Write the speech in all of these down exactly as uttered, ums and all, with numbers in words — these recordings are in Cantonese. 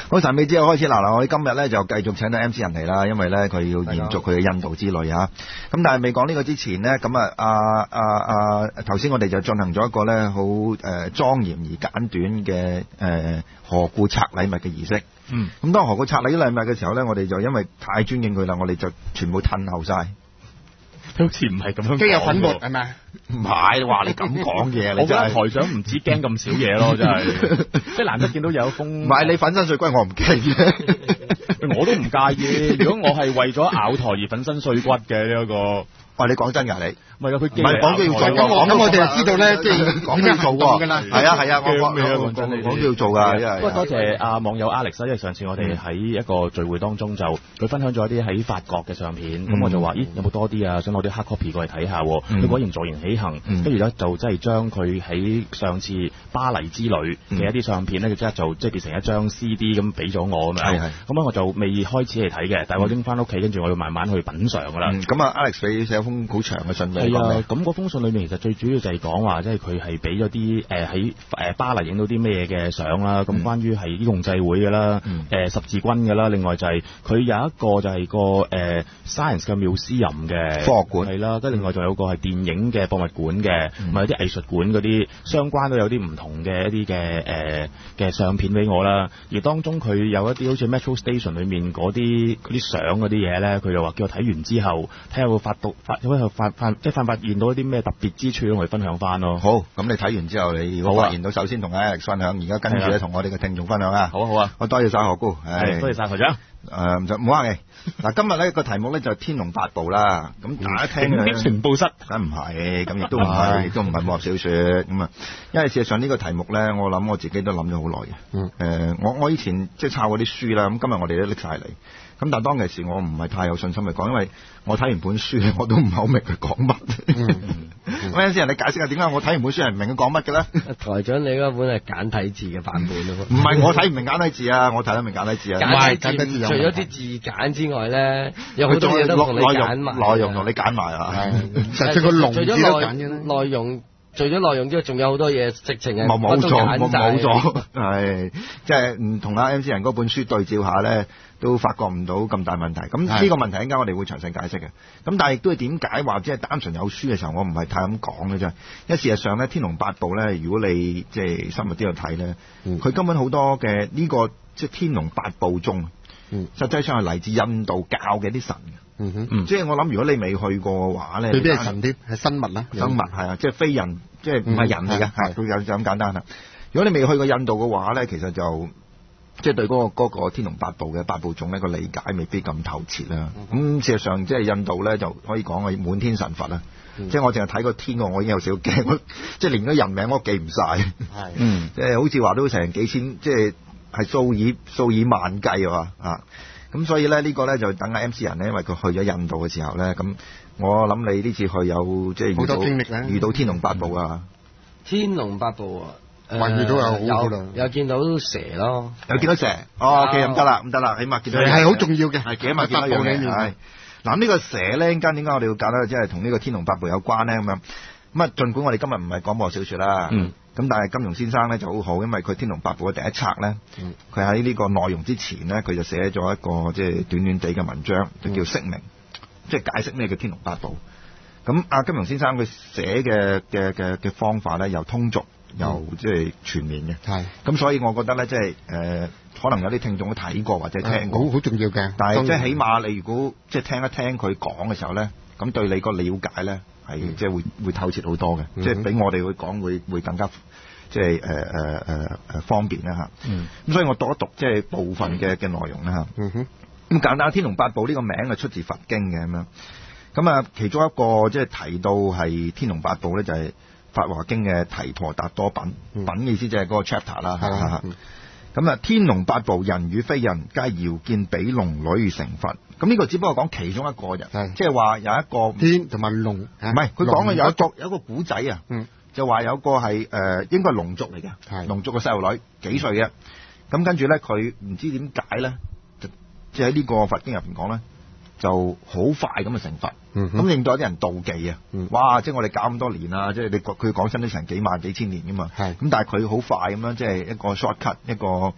好，神秘之後開始嗱嗱，我哋今日咧就繼續請到 M C 人嚟啦，因為咧佢要延續佢嘅印度之旅啊。咁但係未講呢個之前呢，咁啊啊啊啊頭先我哋就進行咗一個咧好誒莊嚴而簡短嘅誒、呃、何故拆禮物嘅儀式。嗯。咁當何故拆禮禮物嘅時候咧，我哋就因為太尊敬佢啦，我哋就全部褪後晒。 好似唔係咁樣， 即係有粉末係咪？ 唔係，話你咁講嘢，你真係台長唔止驚咁少嘢咯，真係，即係難得見到有封。 唔係你粉身碎骨，我唔介意， 我都唔介意。如果我係為咗咬台而粉身碎骨嘅呢一個。 喂，你講真㗎你？ 唔係啊，佢唔係講都要做， 咁我咁我哋就知道咧，即係講都要做喎。係啊係啊，我講講真， 講都要做㗎，因為。 不過多謝阿網友 Alex，因為上次我哋喺一個聚會當中就佢分享咗一啲喺法國嘅相片，咁我就話：咦，有冇多啲啊？想攞啲 hard copy 過嚟睇下。佢果然坐言起行，跟住咧就真係將佢喺上次巴黎之旅嘅一啲相片咧，佢即刻就即係變成一張 C D 咁俾咗我咁樣。係係。咁樣我就未開始嚟睇嘅，但係我拎翻屋企，跟住我要慢慢去品嚐㗎啦。咁啊，Alex 你寫封好長嘅信俾我。係啊，咁嗰封信裏面其實最主要就係講話，即係佢係俾咗啲誒喺誒巴黎影到啲咩嘅相啦。咁、嗯、關於係啲共濟會嘅啦，誒、嗯呃、十字軍嘅啦。另外就係佢有一個就係個誒、呃、Science 嘅 Museum 嘅科學館係啦。跟另外仲有個係電影嘅博物館嘅，同埋有啲藝術館嗰啲相關都有啲唔同嘅一啲嘅誒嘅相片俾我啦。而當中佢有一啲好似 Metro Station 裏面嗰啲嗰啲相嗰啲嘢咧，佢就話叫我睇完之後睇下會發到發有冇發發即係發發現到一啲咩特別之處，我哋分享翻咯。好，咁你睇完之後，你如果發現到，首先同 Alex 分享，而家跟住咧同我哋嘅聽眾分享啊。好啊好啊，我多謝晒何姑，係多謝晒台長。誒唔使唔好客氣。嗱，今日咧個題目咧就係《天龍八部》啦。咁大家聽咧，情報室梗唔係，咁亦都唔係，亦都唔係武俠小説咁啊。因為事實上呢個題目咧，我諗我自己都諗咗好耐嘅。嗯。誒，我我以前即係抄嗰啲書啦，咁今日我哋都拎晒嚟。咁但係當其時我唔係太有信心去講，因為我睇完本書我都唔係好明佢講乜。咁有陣時人哋解釋下點解我睇完本書係唔明佢講乜嘅咧？ 台長你嗰本係簡體字嘅版本咯。 唔係我睇唔明簡體字啊，我睇得明簡體字啊。 簡體字除咗啲字簡之外咧，有好多嘢都同你揀埋。 內容同你揀埋啊。 實際個龍字都揀嘅內容。除咗內容之外，仲有好多嘢直情係冇冇咗，冇冇咗，係即係唔同阿 M C 人嗰本書對照下咧，都發覺唔到咁大問題。咁呢個問題一陣間我哋會詳細解釋嘅。咁但係亦都係點解話即係單純有書嘅時候，我唔係太咁講嘅啫。因為事實上咧，《天龍八部》咧，如果你即係深入啲去睇咧，佢、嗯、根本好多嘅呢、這個即係《天龍八部》中，嗯、實際上係嚟自印度教嘅啲神嘅。嗯哼，嗯即係我諗，如果你未去過嘅話咧， 未必係神啲，係生物啦， 生物係啊，即係非人，即係唔係人嚟嘅，係佢有就咁簡單啦。如果你未去過印度嘅話咧，其實就即係對嗰、嗰個嗰、嗰個天龍八部嘅八部種呢個理解未必咁透徹啦。咁、嗯、事實上，即係印度咧就可以講係滿天神佛啦。嗯、即係我淨係睇個天個，我已經有少少驚，即係連個人名我都記唔晒。係，嗯，即係好似話都成幾千，即係係數以數以萬計啊！啊！咁所以咧，呢個咧就等阿 M C 人咧，因為佢去咗印度嘅時候咧，咁我諗你呢次去有即係好多經歷咧， 遇到天龍八部啊！ 天龍八部啊， 誒遇到有好有有見到蛇咯， 有見到蛇，哦 OK 唔得啦，唔得啦，起碼見到係好重要嘅， 係幾萬見到樣嘅，係嗱呢個蛇咧，陣間點解我哋要搞得即係同呢個天龍八部有關咧咁樣？咁啊，儘管我哋今日唔係講武俠小説啦，嗯。咁但係金庸先生咧就好好，因為佢《天龍八部》嘅第一冊咧，佢喺呢個內容之前咧，佢就寫咗一個即係短短地嘅文章，就叫釋明，嗯、即係解釋咩叫《天龍八部》。咁阿金庸先生佢寫嘅嘅嘅嘅方法咧，又通俗又即係全面嘅。係、嗯。咁所以我覺得咧，即係誒，可能有啲聽眾都睇過或者聽過，好好、嗯、重要嘅。但係即係起碼你如果即係聽一聽佢講嘅時候咧，咁對你個了解咧。係即係會會透徹好多嘅，嗯、即係比我哋去講會會更加即係誒誒誒誒方便啦嚇。咁、嗯、所以我讀一讀即係部分嘅嘅內容啦嚇。咁、嗯、哼簡單，《天龍八部》呢個名係出自佛經嘅咁樣。咁啊，其中一個即係提到係《天龍八部》咧，就係《法華經》嘅提陀達多品。嗯、品意思就係嗰個 chapter 啦。係啊。咁啊，天龍八部，人與非人，皆遙見比龍女成佛。咁呢個只不過講其中一個人，即係話有一個天同埋龍，唔係佢講嘅有一個有一個古仔啊，嗯、就話有個係誒、呃、應該係龍族嚟嘅，龍族嘅細路女幾歲嘅，咁跟住咧佢唔知點解咧，就即係喺呢個佛經入邊講咧，就好快咁啊成佛，咁、嗯、令到有啲人妒忌啊！嗯、哇！即係我哋搞咁多年啊，即係你佢講真都成幾萬幾千年噶嘛，咁但係佢好快咁樣，即係一個 short cut 一個。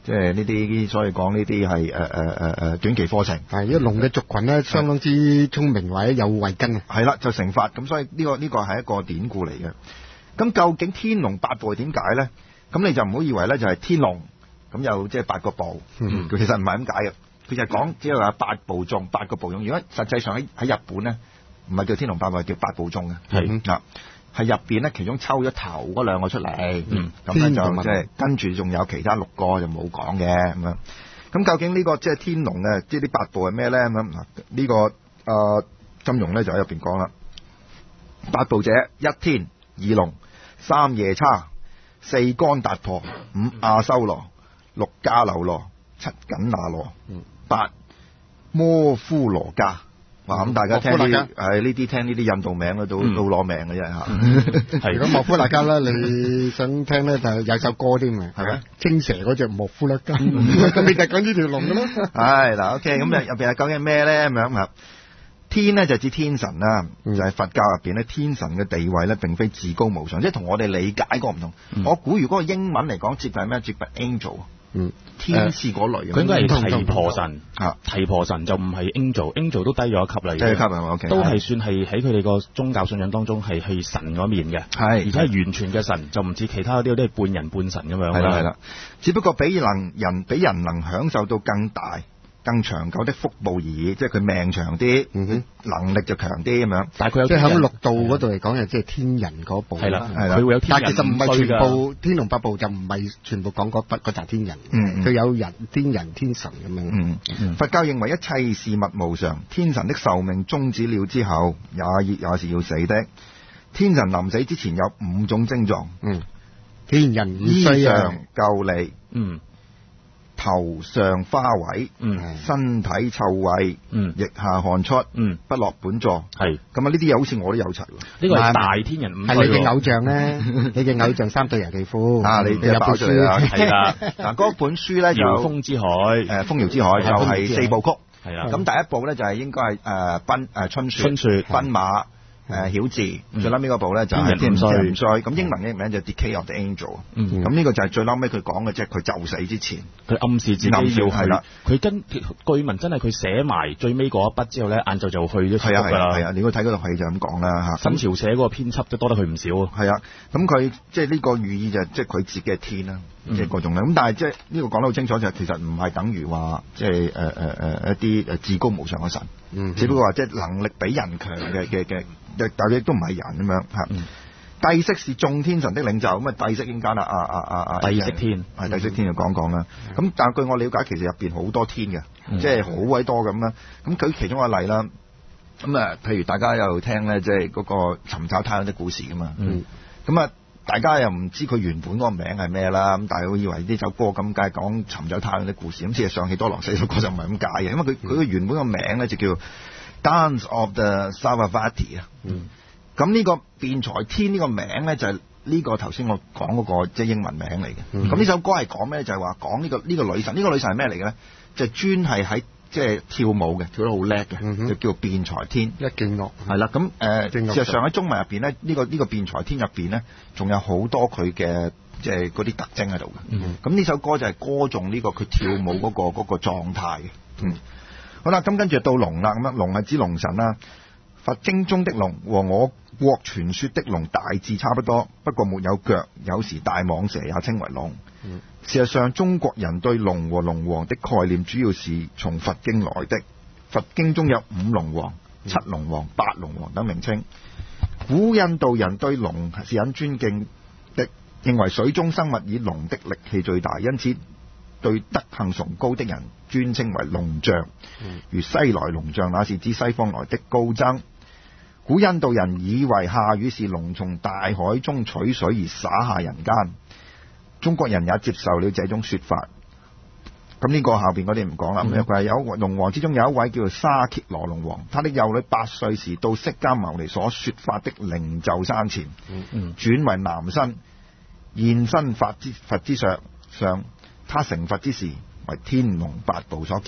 即係呢啲，所以講呢啲係誒誒誒誒短期課程。 係，因為龍嘅族群咧相當之聰明或者有慧根啊。 係啦，就成法，咁所以呢、呢個呢、呢個係一個典故嚟嘅。咁究竟天龍八部係點解咧？咁你就唔好以為咧就係天龍，咁有即係八個部，嗯，佢其實唔係咁解嘅。佢就係講只係話八部眾，八個部眾。如果實際上喺喺日本咧，唔係叫天龍八部，係叫八部眾嘅。係嗱，係入邊咧，其中抽咗頭嗰兩個出嚟，嗯，咁咧就即係跟住仲有其他六個就冇講嘅咁樣。咁究竟呢、呢個即係天龍嘅，即係啲八部係咩咧？咁樣嗱，呢個啊金庸咧就喺入邊講啦。八部者：一天、二龍、三夜叉、四干達婆、五阿修羅、六迦樓羅、七緊那羅、八摩夫羅伽。哇！咁大家聽啲係呢啲聽呢啲印度名咧，都、嗯、都攞命嘅啫嚇。係如果莫夫勒加啦，你想聽咧就有首歌添嘅，係咪？青蛇嗰隻莫夫勒加，咁你就講呢條龍嘅咯。 係嗱 ，OK，咁入入邊係究竟係咩咧？咁樣啊，天咧就指天神啦，嗯、就係、是、佛教入邊咧，天神嘅地位咧並非至高無上，即係同我哋理解嗰個唔同。嗯、我估如果個英文嚟講，接近係咩？接近 angel。嗯，天使嗰類， 佢應該係提婆神啊，提婆神就唔係 angel，angel 都低咗一級啦， 低一級係 OK， 都係算係喺佢哋個宗教信仰當中係係神嗰面嘅，係，而且係完全嘅神，就唔似其他嗰啲都係半人半神咁樣。 係啦係啦，只不過比能人比人能享受到更大、更長久的福報而已，即係佢命長啲，嗯哼，能力就強啲咁樣。 但係佢有即係喺六道嗰度嚟講，就即係天人嗰部。 係啦，係啦，佢會有天人。 但係其實唔係全部天龍八部就唔係全部講嗰筆嗰紮天人。嗯，佢有人、天人、天神咁樣。 嗯嗯。佛教認為一切事物無常，天神的壽命終止了之後，也也是要死的。天神臨死之前有五種症狀。嗯。 天人衣上垢瘻。 嗯。 頭上花萎，嗯，身體臭穢，嗯，腋下汗出，嗯，不落本座，係咁啊！呢啲嘢好似我都有齊喎。呢個係大天人五歲， 係你嘅偶像咧，你嘅偶像三對人皮膚啊！你有本書啊，係啦。嗱，嗰本書咧就 《風之海》，誒， 《風搖之海》就係四部曲， 係啦。 咁第一部咧就係應該係誒奔誒春雪， 春雪奔馬。誒曉智，最撚尾嗰部咧就係天人唔衰，咁英文嘅名就 Decay of the Angel，咁呢個就係最撚尾佢講嘅，即係佢就死之前， 佢暗示自己要去，佢跟據聞真係佢寫埋最尾嗰一筆之後咧，晏晝就去咗出㗎啦。 係啊，你如果睇嗰套戲就咁講啦嚇。 新潮寫嗰個編輯都多得佢唔少啊。 係啊，咁佢即係呢個寓意就即係佢自己嘅天啦，即係嗰種咧。咁但係即係呢個講得好清楚，就係其實唔係等於話即係誒誒誒一啲誒至高無上嘅神，只不過話即係能力比人強嘅嘅嘅。但係亦都唔係人咁樣嚇。帝釋是眾天神的領袖，咁啊帝釋應間啦，啊啊啊啊帝釋天， 係帝釋天就講講啦。咁但係據我了解，其實入邊好多天嘅，即係好鬼多咁啦。咁舉其中一個例啦。咁啊，譬如大家又聽咧，即係嗰個尋找太陽的故事噶嘛。咁啊，大家又唔知佢原本嗰個名係咩啦。咁但係我以為呢首歌咁梗係講尋找太陽的故事。咁事實上，希多羅寫首歌就唔係咁解嘅，因為佢佢個原本個名咧就叫 Dance of the Sarvavati 啊，咁呢個辯才天呢個名咧就係呢個頭先我講嗰個即係英文名嚟嘅。咁呢、嗯、首歌係講咩？就係話講呢個呢個女神，呢、呢個女神係咩嚟嘅咧？就專係喺即係跳舞嘅，跳得好叻嘅，嗯、就叫辯才天。 一勁樂係啦，咁誒、呃、事實上喺中文入邊咧，呢、呢個呢、呢個辯才天入邊咧，仲有好多佢嘅即係嗰啲特徵喺度嘅。咁呢、嗯、首歌就係歌頌呢、呢個佢跳舞嗰、嗰個嗰、嗰個狀態嘅。嗯。好啦，咁跟住到龍啦，咁樣龍係指龍神啦。佛經中的龍和我國傳說的龍大致差不多，不過沒有腳，有時大蟒蛇也稱為龍。嗯、事實上，中國人對龍和龍王的概念主要是從佛經來的。佛經中有五龍王、七龍王、八龍王等名稱。古印度人對龍是很尊敬的，認為水中生物以龍的力氣最大，因此對德行崇高的人尊稱為龍將，如西來龍將，那是指西方來的高僧。古印度人以為下雨是龍從大海中取水而灑下人間，中國人也接受了這種說法。咁呢個後邊嗰啲唔講啦。咁佢係有龍王之中有一位叫做沙羯羅龍王，他的幼女八歲時到釋迦牟尼所說法的靈鷲山前，轉為男身，現身佛之佛之上上。他成佛之時，為天龍八部所見。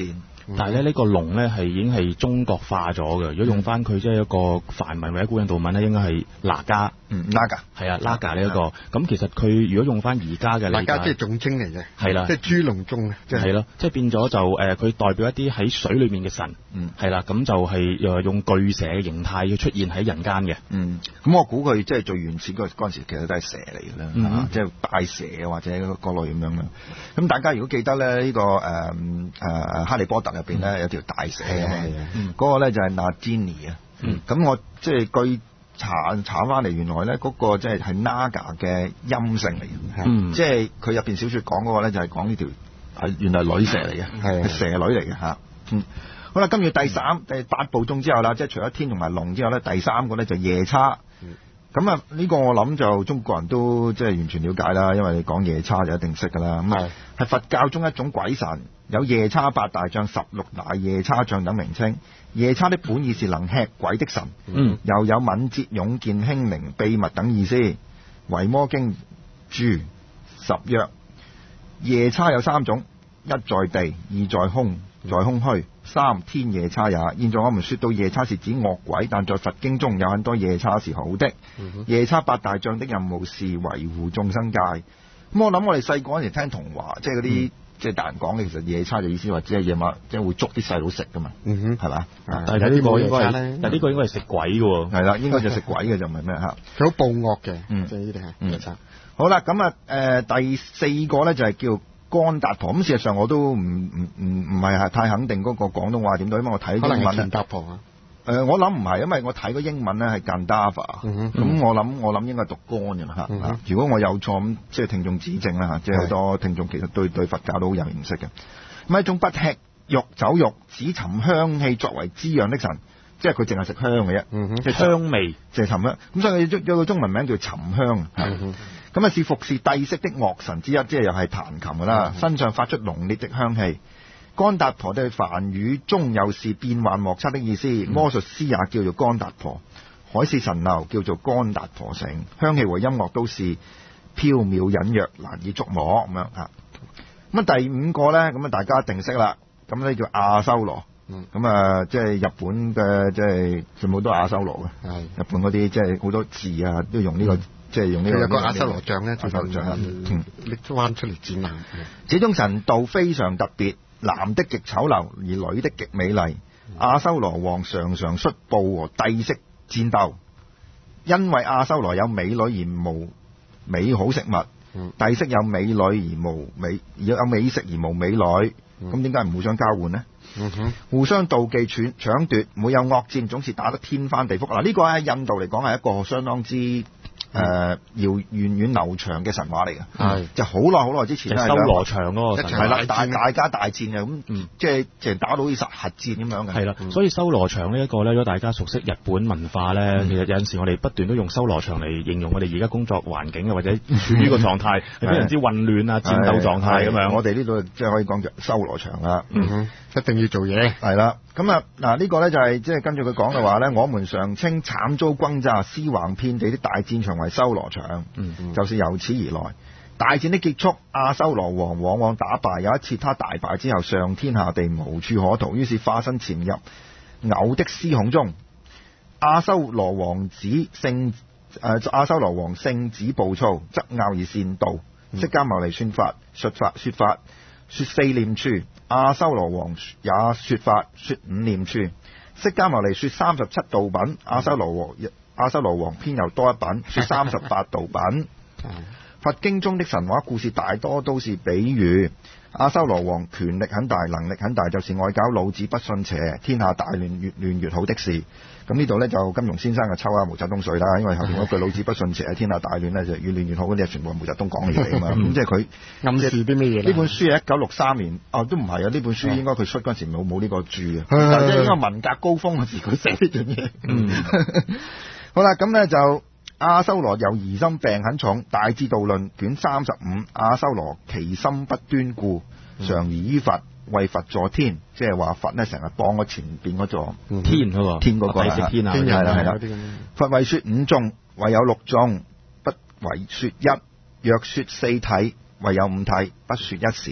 但係咧呢個龍咧係已經係中國化咗嘅。如果用翻佢即係一個梵文或者古印度文咧，應該係那迦。 嗯，那迦係啊，那迦呢一個。咁其實佢如果用翻而家嘅理解， 那迦即係總稱嚟嘅， 係啦， 即係豬籠中啊，即係係咯，即係變咗就誒，佢代表一啲喺水裏面嘅神。 嗯， 係啦，咁就係誒用巨蛇嘅形態要出現喺人間嘅。 嗯，咁我估佢即係最原始嗰嗰陣時，其實都係蛇嚟嘅啦， 嗯、 即係大蛇或者嗰類咁樣啦。咁大家如果記得咧，呢、這個誒誒、呃、哈利波特入邊咧、嗯、有條大蛇啊嘛，嗰、嗯、個咧就係納吉尼啊。咁、嗯、我即係據查查翻嚟，原來咧嗰個即係係 Naga 嘅陰性嚟嘅，嗯、即係佢入邊小説講嗰個咧就係講呢條係原來女蛇嚟嘅，係、嗯、蛇女嚟嘅嚇。嗯，好啦，跟住第三、嗯、第八部中之後啦，即係除咗天同埋龍之後咧，第三個咧就夜叉。咁啊，呢個我諗就中國人都即係完全了解啦，因為你講夜叉就一定識噶啦。咁啊，係佛教中一種鬼神，有夜叉八大將、十六大夜叉將等名稱。夜叉的本意是能吃鬼的神，嗯，又有敏捷、勇健、輕靈、秘密等意思。維摩經注十曰：夜叉有三種，一在地，二在空，在空虛，三天夜叉也。現在我們說到夜叉是指惡鬼，但在佛經中有很多夜叉是好的。嗯、夜叉八大將的任務是維護眾生界。咁我諗我哋細個嗰陣時聽童話，即係嗰啲即係大人講嘅，其實夜叉就意思話只係夜晚即係會捉啲細佬食噶嘛，嗯哼，係嘛？ 但係呢個應該係，但係呢個應該係食鬼嘅喎。係啦，應該就食鬼嘅就唔係咩嚇。 佢好暴惡嘅， 嗯， 即係呢啲係夜叉。 好啦，咁啊誒第四個咧就係叫干達婆。咁事實上我都唔唔唔唔係太肯定嗰個廣東話點對，因為我睇英文咧。可能係乾達婆啊。誒、呃，我諗唔係，因為我睇個英文咧係 Gandhara，咁、嗯嗯、我諗我諗應該係讀干嘅嚇、嗯。如果我有錯咁，即係聽眾指正啦嚇。即係好多聽眾其實對對佛教都好有認識嘅。咁一種不吃肉酒肉，只尋香氣作為滋養的神，即係佢淨係食香嘅啫，即、嗯、係香味，即係尋香。咁所以佢有個中文名叫尋香。咁啊是服侍帝釋的樂神之一，即係又係彈琴㗎啦、嗯，身上發出濃烈的香氣。干達婆的梵語中又是變幻莫測的意思，魔術師也叫做干達婆，海市蜃樓叫做干達婆城，香氣和音樂都是飄渺隱約難以捉摸咁樣嚇。咁啊第五個咧，咁啊大家一定識啦，咁咧叫阿修羅，咁啊即係日本嘅即係全部都係阿修羅嘅，係日本嗰啲即係好多字啊都用呢、這個即係、嗯、用呢、這個。有個阿修羅像咧，阿修羅像嗯拎翻出嚟展覽。 這種神道非常特別。男的極醜陋，而女的極美麗。阿修羅王常常率部和帝釋戰鬥，因為阿修羅有美女而無美好食物，嗯、帝釋有美女而無美有美食而無美女，咁點解唔互相交換呢？嗯、互相妒忌搶搶奪，每有惡戰總是打得天翻地覆。嗱，呢個喺印度嚟講係一個相當之。誒、呃，遙遠遠流長嘅神話嚟嘅，係就好耐好耐之前咧， 修羅場嗰個係啦，大大家大戰嘅，咁、嗯、即係即係打到好似實核戰咁樣嘅，係啦、 嗯。所以修羅場呢一個咧，如果大家熟悉日本文化咧、嗯，其實有陣時我哋不斷都用修羅場嚟形容我哋而家工作環境啊，或者處於個狀態係非常之混亂啊，戰鬥狀態咁樣。我哋呢度即係可以講叫修羅場啦， 嗯哼，一定要做嘢， 係啦。咁啊，嗱、這、呢個咧就係即係跟住佢講嘅話咧，我們常稱慘遭轟炸、屍橫遍地的大戰場為修羅場，嗯嗯，就是由此而來。大戰的結束，阿修羅王往往打敗。有一次他大敗之後，上天下地無處可逃，於是化身潛入藕的絲孔中。阿修羅王子性誒，阿修羅王性子暴躁，執拗而善妒，釋迦牟尼算法、術法、說法。說四念處，阿修羅王也說法，說五念處。釋迦牟尼說三十七道品，阿修羅王阿修羅王偏又多一品，說三十八道品。佛經中的神話故事大多都是比喻。阿修羅王權力很大，能力很大，就是愛搞老子不信邪，天下大亂，越亂越好的事。咁呢度呢，就金庸先生嘅抽下毛澤東水啦，因為後面嗰句老子不信邪，天下大亂呢，就越亂越好嗰啲係全部係毛澤東講嘅嘢嚟嘛。咁即係佢暗示啲咩嘢？呢本書係一九六三年，哦都唔係啊，呢本書應該佢出嗰陣時冇冇呢個注嘅，但係應該文革高峰嘅時佢寫呢樣嘢。嗯，好啦，咁呢就。阿修羅有疑心病很重，大智度論卷三十五。阿修羅其心不端固，常疑於佛，為佛助天，即係話佛呢成日幫我前邊嗰座天嗰個天嗰個係天啊， 係啦係啦。佛為說五眾，唯有六眾，不為說一；若說四體，唯有五體，不說一時。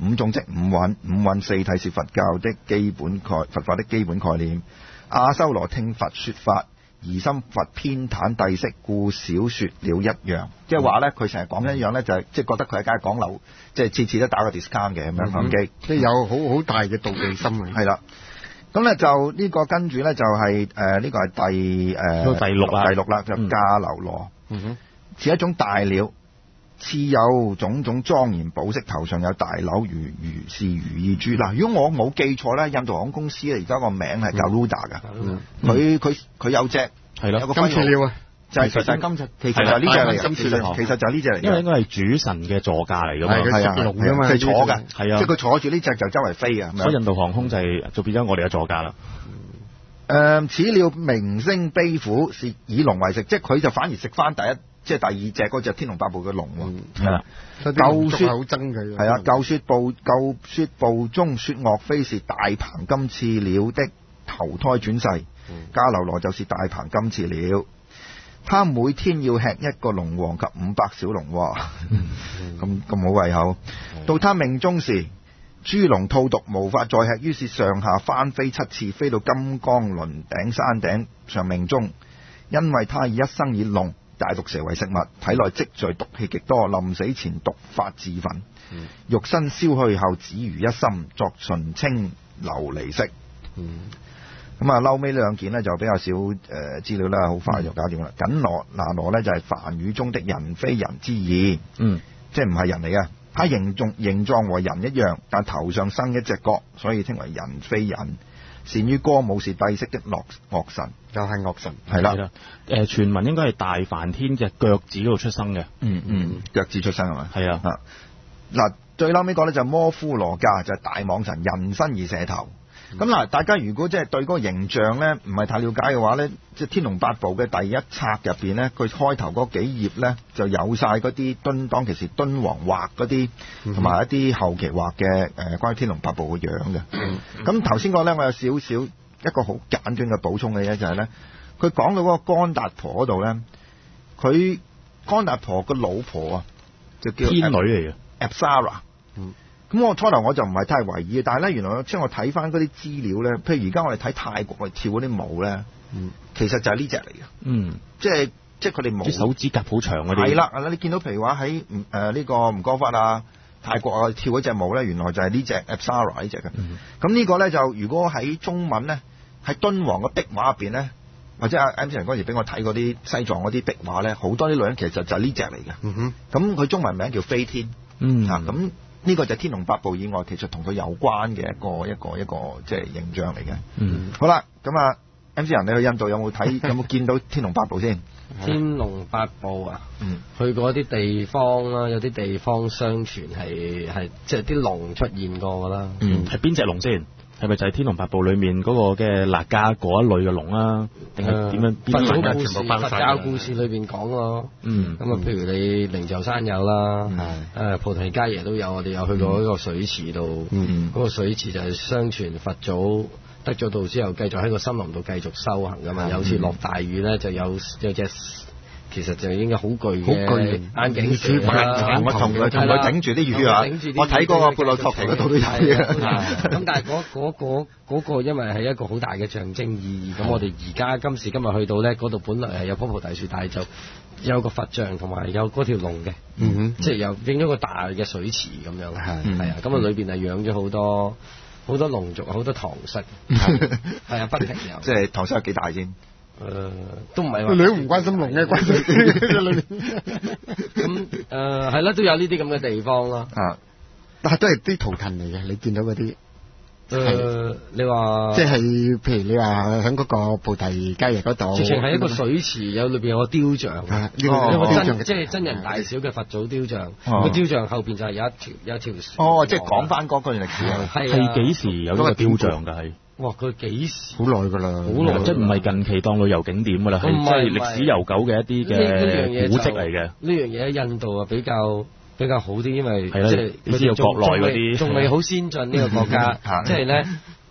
五種即五蘊，五蘊四諦是佛教的基本概佛法的基本概念。阿修羅聽佛說法，疑心佛偏袒帝釋，故少說了一樣。即係話咧，佢成日講一樣咧，就係即係覺得佢係梗係講樓，即係次次都打個 discount 嘅咁樣心機， 即係有好好大嘅妒忌心啊！ 係啦。咁咧就呢個跟住咧就係誒呢個係第誒、呃、 第六啦， 第六啦就迦樓羅， 嗯哼， 似一種大鳥，翅有種種莊嚴寶飾，頭上有大樓，如如是如意珠。嗱，如果我冇記錯咧，印度航空公司咧而家個名係 Garuda 㗎，佢佢佢有隻係咯， 有個金翅鳥啊！ 就係其實係金翅，其實就係呢隻嚟嘅，其實其實就係呢隻嚟嘅， 因為應該係主神嘅座駕嚟㗎嘛， 係啊， 龍㗎嘛， 係坐㗎， 係啊， 即係佢坐住呢隻就周圍飛啊， 所以印度航空就係就變咗我哋嘅座駕啦。 誒，此鳥鳴聲悲苦，是以龍為食，即係佢就反而食翻第一，即係第二隻嗰隻天龍八部嘅龍喎，係啦。舊説好憎佢， 係啊，舊説部舊説部中説岳飛是大鵬金翅鳥的投胎轉世，迦樓羅就是大鵬金翅鳥。他每天要吃一個龍王及五百小龍，哇！咁咁好胃口。到他命終時，豬籠吐毒無法再吃，於是上下翻飛七次，飛到金剛輪頂山頂上命終。因為他以一生以龍大毒蛇為食物，體內積聚毒氣極多，臨死前毒發自焚，嗯、肉身燒去後只餘一心，作純清琉璃色。咁啊，嬲尾呢兩件呢就比較少誒、呃、資料啦，好快就搞掂啦。緊羅那羅呢就係、是、梵語中的人非人之意，嗯，即係唔係人嚟嘅。他形狀形狀和人一樣，但頭上生一隻角，所以稱為人非人。善於歌舞，是帝釋的樂樂神， 就係樂神， 係啦。 誒、呃，傳聞應該係大梵天嘅腳趾嗰度出生嘅， 嗯嗯，腳趾出生係嘛？ 係啊。 嗱，最嬲尾講咧就摩呼羅伽，就係、是、大蟒神，人身而蛇頭。咁嗱，大家如果即係對嗰個形象咧唔係太了解嘅話咧，即係《天龍八部》嘅第一冊入邊咧，佢開頭嗰幾頁咧就有晒嗰啲敦當其時敦煌畫嗰啲，同埋一啲後期畫嘅誒關於《天龍八部》嘅樣嘅。咁頭先講咧，我有少少一個好簡短嘅補充嘅嘢，就係咧，佢講到嗰個干達婆嗰度咧，佢干達婆個老婆啊，就叫天女嚟嘅 Apsara。嗯。咁我初頭我就唔係太懷疑，但係咧原來即係我睇翻嗰啲資料咧，譬如而家我哋睇泰國嚟跳嗰啲舞咧，嗯，其實就係呢隻嚟嘅，嗯，即係即係佢哋舞啲手指甲好長嗰啲， 係啦，你見到譬如話喺誒呢個吳哥窟啊、泰國啊跳嗰隻舞咧，原來就係呢隻 Apsara 呢隻嘅，咁、嗯、呢個咧就如果喺中文咧，喺敦煌個壁畫入邊咧，或者阿 M 先生嗰時俾我睇嗰啲西藏嗰啲壁畫咧，好多啲女人其實就係呢隻嚟嘅，嗯哼，咁佢中文名叫飛天，嗯啊咁。呢個就係《天龍八部》以外，其實同佢有關嘅一個一個一個即係形象嚟嘅。嗯，好啦，咁啊，M C 人你去印度有冇睇有冇見到《天龍八部》先？ 《天龍八部》啊，嗯，去過一啲地方啦，有啲地方相傳係係即係啲龍出現過㗎啦。 嗯，係邊隻龍先？係咪就係《天龍八部》裏面嗰個嘅哪吒嗰一類嘅龍啊？定係點樣？ 佛教故事，佛教故事裏邊講咯。嗯，咁啊，譬如你靈鷲山有啦，誒菩提伽耶都有，我哋有去過一個水池度。嗯，嗰個水池就係相傳佛祖得咗道之後，繼續喺個森林度繼續修行㗎嘛。有次落大雨咧，就有有隻。其實就應該好巨嘅眼鏡蛇啦， 我同佢同佢頂住啲雨啊！我睇嗰個《貝洛托奇》嗰度都有嘅。 咁但係嗰嗰個嗰個因為係一個好大嘅象徵意義，咁我哋而家今時今日去到咧，嗰度本來係有棵菩提樹，但係就有個佛像同埋有嗰條龍嘅，嗯哼，即係又變咗個大嘅水池咁樣，係係啊，咁啊裏邊係養咗好多好多龍族，好多堂室，係啊，不停有。 即係堂室有幾大先？ 誒、呃，都唔係話， 你都唔關心龍嘅關心裏邊。 咁誒係啦，都有呢啲咁嘅地方咯。 啊，但係都係啲圖騰嚟嘅，你見到嗰啲。誒、 呃，你話即係譬如你話喺嗰個菩提伽耶嗰度， 直情係一個水池，有裏邊有個雕像，啊這個、有個真即係真人大小嘅佛祖雕像。個、啊、雕像後邊就係有一條有一條船。 哦，即係講翻嗰個歷史啊， 係幾時有呢個雕像㗎？係。 哇！佢幾時？ 好耐㗎啦，好耐，即係唔係近期當旅遊景點㗎啦，係即係歷史悠久嘅一啲嘅古蹟嚟嘅。 呢樣嘢喺印度啊比較比較好啲，因為即係你知道國內嗰啲仲未好先進呢個國家，即係咧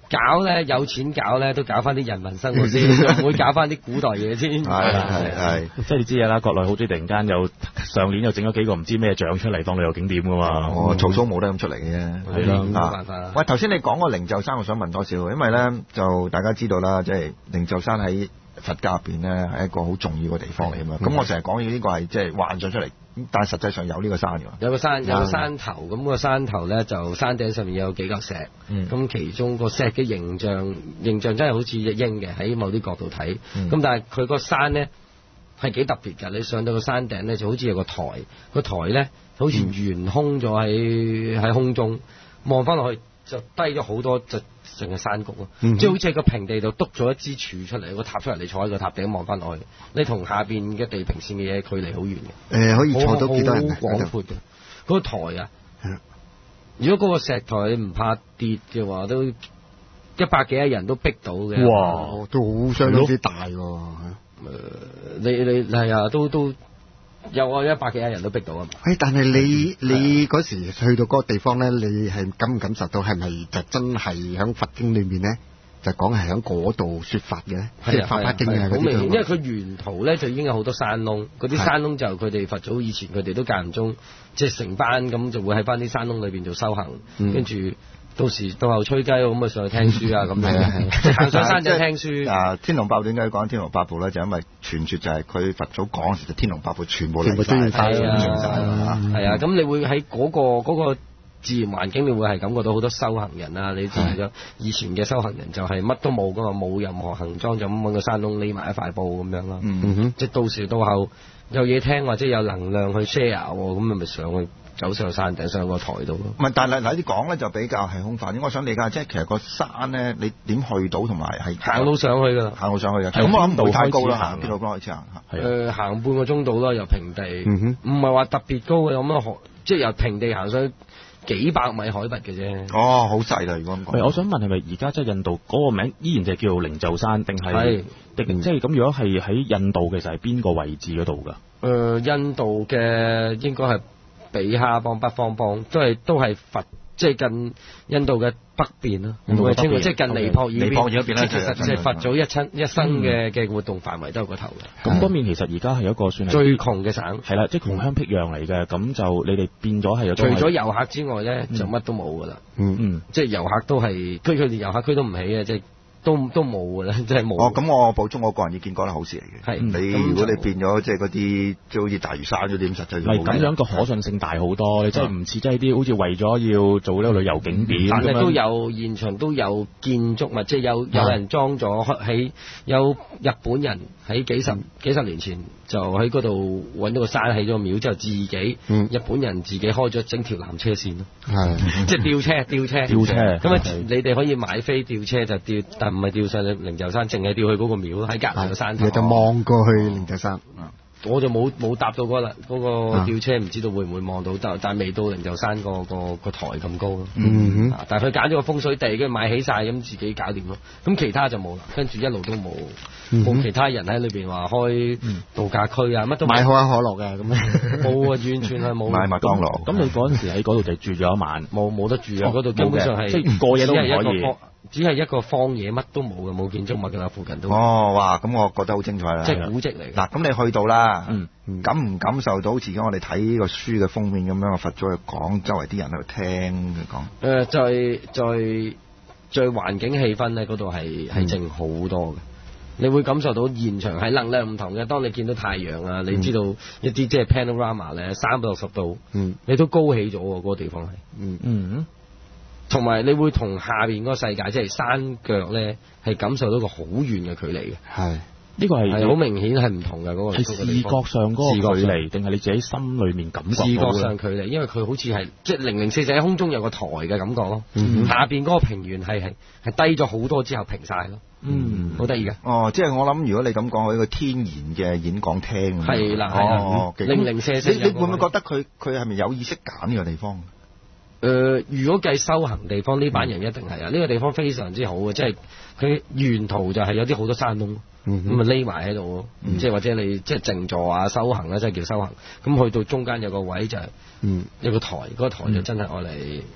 搞咧有錢搞咧，都搞翻啲人民生活先，唔會搞翻啲古代嘢先。 係係係， 即係你知嘅啦，國內好似突然間又上年又整咗幾個唔知咩獎出嚟當旅遊景點噶嘛。 哦，曹操冇得咁出嚟嘅啫。 係啦，冇辦法啦。 喂，頭先你講個靈鷲山，我想問多少，因為咧就大家知道啦，即係靈鷲山喺佛教入邊咧係一個好重要嘅地方嚟啊嘛。咁我成日講呢個係即係幻想出嚟。但係實際上有呢個山㗎， 有個山有個山頭，咁、個山頭咧就山頂上面有幾嚿石，咁、嗯、其中個石嘅形象形象真係好似隻鷹嘅，喺某啲角度睇，咁、嗯、但係佢個山咧係幾特別㗎，你上到個山頂咧就好似有個台，個台咧好似懸空咗喺喺空中，望翻落去就低咗好多就。成個山谷咯，嗯、即係好似喺個平地度篤咗一支柱出嚟，個塔出嚟，你坐喺個塔頂望翻落去，你同下邊嘅地平線嘅嘢距離好遠嘅。誒、 呃，可以坐到幾多人？ 好廣闊嘅嗰個台啊！的如果嗰個石台你唔怕跌嘅話，都一百幾人都逼到嘅。 哇！都好相當之大喎。誒、 呃，你你係啊，都都。有啊，一百幾人都逼到啊！ 誒，但係你你嗰時去到嗰個地方咧，你係感唔感受到係咪就真係喺佛經裏面咧，就講係喺嗰度説法嘅咧？即係《法華經》啊嗰啲。好明顯，因為佢沿途咧就已經有好多山窿，嗰啲山窿就佢哋佛祖以前佢哋都間唔中即係成班咁就會喺翻啲山窿裏邊做修行，跟住、嗯。到時到後吹雞咁啊上去聽書啊咁樣，行上山就聽書。啊， 天龍八部點解要講天龍八部咧？就因為傳説就係佢佛祖講時就天龍八部全部嚟曬， 係啊，係啊，咁你會喺嗰個嗰個自然環境，你會係感覺到好多修行人啊！你知咗以前嘅修行人就係乜都冇噶嘛，冇任何行裝，就咁揾個山窿匿埋一塊布咁樣咯。嗯哼，即係到時到後有嘢聽或者有能量去 share 喎，咁咪咪上去。走上山頂上個台度咯。唔係， 但係嗱啲講咧就比較係空泛。我想理解，即係其實個山咧，你點去到同埋係行到上去㗎啦， 行到上去嘅。咁我諗唔會太高啦，行幾多公里先行？ 誒，行半個鐘度啦，由平地，唔係話特別高嘅，咁啊，即係由平地行上去幾百米海拔嘅啫。 哦，好細啦，如果咁講。 我想問係咪而家即係印度嗰個名依然就係叫靈鷲山，定係定即係咁？如果係喺印度，其實係邊個位置嗰度㗎？ 誒，印度嘅應該係。比哈邦、北方邦都係都係佛，即係近印度嘅北邊咯，唔係稱為即係近尼泊爾邊。尼泊爾嗰邊咧，其實即係佛祖一親一生嘅嘅活動範圍都有個頭嘅。 咁嗰邊其實而家係一個算係最窮嘅省， 係啦，即係窮鄉僻壤嚟嘅。咁就你哋變咗係有。 除咗遊客之外咧，就乜都冇㗎啦。嗯嗯，即係遊客都係，佢佢連遊客區都唔起嘅，即係。都都冇㗎啦，真係冇。 哦，咁我補充我個人意見，覺得好事嚟嘅。係，你如果你變咗即係嗰啲，即係好似大嶼山嗰啲咁，實際係咁樣個可信性大好多。你真係唔似即係啲好似為咗要做呢個旅遊景點。 但係都有現場都有建築物，即係有有人裝咗喺有日本人喺幾十幾十年前就喺嗰度揾到個山起咗個廟之後，自己日本人自己開咗整條纜車線咯。係，即係吊車吊車吊車。 咁啊，你哋可以買飛吊車就吊。唔係吊上靈鷲山，淨係吊去嗰個廟咯，喺隔離個山頭。 你就望過去靈鷲山。 我就冇冇搭到嗰啦，嗰個吊車唔知道會唔會望到，但但未到靈鷲山個個個台咁高咯。嗯哼。但係佢揀咗個風水地，跟住買起晒咁自己搞掂咯。咁其他就冇啦，跟住一路都冇冇其他人喺裏邊話開度假區啊，乜都買可口可樂嘅咁。 冇啊，完全係冇。 買麥當勞。 咁你嗰陣時喺嗰度就住咗一晚？ 冇冇得住啊！嗰度根本上係即係過夜都唔可以。 只係一個荒野，乜都冇嘅，冇建築物㗎啦，附近都。 哦，哇！咁我覺得好精彩啦。 即係古蹟嚟。嗱， 咁你去到啦，嗯，感唔感受到好似我哋睇呢個書嘅封面咁樣，佛祖去講，周圍啲人喺度聽佢講。誒、 呃，在在在環境氣氛咧，嗰度係係靜好多嘅。你會感受到現場係能量唔同嘅。當你見到太陽啊，你知道一啲即係 panorama 咧，三百六十度，嗯，你都高起咗喎，嗰個地方係，嗯嗯。同埋你會同下邊嗰個世界，即係山腳咧，係感受到個好遠嘅距離嘅。係，呢個係好明顯係唔同嘅嗰個。 係視覺上嗰個距離，定係你自己心裏面感覺到？ 視覺上距離，因為佢好似係即係零零四四喺空中有個台嘅感覺咯。嗯、下邊嗰個平原係係係低咗好多之後平晒咯。嗯，好得意嘅。 哦，即係我諗，如果你咁講，係一個天然嘅演講廳。 係啦，係啦。零零四四， 你你會唔會覺得佢佢係咪有意識揀呢個地方？ 誒、呃，如果計修行地方，呢班人一定係啊！呢、這個地方非常之好嘅，即係佢沿途就係有啲好多山窿，咁啊匿埋喺度咯，即係或者你即係靜坐啊修行咧，即係叫修行。咁去到中間有個位就係、是，嗯、有個台，嗰、那個台就真係愛嚟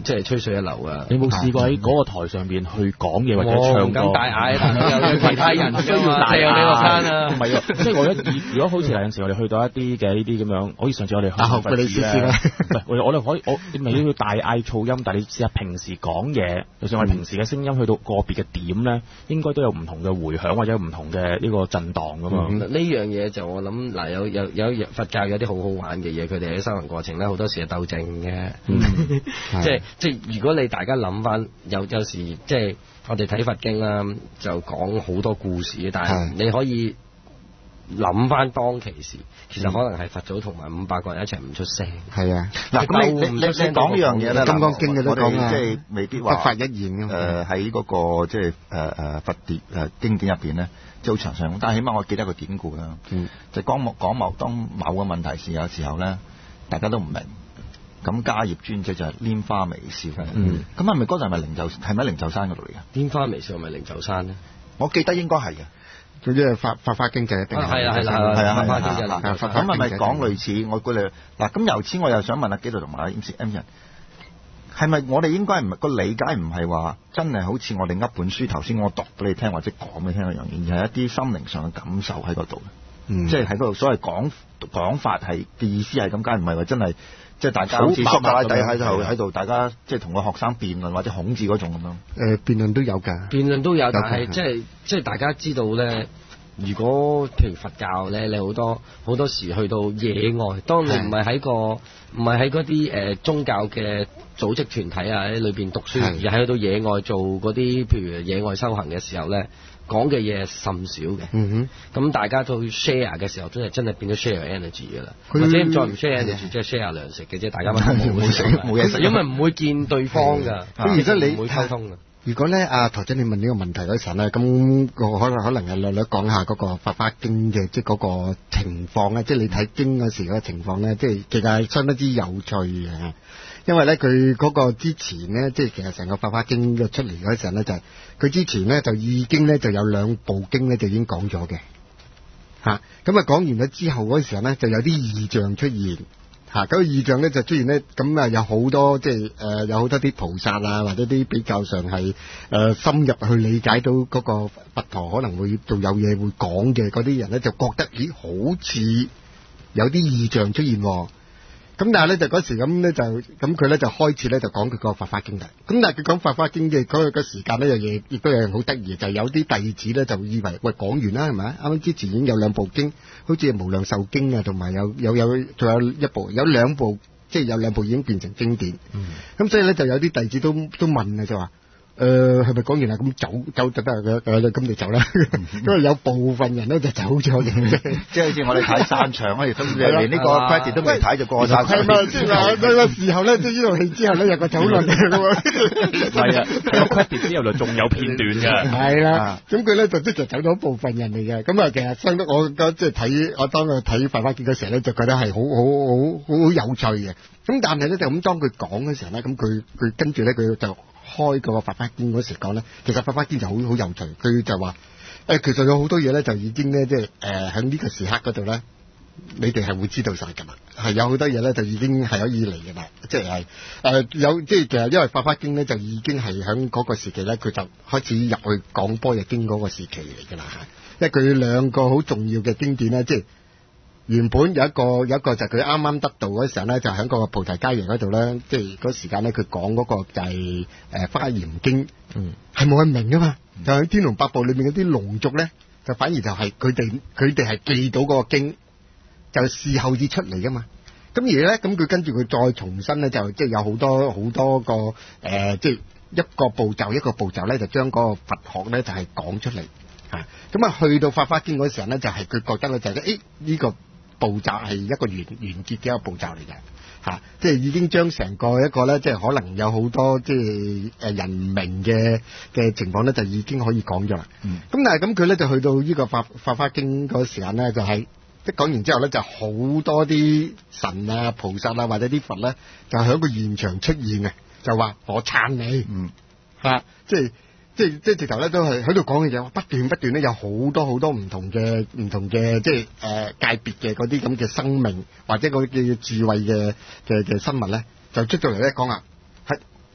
即係吹水一流啊！ 你冇試過喺嗰個台上邊去講嘢或者唱歌？ 咁大嗌，有其他人需要大嗌呢個餐啊！ 唔係啊，即係我一如果好似有陣時我哋去到一啲嘅呢啲咁樣，好似上次我哋大學嘅你試試啦。 唔係我哋可以我你咪要大嗌噪音，但係你試下平時講嘢，就算我哋平時嘅聲音去到個別嘅點咧，應該都有唔同嘅迴響或者唔同嘅呢個震盪噶嘛。 呢樣嘢就我諗嗱，有有有佛教有啲好好玩嘅嘢，佢哋喺修行過程咧好多時係鬥靜嘅，即係即係如果你大家諗翻有有時即係我哋睇佛經啦，就講好多故事，但係你可以諗翻當其時，其實可能係佛祖同埋五百個人一齊唔出聲。 係啊， 嗱咁你你你講呢樣嘢咧， 金剛經嘅都講啊， 即係未必話不發一言嘅。 誒喺嗰個即係誒誒佛碟誒經典入邊咧，即係好長上，但係起碼我記得個典故啦，嗯、就講某講某當某個問題時有時候咧，大家都唔明。咁迦葉尊者就係拈花微笑嘅，嗯，咁係咪嗰陣係咪靈鷲係咪靈鷲山嗰度嚟嘅？ 拈花微笑係咪靈鷲山咧？ 我記得應該係嘅， 總之係發發花經濟一定係係啊係啦係啊發花經濟咁係咪講類似？我估你嗱咁由此我又想問下紀陶同埋 M 人，係咪我哋應該唔係個理解唔係話真係好似我哋噏本書頭先我讀俾你聽或者講俾你聽一樣嘢，而係一啲心靈上嘅感受喺嗰度，嗯，即係喺嗰度所謂講講法係嘅意思係咁解，唔係話真係。即係大家好似蘇格拉底喺度喺度，大家即係同個學生辯論或者孔子嗰種咁樣。誒、 呃，辯論都有㗎， 辯論都有，但係即係即係大家知道咧，如果譬如佛教咧，你好多好多時去到野外，當你唔係喺個唔係喺嗰啲誒宗教嘅組織團體啊喺裏邊讀書，而係去到野外做嗰啲譬如野外修行嘅時候咧。講嘅嘢甚少嘅，咁、嗯、大家都 share 嘅時候，真係真係變咗 share energy 嘅啦，或者再唔 share energy，即係 share 糧食嘅啫，大家冇冇食冇嘢食，因為唔會見對方㗎， 咁而家你唔會溝通㗎。 如果咧，阿台長你問呢個問題嗰時候咧，咁我可能可能係略略講下嗰個《法華經》嘅即係嗰個情況咧，即係你睇經嗰時嗰個情況咧，即係其實係相當之有趣嘅。因為咧，佢嗰個之前咧，即係其實成個《法華經》嘅出嚟嗰時候咧，就係、是、佢之前咧就已經咧就有兩部經咧就已經講咗嘅，嚇咁啊講完咗之後嗰時候咧，就有啲異象出現。嚇，嗰個異象咧就出現咧，咁啊有好多即係誒有好多啲菩薩啊，或者啲比較上係誒深入去理解到嗰個佛陀可能會做有嘢會講嘅嗰啲人咧，就覺得咦好似有啲異象出現喎。咁但係咧就嗰時咁咧就咁佢咧就開始咧就講佢個《法華經》嘅。咁但係佢講《法華經》嘅嗰個時間咧，又亦亦都有人好得意，就係、有啲弟子咧就以為喂講完啦係咪？啱啱之前已經有兩部經，好似係《無量壽經》啊，同埋有有有仲有一部有兩部，即係有兩部已經變成經典。咁、嗯、所以咧就有啲弟子都都問啊，就話。誒係咪講完啦？咁走走就得嘅，誒咁你走啦。因為有部分人咧就走咗嘅， 即係好似我哋睇散場嗰條，連呢個 credit 都未睇就過曬。 係咪先啊？嗰個時候咧，即係呢套戲之後咧有個討論嘅喎。 係啊，個 credit 之後就仲有片段嘅。係啦，咁佢咧就即係走咗部分人嚟嘅。咁啊，其實相當我覺得即係睇我當佢睇《法華經》嘅時候咧，就覺得係好好好好好有趣嘅。咁但係咧就咁當佢講嘅時候咧，咁佢佢跟住咧佢就。開個《法華經》嗰時講咧，其實《法華經》就好好有趣。佢就話誒、呃，其實有好多嘢咧，就已經咧，即係誒喺呢個時刻嗰度咧，你哋係會知道晒㗎嘛。係有好多嘢咧，就已經係可以嚟㗎啦。即係誒、呃、有即係其實因為《法華經》咧，就已經係喺嗰個時期咧，佢就開始入去講般若經嗰個時期嚟㗎啦。因為佢兩個好重要嘅經典咧，即係。原本有一個有一個就係佢啱啱得道嗰時候咧，就喺個菩提伽耶嗰度咧，即係嗰時間咧，佢講嗰個就係誒華嚴經，嗯，係冇人明噶嘛，嗯、就喺天龍八部裏面嗰啲龍族咧，就反而就係佢哋佢哋係記到嗰個經，就事後至出嚟噶嘛。咁而咧，咁佢跟住佢再重新咧，就即係有好多好多個誒、呃，即係一個步驟一個步驟咧，就將嗰個佛學咧就係講出嚟嚇。咁啊，去到法華經嗰時候咧，就係、是、佢覺得咧就係誒呢個。步驟係一個完完結嘅一個步驟嚟嘅嚇，即係已經將成個一個咧，即係可能有好多即係誒人明嘅嘅情況咧，就已經可以講咗啦。咁、嗯、但係咁佢咧就去到呢個法法華經嗰時間咧，就係即係講完之後咧，就好多啲神啊、菩薩啊或者啲佛咧，就喺個現場出現嘅，就話我撐你，嗯嚇，即係。即係即係直頭咧，都係喺度講嘅嘢，不斷不斷咧，有好多好多唔同嘅唔同嘅即係誒界別嘅嗰啲咁嘅生命或者嗰啲嘅智慧嘅嘅嘅生物咧，就出到嚟咧講啊，係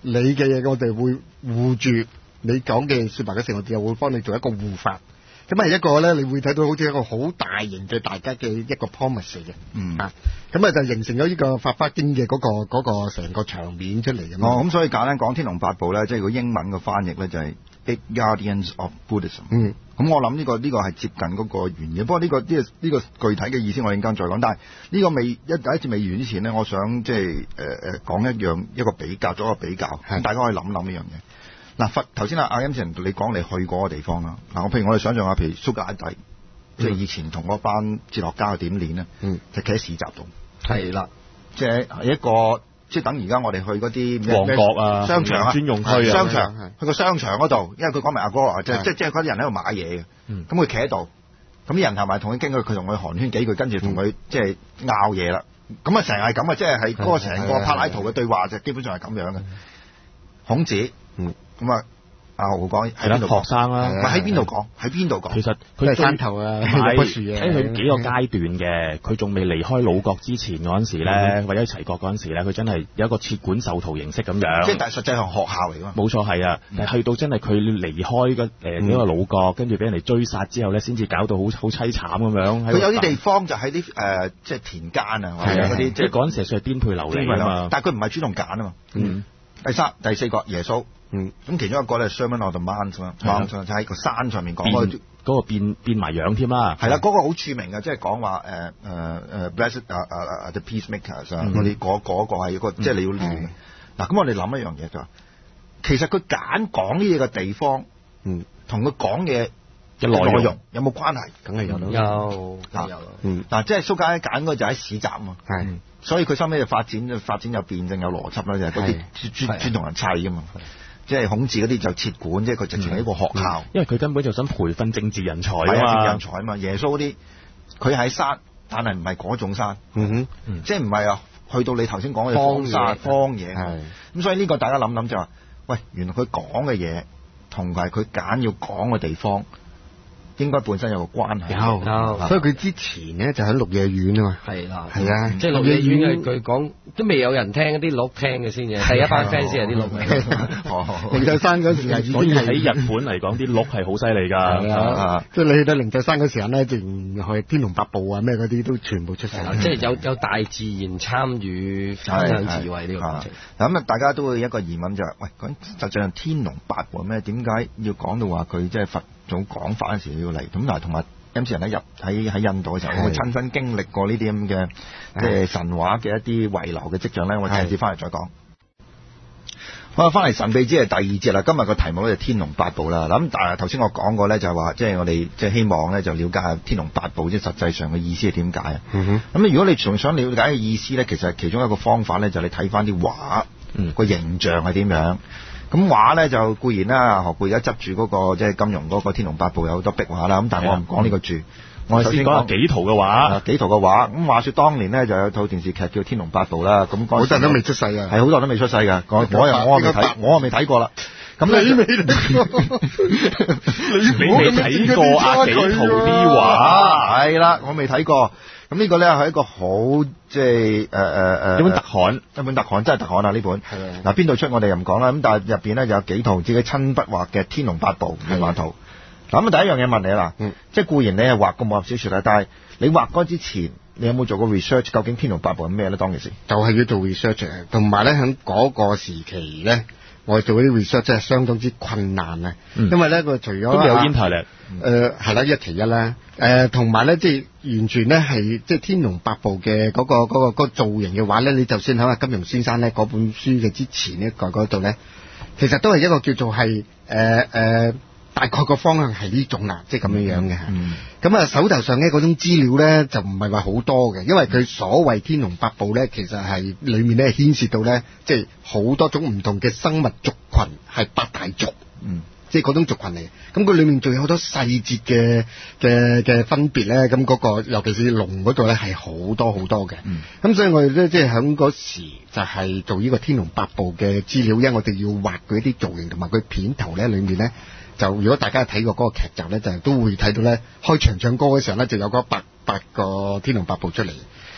你嘅嘢，我哋會護住你講嘅説話嘅時候，我哋又會幫你做一個護法。咁係一個咧，你會睇到好似一個好大型嘅大家嘅一個 promise 嘅， 嗯啊，咁啊就形成咗呢個《法華經》嘅嗰個嗰個成個場面出嚟咁。 哦，咁所以簡單講，《天龍八部》咧，即係個英文嘅翻譯咧，就係 Eight Guardians of Buddhism。 嗯， 咁我諗呢個呢個係接近嗰個原意，不過呢個呢個呢個具體嘅意思我陣間再講。但係呢個未一第一節未完之前咧，我想即係誒誒講一樣一個比較，做一個比較，大家可以諗諗呢樣嘢。嗱，佛頭先啊，阿 Amson 你講你去過嘅地方啦。嗱，我譬如我哋想象下，譬如蘇格拉底，即係以前同嗰班哲學家嘅點練咧， 嗯， 就企喺市集度， 係啦， 即係一個即係等而家我哋去嗰啲旺角啊、 商場啊、 專用區啊、 商場去個商場嗰度，因為佢講明阿哥啊，即係即係即係嗰啲人喺度買嘢嘅，咁佢企喺度，咁啲人係咪同佢傾佢，佢同佢寒暄幾句，跟住同佢即係拗嘢啦。咁啊成日係咁啊，即係係嗰個成個柏拉圖嘅對話就基本上係咁樣嘅。孔子，嗯。咁啊，阿豪講喺邊度學生啦， 唔係喺邊度講？喺邊度講？ 其實佢山頭啊， 睇棵樹啊， 睇佢幾個階段嘅。佢仲未離開魯國之前嗰陣時咧，或者齊國嗰陣時咧，佢真係有一個設館授徒形式咁樣。 即係但係實際上學校嚟㗎嘛。 冇錯係啊，但係去到真係佢離開個誒呢個魯國，跟住俾人哋追殺之後咧，先至搞到好好凄慘咁樣。 佢有啲地方就喺啲誒即係田間啊，或者嗰啲即係嗰陣時算係顛沛流離啊嘛。 但係佢唔係主動揀啊嘛。嗯。第三、第四個耶穌。嗯，咁其中一個咧 Sermon on the Mount 啦，Mount 就喺個山上面講嗰個嗰個變變埋樣添啦。 係啦，嗰個好著名嘅，即係講話誒誒誒 Blessed 啊啊啊 the Peacemakers 啊嗰啲嗰嗰個係一個即係你要練嘅。嗱，咁我哋諗一樣嘢就話，其實佢揀講呢嘢嘅地方，嗯，同佢講嘢嘅內容有冇關係？ 梗係有啦， 有嗱，嗯，嗱，即係蘇格拉揀嗰個就喺市集啊嘛，係，所以佢收尾就發展發展有辯證有邏輯啦，就係嗰啲專專同人砌㗎嘛。即係孔子嗰啲就設館，即係佢直情係一個學校， 因為佢根本就想培訓政治人才啊嘛， 政治人才啊嘛。耶穌嗰啲佢喺山，但係唔係嗰種山，嗯哼，即係唔係啊？去到你頭先講嘅荒山、荒野，係咁，所以呢個大家諗諗就話，喂，原來佢講嘅嘢同埋佢揀要講嘅地方，應該本身有個關係。 有，有，所以佢之前咧就喺綠野苑啊嘛。 係啦， 係啊， 即係綠野苑嘅佢講都未有人聽，啲鹿聽嘅先嘅，第一班 fans 先係啲鹿嚟。 靈鷲山嗰時係已經係喺日本嚟講，啲鹿係好犀利㗎。 即係你去到靈鷲山嗰時候咧，淨係天龍八部啊咩嗰啲都全部出晒。 即係有有大自然參與分享智慧呢個過程。 嗱咁啊，大家都會一個疑問就係，喂，講實際上天龍八部咩？點解要講到話佢即係佛種講法嗰時要嚟？咁嗱，同埋 M C 人喺入喺喺印度嘅時候，會親身經歷過呢啲咁嘅即係神話嘅一啲遺留嘅跡象咧。我遲啲翻嚟再講。好，翻嚟神秘之係第二節啦。今日個題目咧就天龍八部啦。咁但係頭先我講過咧，就係話即係我哋即係希望咧就了解下天龍八部即係實際上嘅意思係點解啊？咁、嗯、如果你仲想了解嘅意思咧，其實其中一個方法咧就係你睇翻啲畫，個、嗯、形象係點樣。咁畫咧就固然啦，何故而家執住嗰個即係金庸嗰個天龍八部有好多壁畫啦。咁但係我唔講呢個住。我首先講幾圖嘅畫， 幾圖嘅畫。咁話說當年咧就有套電視劇叫《天龍八部》啦。咁好多人都未出世啊， 係好多人都未出世㗎。我我又我未睇，我又未睇過啦。咁你未睇過？ 你未睇過啊？幾圖啲畫係啦，我未睇過。咁呢個咧係一個好即係誒誒誒一本特刊， 一本特刊真係特刊啊！呢本嗱邊度出我哋又唔講啦。咁但係入邊咧就有幾圖自己親筆畫嘅《天龍八部》嘅畫圖。咁啊，第一樣嘢問你啦，嗯、即係固然你係畫過武俠小說啦，但係你畫嗰之前，你有冇做過 research？究竟天龍八部係咩咧？當其時就係要做 research，同埋咧喺嗰個時期咧，我做啲 research 真係相當之困難啊！嗯、因為咧佢除咗都有 internet， 誒係啦，一其一啦，誒同埋咧即係完全咧係即係天龍八部嘅嗰、嗰個嗰、嗰個嗰個造型嘅話咧，你就算喺阿金庸先生咧嗰本書嘅之前呢個嗰度咧，其實都係一個叫做係誒誒。呃呃大概個方向係呢種啦，即係咁樣樣嘅。咁、嗯、啊，手頭上咧嗰種資料咧就唔係話好多嘅，因為佢所謂天龍八部咧，其實係裡面咧牽涉到咧，即係好多種唔同嘅生物族群，係八大族，嗯，即係嗰種族群嚟。咁佢裡面仲有好多細節嘅嘅嘅分別咧，咁嗰、嗰個尤其是龍嗰度咧係好多好多嘅。咁、嗯、所以我哋咧即係喺嗰時就係做呢個天龍八部嘅資料，因為我哋要畫佢啲造型同埋佢片頭咧裡面咧。就如果大家睇過嗰個劇集咧，就都會睇到咧，開場唱歌嘅時候咧，就有嗰八八個天龍八部出嚟。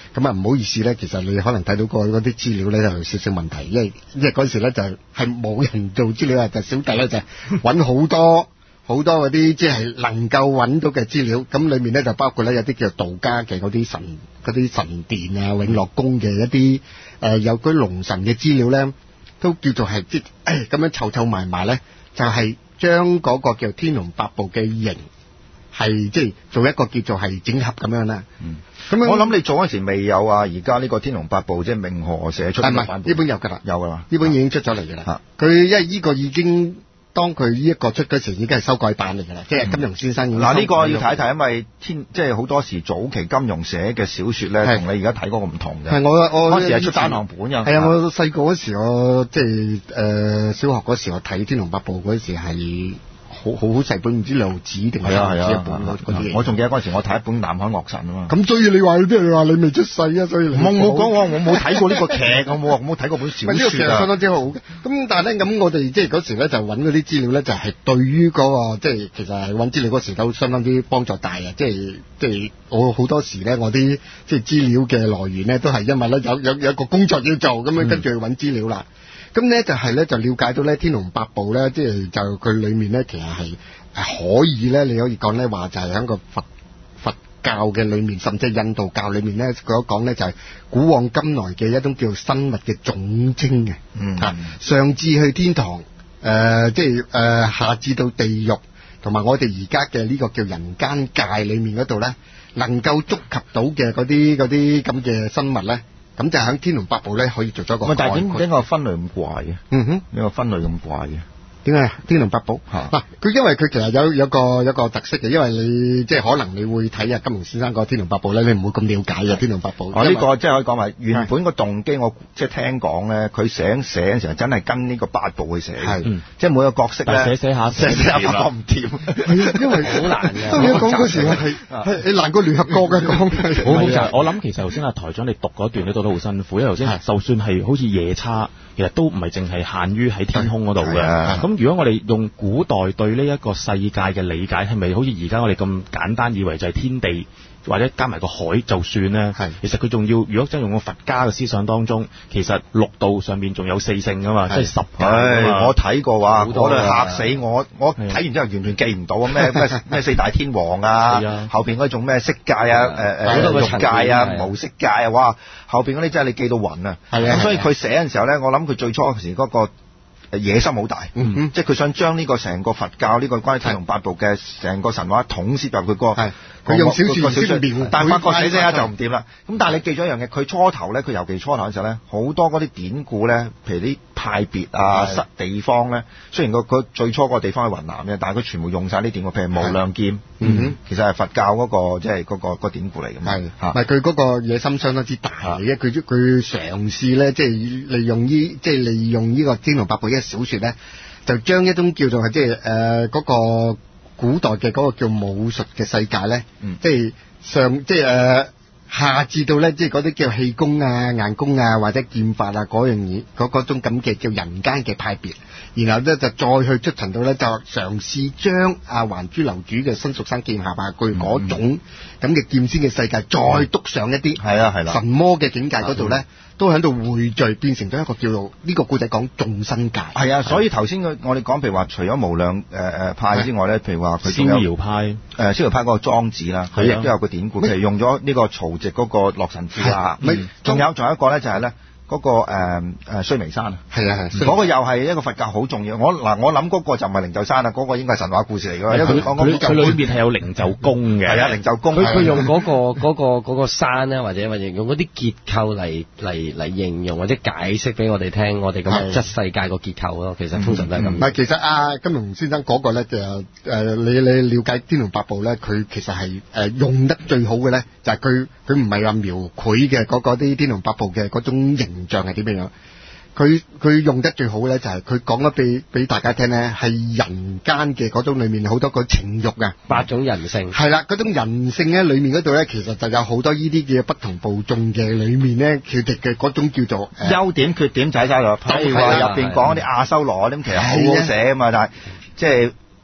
咁啊唔好意思咧，其實你可能睇到個嗰啲資料咧就有少少問題，因為因為嗰時咧就係冇人做資料啊，就小弟咧就揾好多好多嗰啲即係能夠揾到嘅資料，咁裡面咧就包括咧有啲叫道家嘅嗰啲神嗰啲神殿啊、永樂宮嘅一啲誒、呃、有嗰啲龍神嘅資料咧，都叫做係即係咁樣湊湊埋埋咧，就係將嗰個叫天龍八部嘅形係即係做一個叫做係整合咁樣啦。嗯，咁樣我諗你做嗰時未有啊，而家呢個天龍八部即係明河寫出嘅版本， 呢本有㗎啦， 有㗎啦， 呢本已經出咗嚟㗎啦。佢因為呢個已經。當佢呢一個出嗰時，已經係修改版嚟㗎啦，即係金庸先生。 嗱呢個要睇一睇，因為天即係好多時早期金庸寫嘅小説咧，同你而家睇嗰個唔同嘅。 係我我嗰時係出單行本㗎。 係啊，我細個嗰時，我即係誒小學嗰時，我睇《天龍八部》嗰時係。好好好細本，唔知兩毫紙定係兩毫紙一本嗰啲嘢。我仲記得嗰陣時，我睇一本《南海樂神》啊嘛。咁所以你話啲人話你未出世啊，所以冇冇講我我冇睇過呢個劇，我冇我冇睇過本小説啊。呢個劇相當之好嘅。咁但係咧，咁我哋即係嗰時咧就揾嗰啲資料咧，就係對於嗰個即係其實係揾資料嗰時都相當之幫助大啊！即係即係我好多時咧，我啲即係資料嘅來源咧，都係因為咧有有有一個工作要做，咁樣跟住去揾資料啦。咁咧就係咧就了解到咧《天龍八部》咧，即係就佢裏面咧其實係係可以咧，你可以講咧話就係喺個佛佛教嘅裏面，甚至係印度教裏面咧，佢講咧就係古往今來嘅一種叫生物嘅總稱嘅，嗯啊，上至去天堂，誒即係誒下至到地獄，同埋我哋而家嘅呢個叫人間界裏面嗰度咧，能夠觸及到嘅嗰啲嗰啲咁嘅生物咧。咁就喺《天龍八部》咧，可以做咗一個。 但係點點個分類咁怪嘅？ 嗯哼， 呢個分類咁怪嘅？ 點解《天龍八部》嗱，佢因為佢其實有有個有個特色嘅，因為你即係可能你會睇啊金庸先生個《天龍八部》咧，你唔會咁了解嘅《天龍八部》。 哦，呢個即係可以講埋原本個動機，我即係聽講咧，佢寫寫嘅時候真係跟呢個八部去寫嘅，即係每個角色咧寫寫下寫寫下講唔掂， 因為好難嘅。當你講嗰時係係你難過聯合國嘅講，好複雜。我諗其實頭先阿台長你讀嗰段都讀得好辛苦，因為頭先就算係好似夜叉。其實都唔係淨係限於喺天空嗰度嘅。咁如果我哋用古代對呢一個世界嘅理解，係咪好似而家我哋咁簡單，以為就係天地或者加埋個海就算咧？其實佢仲要，如果真係用個佛家嘅思想當中，其實六道上面仲有四聖噶嘛，即係十界。 我睇過話，我都嚇死我！我睇完之後完全記唔到啊！咩咩咩四大天王啊，後邊嗰種咩色界啊、誒誒欲界啊、無色界啊，哇！後邊嗰啲真係你記到暈啊！咁所以佢寫嘅時候咧，我諗佢最初嗰時嗰個野心好大，嗯、即係佢想將呢個成個佛教呢、呢個關於天龍八部嘅成個神話統攝入佢個。 佢用小說小說描， 但係發覺寫寫下就唔掂啦。咁但係你記咗一樣嘢，佢初頭咧，佢尤其初頭嘅時候咧，好多嗰啲典故咧，譬如啲派別啊、實地方咧，雖然個佢最初個地方係雲南嘅，但係佢全部用晒啲典故，譬如無量劍，嗯哼，其實係佛教嗰、嗰個即係嗰個、嗰個典故嚟嘅。 係嚇，唔係佢嗰個野心相當之大嘅，佢佢嘗試咧，即係利用呢，即係利用呢個天龍八部呢個小説咧，就將一種叫做係即係誒嗰個。古代嘅嗰個叫武術嘅世界咧，嗯、即係上即係誒、呃、下至到咧，即係嗰啲叫氣功啊、硬功啊或者劍法啊嗰樣嘢，嗰嗰種咁嘅叫人間嘅派別，然後咧就再去出塵到咧，就嘗試將阿還珠樓主嘅新蜀山劍俠啊，佢嗰種咁嘅劍仙嘅世界，再篤上一啲係啊係啦神魔嘅境界嗰度咧。都喺度匯聚，變成咗一個叫做呢、這個故仔講眾生界。係啊，所以頭先我哋講，譬如話除咗無量誒誒、呃、派之外咧，譬如話佢逍遙派誒、 呃、逍遙派嗰個莊子啦，佢亦都有個典故，譬如用咗呢個曹植嗰個洛神賦啊，仲有仲有一個咧就係咧。嗰、那個誒誒須彌山啊，係啊係，嗰、那個又係一個佛教好重要。我嗱我諗嗰個就唔係靈鷲山啦，嗰、那個應該係神話故事嚟㗎。因為佢講佢裏面係有靈鷲宮嘅， 係啊靈鷲宮。 佢佢用嗰、那個嗰、那個嗰、那個山咧，或者或者用嗰啲結構嚟嚟嚟形容或者解釋俾我哋聽，我哋咁物質世界個結構咯。其實通常都係咁。唔係、 嗯嗯，其實阿金庸先生嗰個咧就誒、呃，你你了解天龍八部咧，佢其實係誒、呃、用得最好嘅咧，就係佢佢唔係話描繪嘅嗰嗰啲天龍八部嘅嗰種形象係點樣？佢佢用得最好咧，就係佢講咗俾俾大家聽咧，係人間嘅嗰種裏面好多個情慾啊， 八種人性係啦，嗰種人性咧，裏面嗰度咧，其實就有好多呢啲嘅不同部眾嘅裏面咧，佢哋嘅嗰種叫做優點缺點就喺晒度，譬如話入邊講啲阿修羅咁，其實好好寫啊嘛，但係即係。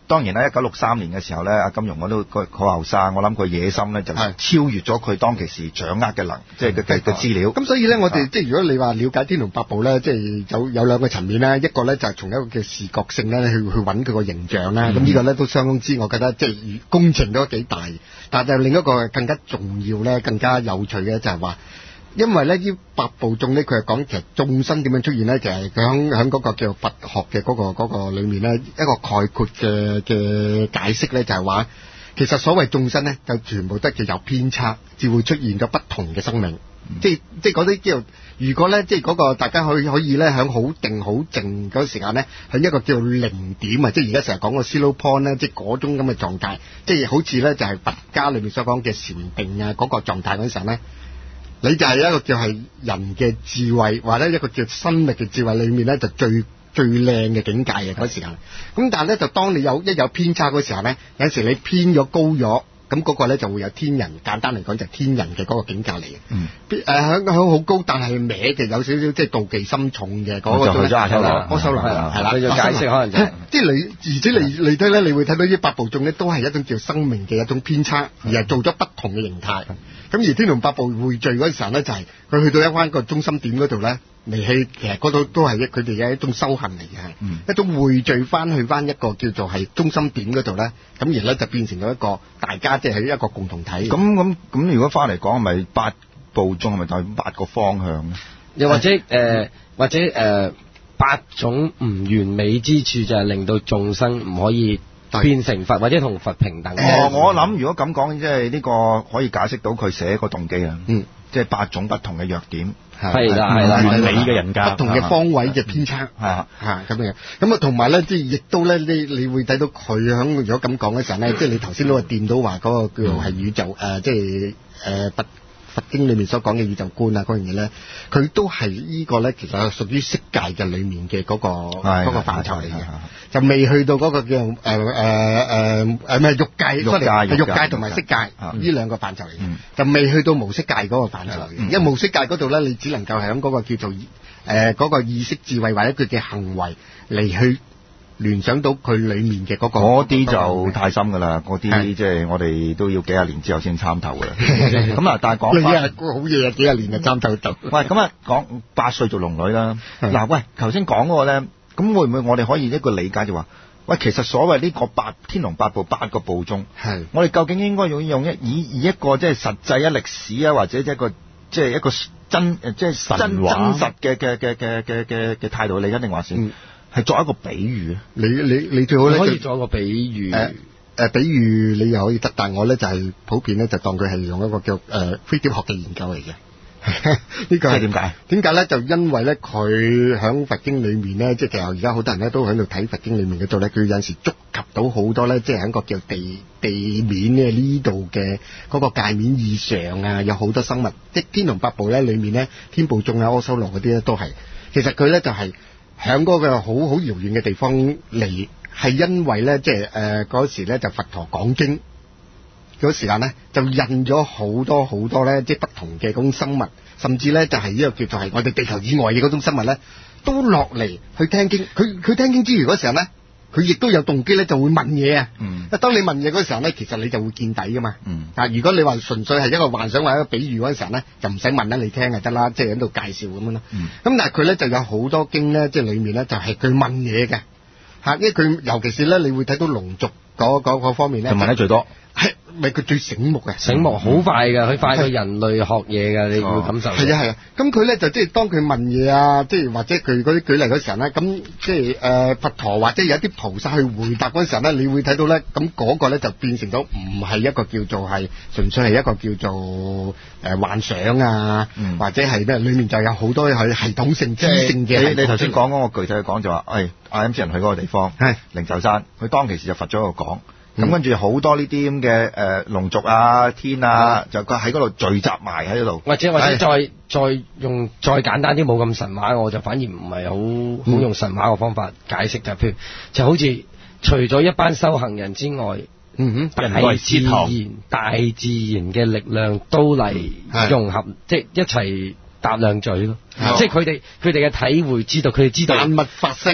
當然啦，一九六三年嘅時候咧，阿金庸我都佢好後生，我諗佢野心咧就超越咗佢當其時掌握嘅能，即係嘅嘅資料。 咁所以咧，我哋即係如果你話了解《天龍八部》咧，即係有有兩個層面啦，一個咧就係從一個嘅視覺性咧去去揾佢個形象啦。咁、嗯、呢個咧都相當之，我覺得即係工程都幾大。但係另一個更加重要咧、更加有趣嘅就係話。因為咧，呢八部眾咧，佢係講其實眾生點樣出現咧，其實佢響響嗰個叫佛學嘅嗰、嗰個嗰、嗰個裏面咧，一個概括嘅嘅解釋咧，就係話，其實所謂眾生咧，就全部都係有偏差，至會出現咗不同嘅生命。嗯、即係即係嗰啲叫，如果咧，即係嗰個大家可以可以咧，響好定好靜嗰時間咧，喺一個叫零點啊，即係而家成日講個 zero point 咧，即係嗰種咁嘅狀態，即係好似咧就係佛家裏面所講嘅禪定啊嗰個狀態嗰陣咧。你就係一個叫係人嘅智慧，或者一個叫生命嘅智慧裏面咧，就最最靚嘅境界嘅嗰時間。咁但係咧，就當你有一有偏差嗰時候咧，有時你偏咗高咗，咁嗰個咧就會有天人。簡單嚟講，就係天人嘅嗰個境界嚟嘅。嗯。誒響響好高，但係歪嘅，有少少即係妒忌心重嘅嗰、嗰個。就去咗阿修羅。阿修羅係啦。係啦。你解釋可能就係、即係你，而且你你睇咧，你會睇到呢八部眾咧，都係一種叫生命嘅一種偏差，而係做咗不同嘅形態。咁而天龍八部匯聚嗰陣時候咧，就係、是、佢去到一彎個中心點嗰度咧，離氣其實嗰度都係佢哋嘅一種修行嚟嘅，嗯、一種匯聚翻去翻一個叫做係中心點嗰度咧，咁而咧就變成咗一個大家即係一個共同體。咁咁咁，如果翻嚟講，係咪八部眾係咪代表八個方向咧？ 又或者誒、呃，或者誒、呃，八種唔完美之處就係令到眾生唔可以變成佛或者同佛平等。 哦，我諗如果咁講，即係呢個可以解釋到佢寫個動機啊。嗯，即係八種不同嘅弱點， 係啦係啦， 完美嘅人格， 不同嘅方位嘅偏差，係係咁樣。咁啊，同埋咧，即係亦都咧，你你會睇到佢響如果咁講嘅時候咧，即係你頭先都話掂到話嗰個叫做係宇宙誒、呃，即係誒不。佛經裏面所講嘅宇宙觀啊，嗰樣嘢咧，佢都係呢個咧，其實係屬於色界嘅裏面嘅嗰、嗰個嗰個範疇嚟嘅，就未去到嗰個叫誒誒誒誒咩欲界，欲界欲界同埋色界呢兩個範疇嚟嘅，嗯、就未去到無色界嗰個範疇嚟嘅。嗯、因為無色界嗰度咧，你只能夠係喺嗰個叫做誒嗰、呃嗰個意識智慧或者佢嘅行為嚟去聯想到佢裏面嘅嗰、嗰個，嗰啲就太深噶啦，嗰啲即係我哋都要幾廿年之後先參透噶啦。咁啊，但係講翻好嘢啊，幾廿年就參透到。 喂，咁啊，講八歲做龍女啦。嗱，喂，頭先講嗰個咧，咁會唔會我哋可以一個理解就話，喂，其實所謂呢個八天龍八部八個部眾，係我哋究竟應該用用一以以一個即係實際一歷史啊，或者一個即係一個真誒即係真真實嘅嘅嘅嘅嘅嘅嘅態度嚟，一定話先？嗯係作一個比喻啊！ 你你你最好咧可以作一個比喻。誒、 呃呃、比喻你又可以得，但我咧就係、是、普遍咧就當佢係用一個叫誒飛碟學嘅研究嚟嘅。呢個係點解？點解咧？就因為咧佢喺佛經裏面咧，即係其實而家好多人咧都喺度睇佛經裏面嘅度咧，佢有陣時觸及到好多咧，即係喺個叫地地面嘅呢度嘅嗰個界面以上啊，有好多生物。即係天龍八部咧裏面咧，天部眾啊、阿修羅嗰啲咧都係。其實佢咧就係、是。喺嗰個好好遙遠嘅地方嚟，係因為咧，即係誒嗰時咧就佛陀講經嗰時間咧，就印咗好多好多咧，即係不同嘅嗰種生物，甚至咧就係呢個叫做係我哋地球以外嘅嗰種生物咧，都落嚟去聽經。佢佢聽經之餘嗰時候咧，佢亦都有動機咧，就會問嘢啊。嗯。當你問嘢嗰時候咧，其實你就會見底噶嘛。嗯。但係如果你話純粹係一個幻想或者一個比喻嗰陣時候咧，就唔使問啦，你聽就得啦，即係喺度介紹咁樣咯。嗯。咁但係佢咧就有好多經咧，即係裏面咧就係佢問嘢嘅嚇，因為佢尤其是咧，你會睇到龍族嗰嗰嗰方面咧， 就問得最多。 係咪佢最醒目嘅？ 醒目好快㗎，佢快過人類學嘢㗎，你會感受。 係啊係啊，咁佢咧就即係當佢問嘢啊，即係或者佢嗰啲舉例嗰時候咧，咁即係誒佛陀或者有一啲菩薩去回答嗰陣時候咧，你會睇到咧，咁嗰個咧就變成咗唔係一個叫做係純粹係一個叫做誒幻想啊，或者係咩？裡面就有好多係系統性知性嘅。 你你頭先講嗰個具體去講就話，誒阿 M 先人去嗰個地方，係靈鷲山，佢當其時就佛咗喺度講。咁跟住好多呢啲咁嘅誒龍族啊、天啊，就佢喺嗰度聚集埋喺嗰度。 或者或者再再用再簡單啲，冇咁神話，我就反而唔係好好用神話嘅方法解釋，就譬如就好似除咗一班修行人之外，嗯哼，大自然大自然嘅力量都嚟融合，即係一齊搭兩嘴咯。即係佢哋佢哋嘅體會，知道佢哋知道萬物發聲啊！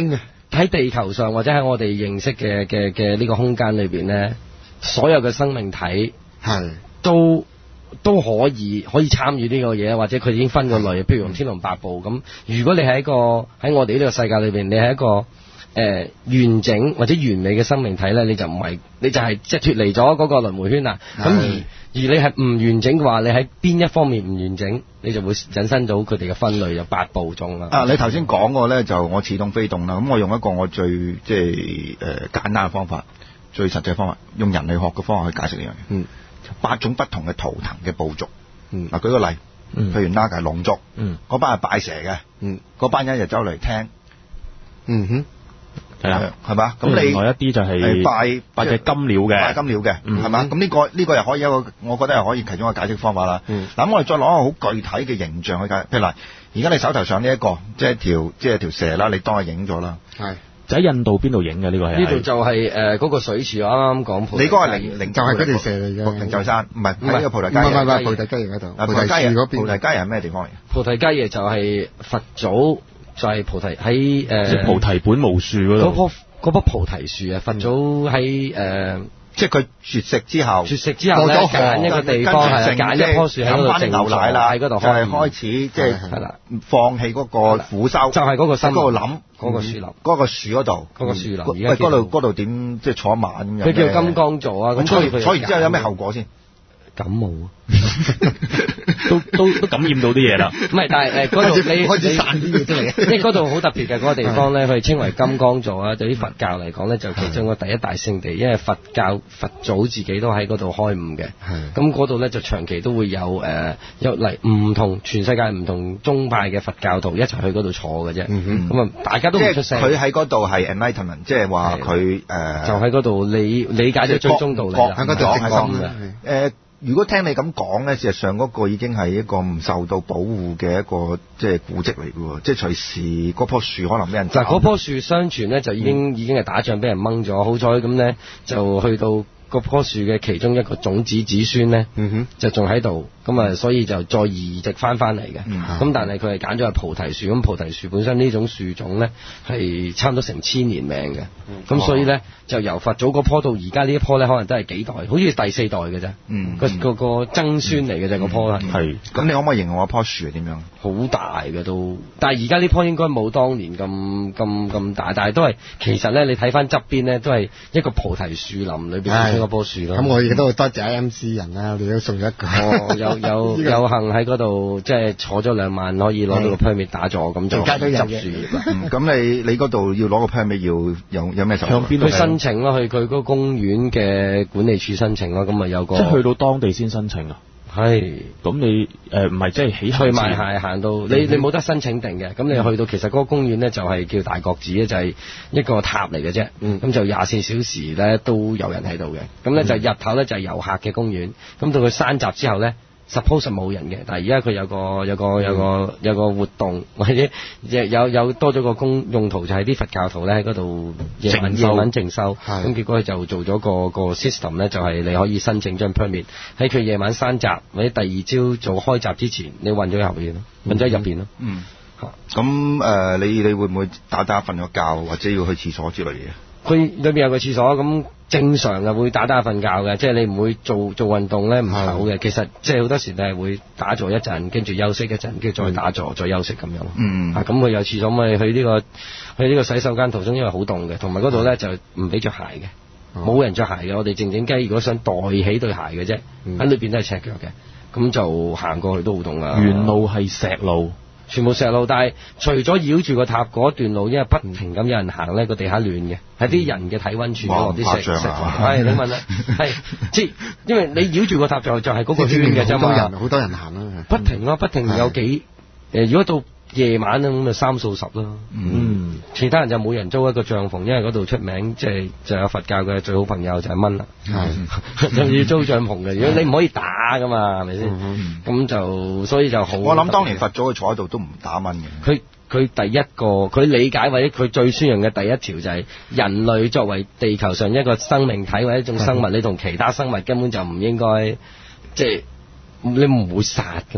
喺地球上或者喺我哋認識嘅嘅嘅呢個空間裏邊咧，所有嘅生命體係都都可以可以參與呢個嘢，或者佢已經分個類，譬如用天龍八部咁。如果你係一個喺我哋呢個世界裏邊，你係一個誒、呃、完整或者完美嘅生命體咧，你就唔係，你就係即係脫離咗嗰個輪迴圈啦。咁而而你係唔完整嘅話，你喺邊一方面唔完整，你就會引申到佢哋嘅分類有八部中啦。 啊，你頭先講過咧，就我似動非動啦。咁我用一個我最即係誒、呃、簡單嘅方法，最實際嘅方法，用人類學嘅方法去解釋呢樣嘢。嗯。八種不同嘅圖騰嘅部族，嗯，嗱舉個例，嗯，譬如拉嘅龍族，嗯，嗰班係拜蛇嘅，嗯，嗰班人就走嚟聽，嗯哼，係啊，係嘛？咁你另外一啲就係拜拜隻金鳥嘅，拜金鳥嘅，係嘛？咁呢個呢個又可以一個，我覺得係可以其中一個解釋方法啦。嗯，嗱咁我哋再攞一個好具體嘅形象去解，譬如嗱，而家你手頭上呢一個，即係條即係條蛇啦，你當係影咗啦，係。就喺印度邊度影嘅呢個係？呢度就係誒嗰個水池，我啱啱講。你嗰個係靈靈就係嗰條蛇嚟嘅，靈鷲山，唔係唔係呢個菩提伽耶，唔係唔係菩提伽耶嗰度。菩提伽耶嗰邊，菩提伽耶係咩地方嚟？菩提伽耶就係佛祖，就係菩提喺誒。即係菩提本無樹嗰度。嗰棵嗰棵菩提樹啊，佛祖喺誒。即係佢絕食之後，絕食之後咧揀一個地方係揀一棵樹喺嗰度靜牛奶啦，喺嗰度開開始即係係啦，放棄嗰個苦修，就係嗰個心，嗰度諗嗰個樹林，嗰個樹嗰度，嗰個樹林。喂，嗰度嗰度點即係坐一晚咁樣？佢叫金剛座啊！咁坐完坐完之後有咩後果先？感冒啊！都都都感染到啲嘢啦。唔係，但係誒嗰度你開始散啲嘢出嚟，因為嗰度好特別嘅嗰個地方咧，佢稱為金剛座啊。對於佛教嚟講咧，就其中個第一大聖地，因為佛教佛祖自己都喺嗰度開悟嘅。咁嗰度咧就長期都會有誒有嚟唔同全世界唔同宗派嘅佛教徒一齊去嗰度坐嘅啫。咁啊，大家都唔出聲。佢喺嗰度係 enlightenment，即係話佢誒就喺嗰度理理解咗最終道理啦。喺嗰度係咁嘅誒。如果聽你咁講咧，事實上嗰個已經係一個唔受到保護嘅一個即係古蹟嚟嘅喎，即係隨時嗰棵樹可能俾人斬。嗱，嗰棵樹相傳咧就已經、嗯、已經係打仗俾人掹咗，好彩咁咧就去到嗰棵樹嘅其中一個種子子孫咧，嗯哼，就仲喺度。咁啊，所以就再移植翻翻嚟嘅。咁、嗯、但係佢係揀咗係菩提樹，咁菩提樹本身呢種樹種咧係差唔多成千年命嘅。咁、嗯、所以咧就由佛祖嗰棵到而家呢一棵咧，可能都係幾代，好似第四代嘅啫。嗯，個個個曾孫嚟嘅啫，嗰棵係。係。咁你可唔可以形容嗰棵樹係點樣？好大嘅都，但係而家呢棵應該冇當年咁咁咁大，但係都係其實咧，你睇翻側邊咧，都係一個菩提樹林裏邊嘅嗰棵樹咯。咁我亦都多謝 I M C 人啦，你都送咗一個。哦，有有有幸喺嗰度即係坐咗兩晚，可以攞到個 permit 打坐，咁就執樹葉啦。咁你你嗰度要攞個 permit 要有有咩手續？去申請咯，去佢嗰個公園嘅管理處申請咯，咁啊有個。即係去到當地先申請啊？係。咁你誒唔係即係起去埋係行到你你冇得申請定嘅，咁你去到其實嗰個公園咧就係叫大覺寺咧，就係一個塔嚟嘅啫。嗯。咁就廿四小時咧都有人喺度嘅，咁咧就日頭咧就係遊客嘅公園，咁到佢閂閘之後咧。suppose 冇人嘅，但係而家佢有個有個有個有個活動，或者有有多咗個公用途，就係啲佛教徒咧喺嗰度夜晚夜晚靜修，咁結果佢就做咗個個 system 咧，就係你可以申請張 permit 喺佢夜晚閂閘或者第二朝做開閘之前，你運咗入邊咯，運咗入邊咯。嗯，咁誒、呃，你你會唔會打打瞓咗覺，或者要去廁所之類嘢？佢裏邊有個廁所，咁正常嘅會打打瞓覺嘅，即係你唔會做做運動咧唔好嘅。其實即係好多時你係會打坐一陣，跟住休息一陣，跟住再打坐再休息咁樣。嗯，啊咁佢有廁所咪去呢個去呢個洗手間途中，因為好凍嘅，同埋嗰度咧就唔俾着鞋嘅，冇人着鞋嘅。我哋靜靜雞如果想代起對鞋嘅啫，喺裏邊都係赤腳嘅，咁就行過去都好凍啊。原路係石路。全部石路，但係除咗繞住個塔嗰段路，因為不停咁有人行咧，個地下暖嘅，係啲人嘅體溫傳落啲石石。係你問啦，係即係因為你繞住個塔就就係嗰個圈嘅啫嘛。好多人，好多人行啦。不停咯，不停有幾誒，如果到夜晚咁就三數十啦。嗯，其他人就每人租一個帳篷，因為嗰度出名，即係就有佛教嘅最好朋友就係蚊啦。係，就要租帳篷嘅。如果你唔可以打噶嘛，係咪先？咁就所以就好。我諗當年佛祖佢坐喺度都唔打蚊嘅。佢佢第一個佢理解或者佢最宣揚嘅第一條就係人類作為地球上一個生命體或者一種生物，你同其他生物根本就唔應該即係你唔會殺噶嘛。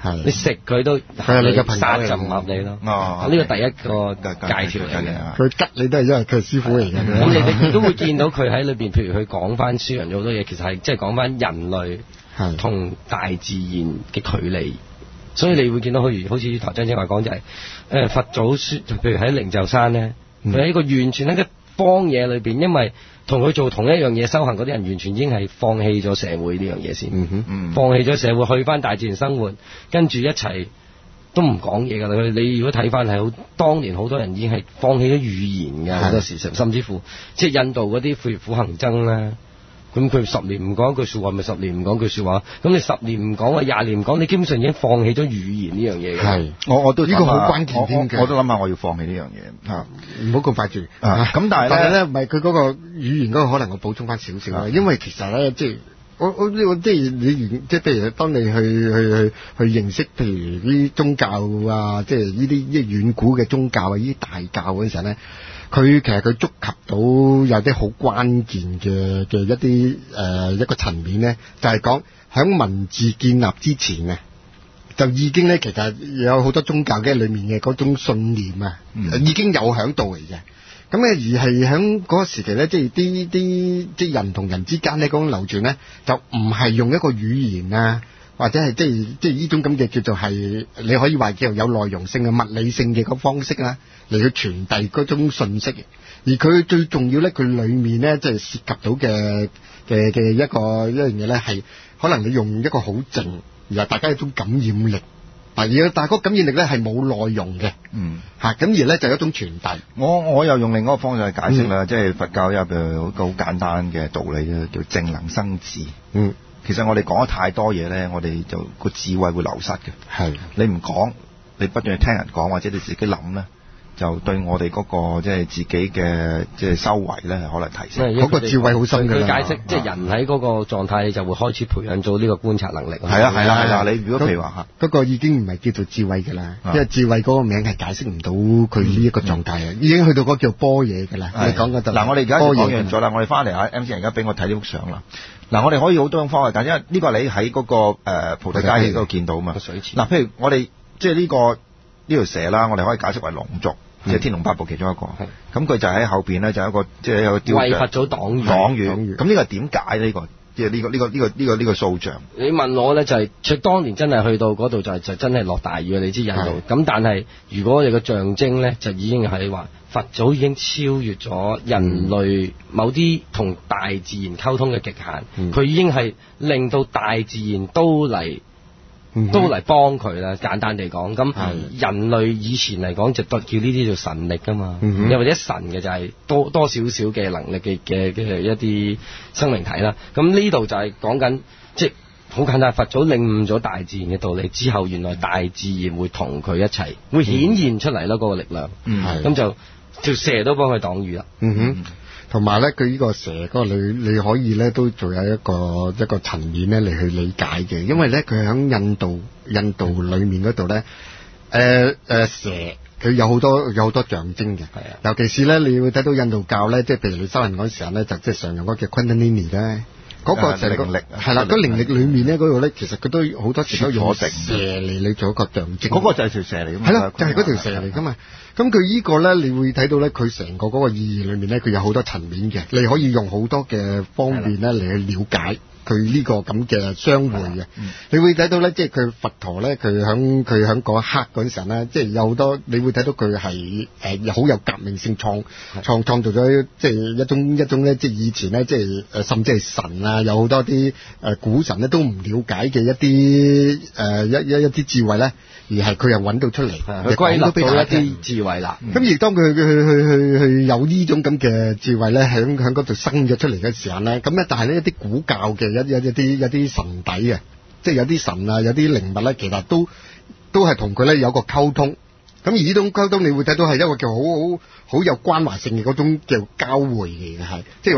你食佢都係你嘅朋友殺就唔合理咯。哦，呢個第一個戒條嚟嘅。 佢吉你都係因為佢係師傅嚟嘅。 咁你你都會見到佢喺裏邊，譬如佢講翻宣揚咗好多嘢，其實係即係講翻人類同大自然嘅距離。所以你會見到好似好似頭張正話講就係、是、誒佛祖說，譬如喺靈鷲山咧，佢喺一個完全喺個荒野裏邊，因為同佢做同一樣嘢修行嗰啲人，完全已經係放棄咗社會呢樣嘢先，嗯哼嗯、放棄咗社會，去翻大自然生活，跟住一齊都唔講嘢㗎啦。你如果睇翻係好，當年好多人已經係放棄咗語言㗎，好多時甚至乎即係印度嗰啲苦苦行僧咧。咁佢十年唔講一句說話，咪十年唔講句說話。咁你十年唔講，或廿年唔講，你基本上已經放棄咗語言呢樣嘢嘅。係， 我我都呢個好關鍵添嘅。 我都諗下我要放棄呢樣嘢嚇， 唔好咁快住。 啊，咁但係但係咧，唔係佢嗰個語言嗰個可能我補充翻少少啦，因為其實咧，即係我我呢個即係你即係譬如當你去去去去認識譬如啲宗教啊，即係呢啲啲遠古嘅宗教啊，呢啲大教嗰陣時咧。佢其實佢觸及到有啲好關鍵嘅嘅一啲誒、呃、一個層面咧，就係講喺文字建立之前啊，就已經咧其實有好多宗教嘅裏面嘅嗰種信念啊，嗯、已經有喺度嚟嘅。咁咧而係喺嗰個時期咧，即係啲啲即係人同人之間咧嗰種流傳咧，就唔係用一個語言啊。或者係即係即係呢種咁嘅叫做係你可以話叫做有內容性嘅物理性嘅個方式啦，嚟去傳遞嗰種信息。而佢最重要咧，佢裡面咧即係涉及到嘅嘅嘅一個一樣嘢咧，係可能你用一個好靜，然後大家有一種感染力。而但係嗰個感染力咧係冇內容嘅。嗯。嚇，咁而咧就有一種傳遞。我我又用另一個方式去解釋啦，嗯、即係佛教有一個好簡單嘅道理咧，叫正能生智。嗯。其實我哋講得太多嘢咧，我哋就個智慧會流失嘅。係你唔講，你不斷去聽人講，或者你自己諗咧，就對我哋嗰、那個即係自己嘅即係修為咧，可能提升。嗰個智慧好深嘅。佢解釋即係人喺嗰個狀態，就會開始培養咗呢個觀察能力。係啊係啊係啊！你如果譬如話嚇，嗰個已經唔係叫做智慧㗎啦，因為智慧嗰個名係解釋唔到佢呢一個狀態啊，嗯、已經去到嗰個叫般若㗎啦。你講嗰度嗱，我哋而家講完咗啦，我哋翻嚟啊 M C 而家俾我睇呢幅相啦。嗱，我哋可以好多種方法，但因為呢個你喺嗰、那個誒、呃、菩提街嗰度見到嘛。水池。嗱，譬如我哋即係呢個呢條蛇啦，我哋可以解釋為龍族，即係、嗯、天龍八部其中一個。係。咁佢就喺後邊咧，就有一個即係有個雕像。為佛祖擋雨。擋雨。咁呢個點解呢個？即係呢個呢、這個呢、這個呢、這個呢、這個塑像。你問我咧，就係、是、佢當年真係去到嗰度就係就真係落大雨啊！你知印度。咁但係如果我哋個象徵咧，就已經係話。佛祖已經超越咗人類某啲同大自然溝通嘅極限，佢、嗯、已經係令到大自然都嚟、嗯、都嚟幫佢啦。簡單地講，咁人類以前嚟講就叫呢啲做神力㗎嘛，又、嗯、或者神嘅就係多多少少嘅能力嘅嘅嘅一啲生命體啦。咁呢度就係講緊即係好簡單，佛祖領悟咗大自然嘅道理之後，原來大自然會同佢一齊，會顯現出嚟咯嗰個力量。咁、嗯、就。條蛇都幫佢擋雨啦。嗯哼，同埋咧，佢呢個蛇嗰個你你可以咧都仲有一個一個層面咧嚟去理解嘅，因為咧佢喺印度印度裡面嗰度咧，誒、呃、誒、呃、蛇佢有好多有好多象徵嘅。係啊，尤其是咧你會睇到印度教咧，即係譬如你修行嗰時候咧，就即係常用嗰個叫 Kundalini 咧。嗰個就係靈力，係啦，嗰靈力裏面咧，嗰度咧，其實佢都好多時都用蛇嚟嚟做一個象徵。嗰個就係條蛇嚟㗎嘛。係啦，就係嗰條蛇嚟㗎嘛。咁佢依個咧，你會睇到咧，佢成個嗰個意義裏面咧，佢有好多層面嘅，你可以用好多嘅方面咧嚟去了解佢呢個咁嘅相會嘅。你會睇到咧，即係佢佛陀咧，佢響佢響嗰一刻嗰陣時咧，即係有好多，你會睇到佢係誒好有革命性創創創造咗，即係一種一種咧，即係以前咧，即係誒甚至係神啊。有好多啲誒古神咧都唔了解嘅一啲誒一一一啲智慧咧，而係佢又揾到出嚟，佢歸納到一啲智慧啦。咁、嗯、而當佢去去去去有呢種咁嘅智慧咧，喺喺嗰度生咗出嚟嘅時候咧，咁咧但係呢一啲古教嘅一一一啲一啲神底啊，即係有啲神啊，有啲靈物咧，其實都都係同佢咧有個溝通。咁而呢種溝通，你會睇到係一個叫好好好有關懷性嘅嗰種叫交匯嘅，係即係話。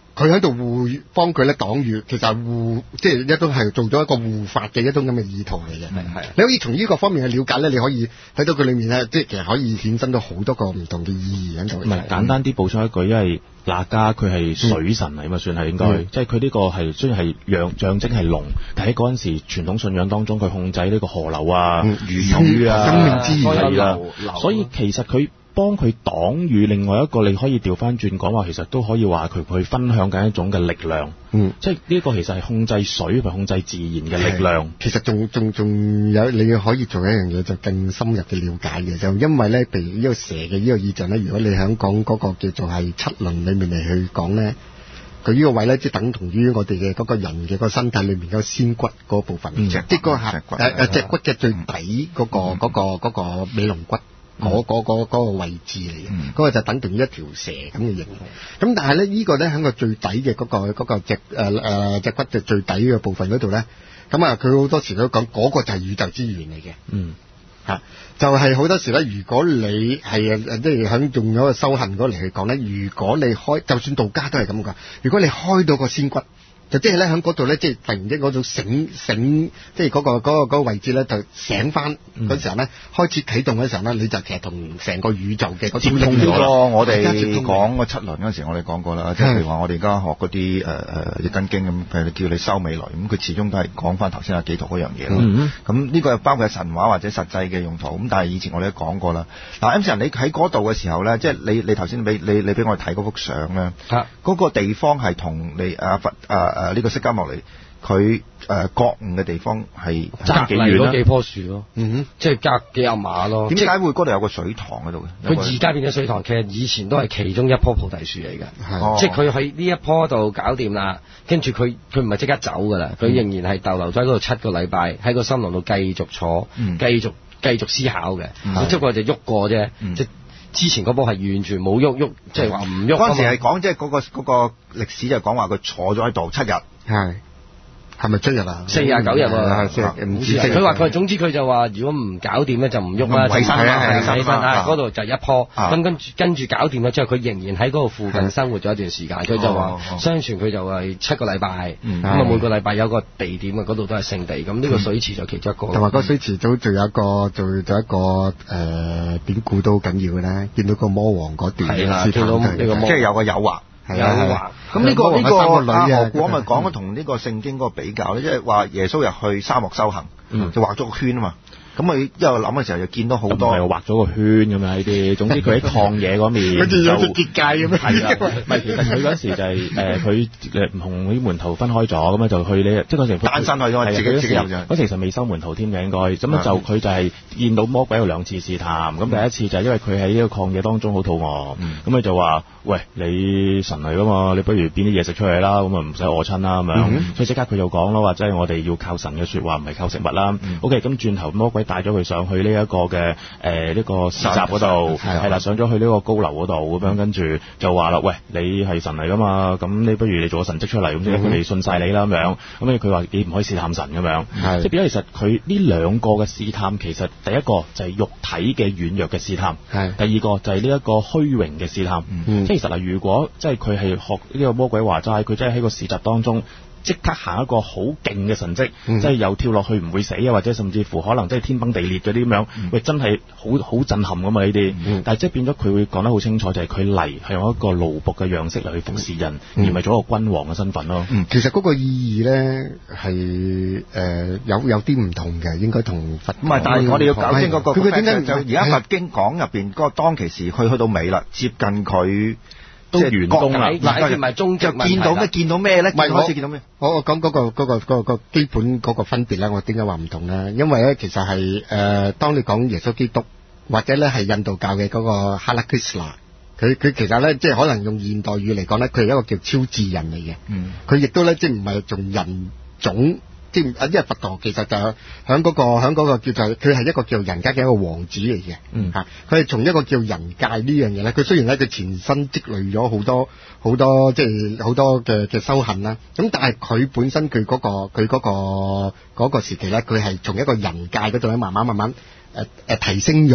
佢喺度護幫佢咧擋雨，其實係護即係一種係做咗一個護法嘅一種咁嘅意圖嚟嘅。係係，你可以從呢個方面去了解咧，你可以睇到佢裏面咧，即係其實可以衍生到好多個唔同嘅意義喺度。 唔係簡單啲補充一句，因為那迦佢係水神嚟嘛，算係應該，嗯、即係佢呢個係雖然係象象徵係龍，但喺嗰陣時傳統信仰當中，佢控制呢個河流啊、雨啊、 生命之源係啦，所以其實佢幫佢擋雨，另外一個你可以調翻轉講話，其實都可以話佢去分享緊一種嘅力量，嗯，即係呢個其實係控制水同控制自然嘅力量。 其實仲仲仲有你可以做一樣嘢，就更深入嘅了解嘅，就因為咧，譬如呢個蛇嘅呢個意象咧，如果你喺講嗰個叫做係七輪裏面嚟去講咧，佢呢個位咧，即係等同於我哋嘅嗰個人嘅個身體裏面嗰個仙骨嗰部分，即係嗰個係誒誒隻骨嘅最底嗰個嗰個嗰個尾龍骨。嗰嗰嗰嗰個位置嚟嘅，嗰、嗯、個就等同於一條蛇咁嘅形。咁但係咧，呢個咧喺個最底嘅嗰、嗰個嗰、嗰個隻誒誒隻骨嘅最底嘅部分嗰度咧，咁啊佢好多時都講嗰個就係宇宙之源嚟嘅。嗯，嚇、啊、就係、是、好多時咧，如果你係誒即係響用咗個修行嗰嚟去講咧，如果你開，就算道家都係咁講，如果你開到個仙骨。就即係咧喺嗰度咧，即係突然間嗰種醒醒，即係嗰個嗰個嗰個位置咧，就醒翻嗰時候咧，開始啟動嗰時候咧，你就其實同成個宇宙嘅嗰種通咗咯。我哋講個七輪嗰陣時，我哋講過啦，即係譬如話我哋而家學嗰啲誒誒易筋經咁，譬如叫你收未來，咁佢始終都係講翻頭先阿紀陶嗰樣嘢咯。咁、嗯、呢個包括神話或者實際嘅用途。咁但係以前我哋都講過啦。嗱 ，M 先生你喺嗰度嘅時候咧，即係你你頭先俾你你俾我哋睇嗰幅相咧，嗰、啊嗰個地方係同你阿佛啊。誒、這、呢個釋迦牟尼佢誒覺悟嘅地方係隔幾遠啦？幾棵樹咯，嗯哼，即係隔幾廿碼咯。 點解會嗰度有個水塘喺度嘅？ 佢而家變咗水塘，其實以前都係其中一棵菩提樹嚟嘅，哦、即係佢喺呢一棵度搞掂啦，跟住佢佢唔係即刻走㗎啦，佢、嗯、仍然係逗留咗喺嗰度七個禮拜，喺個森林度繼續坐，嗯、繼續繼續思考嘅，佢只不過就喐過啫，嗯、即之前嗰波係完全冇喐喐，即係話唔喐。 嗰陣時係講即係嗰個嗰、嗰個歷史就講話佢坐咗喺度七日，係係咪七日啊？ 四廿九日啊，唔知。佢話佢總之佢就話如果唔搞掂咧就唔喐啦，就起身啦，起身啊！嗰度就一棵，咁跟住跟住搞掂咗之後，佢仍然喺嗰度附近生活咗一段時間。佢就話相傳佢就係七個禮拜，咁啊每個禮拜有個地點啊，嗰度都係聖地。咁呢個水池就其中一個。 同埋個水池都仲有一個，仲仲有一個誒典故都好緊要嘅咧。見到個魔王嗰段， 係啦，見到呢個魔， 即係有個誘惑。 有話咁呢個呢個阿何故咪講咗同呢個聖經嗰個比較咧，即係話耶穌入去沙漠修行，嗯、就畫咗個圈啊嘛。咁佢一路諗嘅時候就見到好多， 係畫咗個圈咁樣呢啲。總之佢喺曠野嗰面， 好似有條結界咁樣。 係啦，唔係其實佢嗰時就係誒佢誒唔同啲門徒分開咗，咁樣就去呢，即係嗰時單身去咗，自己自己入啫。嗰時其實未收門徒添嘅應該，咁樣就佢就係見到魔鬼有兩次試探。咁、嗯、第一次就係因為佢喺呢個曠野當中好肚餓，咁、嗯、佢就話：喂，你神嚟噶嘛？你不如變啲嘢食出嚟啦，咁啊唔使餓親啦咁樣。嗯、所以即刻佢就講咯，話即係我哋要靠神嘅説話，唔係靠食物啦。嗯、OK，咁轉頭魔鬼帶咗佢上去呢一個嘅誒呢個市集嗰度，係啦，上咗去呢個高樓嗰度咁樣，跟住就話啦，喂，你係神嚟噶嘛？咁你不如你做個神蹟出嚟，咁即係佢哋信晒你啦咁樣。咁佢話你唔可以試探神咁樣，即係變咗其實佢呢兩個嘅試探，其實第一個就係肉體嘅軟弱嘅試探，係第二個就係呢一個虛榮嘅試探。嗯、即係其實嗱，如果即係佢係學呢個魔鬼話齋，佢真係喺個市集當中。即刻行一個好勁嘅神蹟，嗯、即係又跳落去唔會死啊，或者甚至乎可能即係天崩地裂嗰啲咁樣，嗯、喂真係好好震撼噶嘛呢啲。嗯、但係即係變咗佢會講得好清楚，就係佢嚟係用一個奴僕嘅樣式嚟去服侍人，嗯、而唔係做一個君王嘅身份咯。 嗯、其實嗰個意義咧係誒有有啲唔同嘅，應該同佛唔係，但係我哋要搞清嗰個。佢佢點解就而家佛經講入邊嗰個當其時，佢去到尾啦，接近佢。 都完工啦， 嗱，唔係終極問題。 見到咩？見到咩咧？開始見到咩？ 我我講嗰個嗰個嗰個基本嗰個分別咧，我點解話唔同咧？因為咧，其實係誒，當你講耶穌基督或者咧係印度教嘅嗰個哈拉克斯拉，佢佢其實咧即係可能用現代語嚟講咧，佢係一個叫超智人嚟嘅。嗯，佢亦都咧即係唔係從人種。即係因為佛陀其實就喺嗰、嗰個喺嗰個叫做佢係一個叫人間嘅一個王子嚟嘅，嗯嚇，佢係從一個叫人界呢樣嘢咧，佢雖然咧佢前身積累咗好多好多即係好多嘅嘅修行啦，咁但係佢本身佢嗰、嗰個佢嗰、嗰個嗰、嗰個時期咧，佢係從一個人界嗰度咧慢慢慢慢誒誒、呃、提升咗。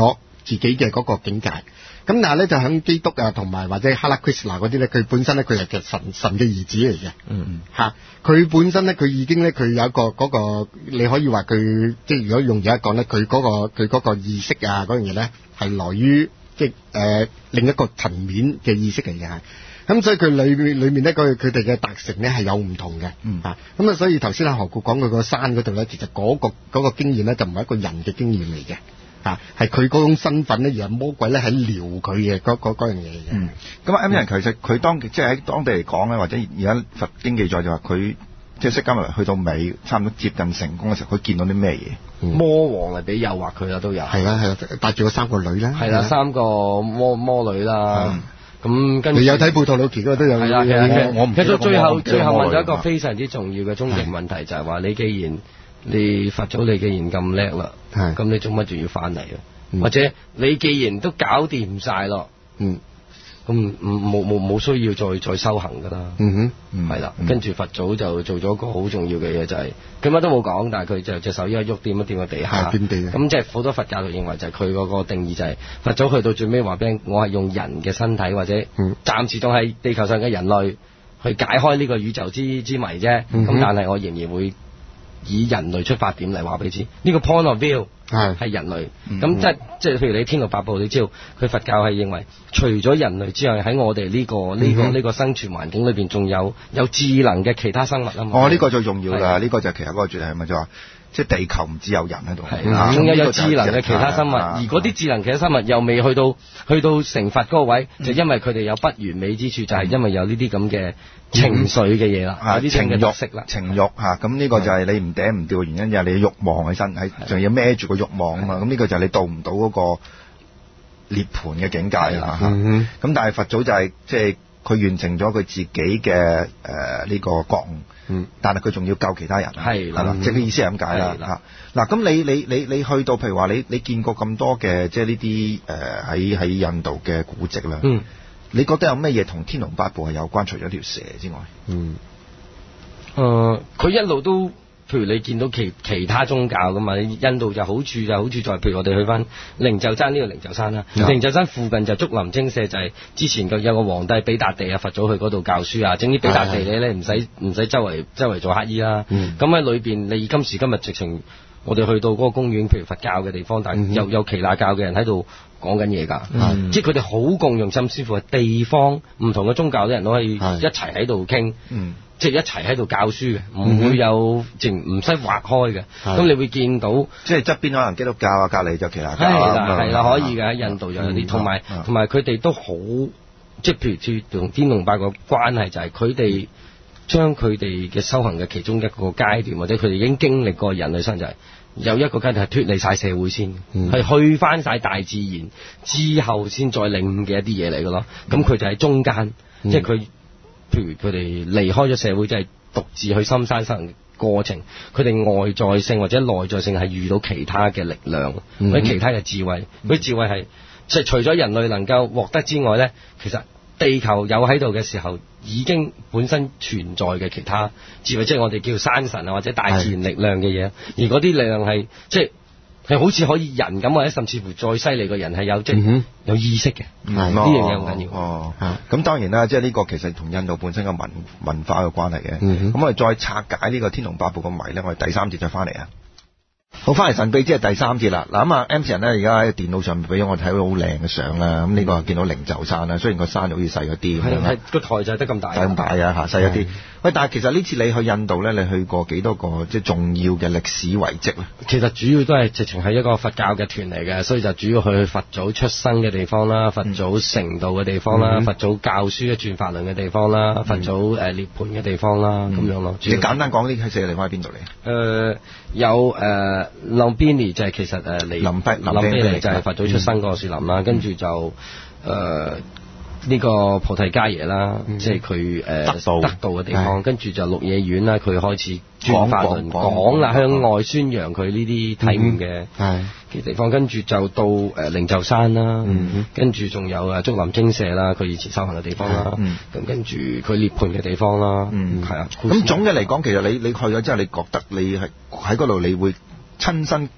自己嘅嗰個境界。咁但係咧就喺基督啊同埋或者哈拉奎斯拿嗰啲咧，佢本身咧佢係其實神神嘅兒子嚟嘅。嗯嗯。嚇，佢本身咧佢已經咧佢有一個嗰、嗰個你可以話佢即係如果用而家講咧，佢嗰、嗰個佢嗰個意識啊嗰樣嘢咧係來於即係誒、呃、另一個層面嘅意識嚟嘅。咁所以佢裏面裏面咧，佢佢哋嘅達成咧係有唔同嘅，嗯啊，咁啊，所以頭先阿何故講佢個山嗰度咧，其實嗰、嗰個嗰、嗰個經驗咧就唔係一個人嘅經驗嚟嘅，啊，係佢嗰種身份咧，而係魔鬼咧喺撩佢嘅嗰嗰嗰樣嘢嘅。嗯， 咁啊 M 人其實佢當即係喺當地嚟講咧，或者而家佛經記載就話佢即係釋迦牟尼去到尾，差唔多接近成功嘅時候，佢見到啲咩嘢？ 嗯、魔王係俾誘惑佢啦，都有。 係啦係啦，帶住個三個女啦。 係啦，三個魔魔女啦。咁跟住你有睇《布陀魯奇》嗰個都有。係啦，其實我唔記得最後最後問咗一個非常之重要嘅終極問題，就係話你既然你佛祖你既然咁叻啦，咁你做乜仲要翻嚟啊？嗯、或者你既然都搞掂晒咯，嗯，咁冇冇冇需要再再修行噶啦。嗯哼，係啦，跟住佛祖就做咗個好重要嘅嘢，就係佢乜都冇講，但係佢就隻手一喐掂一掂個地下， 掂地。 咁即係好多佛教徒認為就係佢嗰個定義就係、是、佛祖去到最尾話俾人，我係用人嘅身體或者暫時仲係地球上嘅人類去解開呢個宇宙之之謎啫。咁、嗯、但係我仍然會以人類出發點嚟話俾你知，呢、這個 point of view 係係人類。咁、嗯、即係即係譬如你天龍八部，你知道佢佛教係認為除咗人類之外，喺我哋呢、這個呢、這個呢、這個生存環境裏邊，仲有有智能嘅其他生物啊嘛。 哦，呢、這個最重要啦，呢、這個就係其實嗰個主題係咪就話，即係地球唔只有人喺度， 係仲有有智能嘅其他生物，而嗰啲智能其他生物又未去到去到成佛嗰個位，就因為佢哋有不完美之處，就係因為有呢啲咁嘅情緒嘅嘢啦，有啲情嘅特色啦， 情慾嚇，咁呢個就係你唔頂唔掉嘅原因，就係你慾望喺身，喺仲要孭住個慾望啊嘛，咁呢個就係你到唔到嗰個涅槃嘅境界啦嚇。咁但係佛祖就係即係佢完成咗佢自己嘅誒呢個覺悟。嗯，但係佢仲要救其他人，係啦，即係個意思係咁解啦嚇。嗱，咁你你你你去到譬如話你你見過咁多嘅即係呢啲誒喺喺印度嘅古蹟啦，嗯，你覺得有咩嘢同天龍八部係有關？除咗條蛇之外，嗯， 誒、呃，佢一路都。譬如你見到其其他宗教噶嘛，印度就好處就好處在，譬如我哋去翻靈鷲山呢個靈鷲山啦，靈鷲山附近就竹林精舍，就係之前個有個皇帝比達地啊，佛祖去嗰度教書啊，整啲比達地咧，你唔使唔使周圍周圍做乞衣啦。咁喺裏邊，你今時今日直情我哋去到嗰個公園，譬如佛教嘅地方，但係有有耆那教嘅人喺度講緊嘢㗎，即係佢哋好共用，甚至乎係地方唔同嘅宗教啲人都可以一齊喺度傾。即係一齊喺度教書嘅，唔會有淨唔使劃開嘅。咁你會見到， 即係側邊可能基督教啊，隔離就耆那教。 係啦，係啦，可以嘅。喺印度又有啲，同埋同埋佢哋都好，即係譬如同天龍八個關係就係佢哋將佢哋嘅修行嘅其中一個階段，或者佢哋已經經歷過人類生，就係有一個階段係脫離晒社會先，係、嗯、去翻晒大自然之後先再領悟嘅一啲嘢嚟嘅咯。咁佢就喺中間，嗯、即係佢。譬如佢哋離開咗社會，即係獨自去深山修行嘅過程，佢哋外在性或者內在性係遇到其他嘅力量，或者、嗯、其他嘅智慧。嗰啲、嗯、智慧係即係除咗人類能夠獲得之外咧，其實地球有喺度嘅時候，已經本身存在嘅其他智慧，即係我哋叫山神啊或者大自然力量嘅嘢。而嗰啲力量係即係。係好似可以人咁，或者甚至乎再犀利個人係有即係、嗯、有意識嘅，呢樣嘢好緊要。 哦，咁當然啦，即係呢個其實同印度本身嘅文文化有關係嘅。咁、嗯、我哋再拆解呢個天龍八部個謎咧，我哋第三節再翻嚟啊。好，翻嚟神秘即係第三節啦。嗱咁啊 ，M 人咧而家喺電腦上面俾咗我睇到好靚嘅相啦。咁呢個見到靈鷲山啦，雖然個山好似細咗啲，係係個台就係得咁大， 咁大啊嚇，細一啲。喂，但係其實呢次你去印度咧，你去過幾多個即係重要嘅歷史遺跡咧？ 其實主要都係直情係一個佛教嘅團嚟嘅，所以就主要去佛祖出生嘅地方啦，佛祖成道嘅地方啦，嗯、佛祖教書嘅轉法輪嘅地方啦，嗯、佛祖誒涅槃嘅地方啦，咁、嗯、樣咯。你簡單講呢四個地方喺邊度嚟？誒、 呃，有誒林邊尼就係其實誒離林邊林邊尼就係佛祖出生嗰個樹林啦，嗯、跟住就誒。呃呢個菩提伽耶啦，嗯、即係佢誒得道嘅地方，跟住就鹿野苑啦，佢開始轉法輪講啦，向外宣揚佢呢啲體悟嘅嘅地方，跟住就到誒靈鷲山啦，嗯、跟住仲有誒竹林精舍啦，佢以前修行嘅地方啦，咁、嗯、跟住佢涅槃嘅地方啦，係、嗯、啊。咁總嘅嚟講，其實你你去咗之後，你覺得你係喺嗰度，你會親身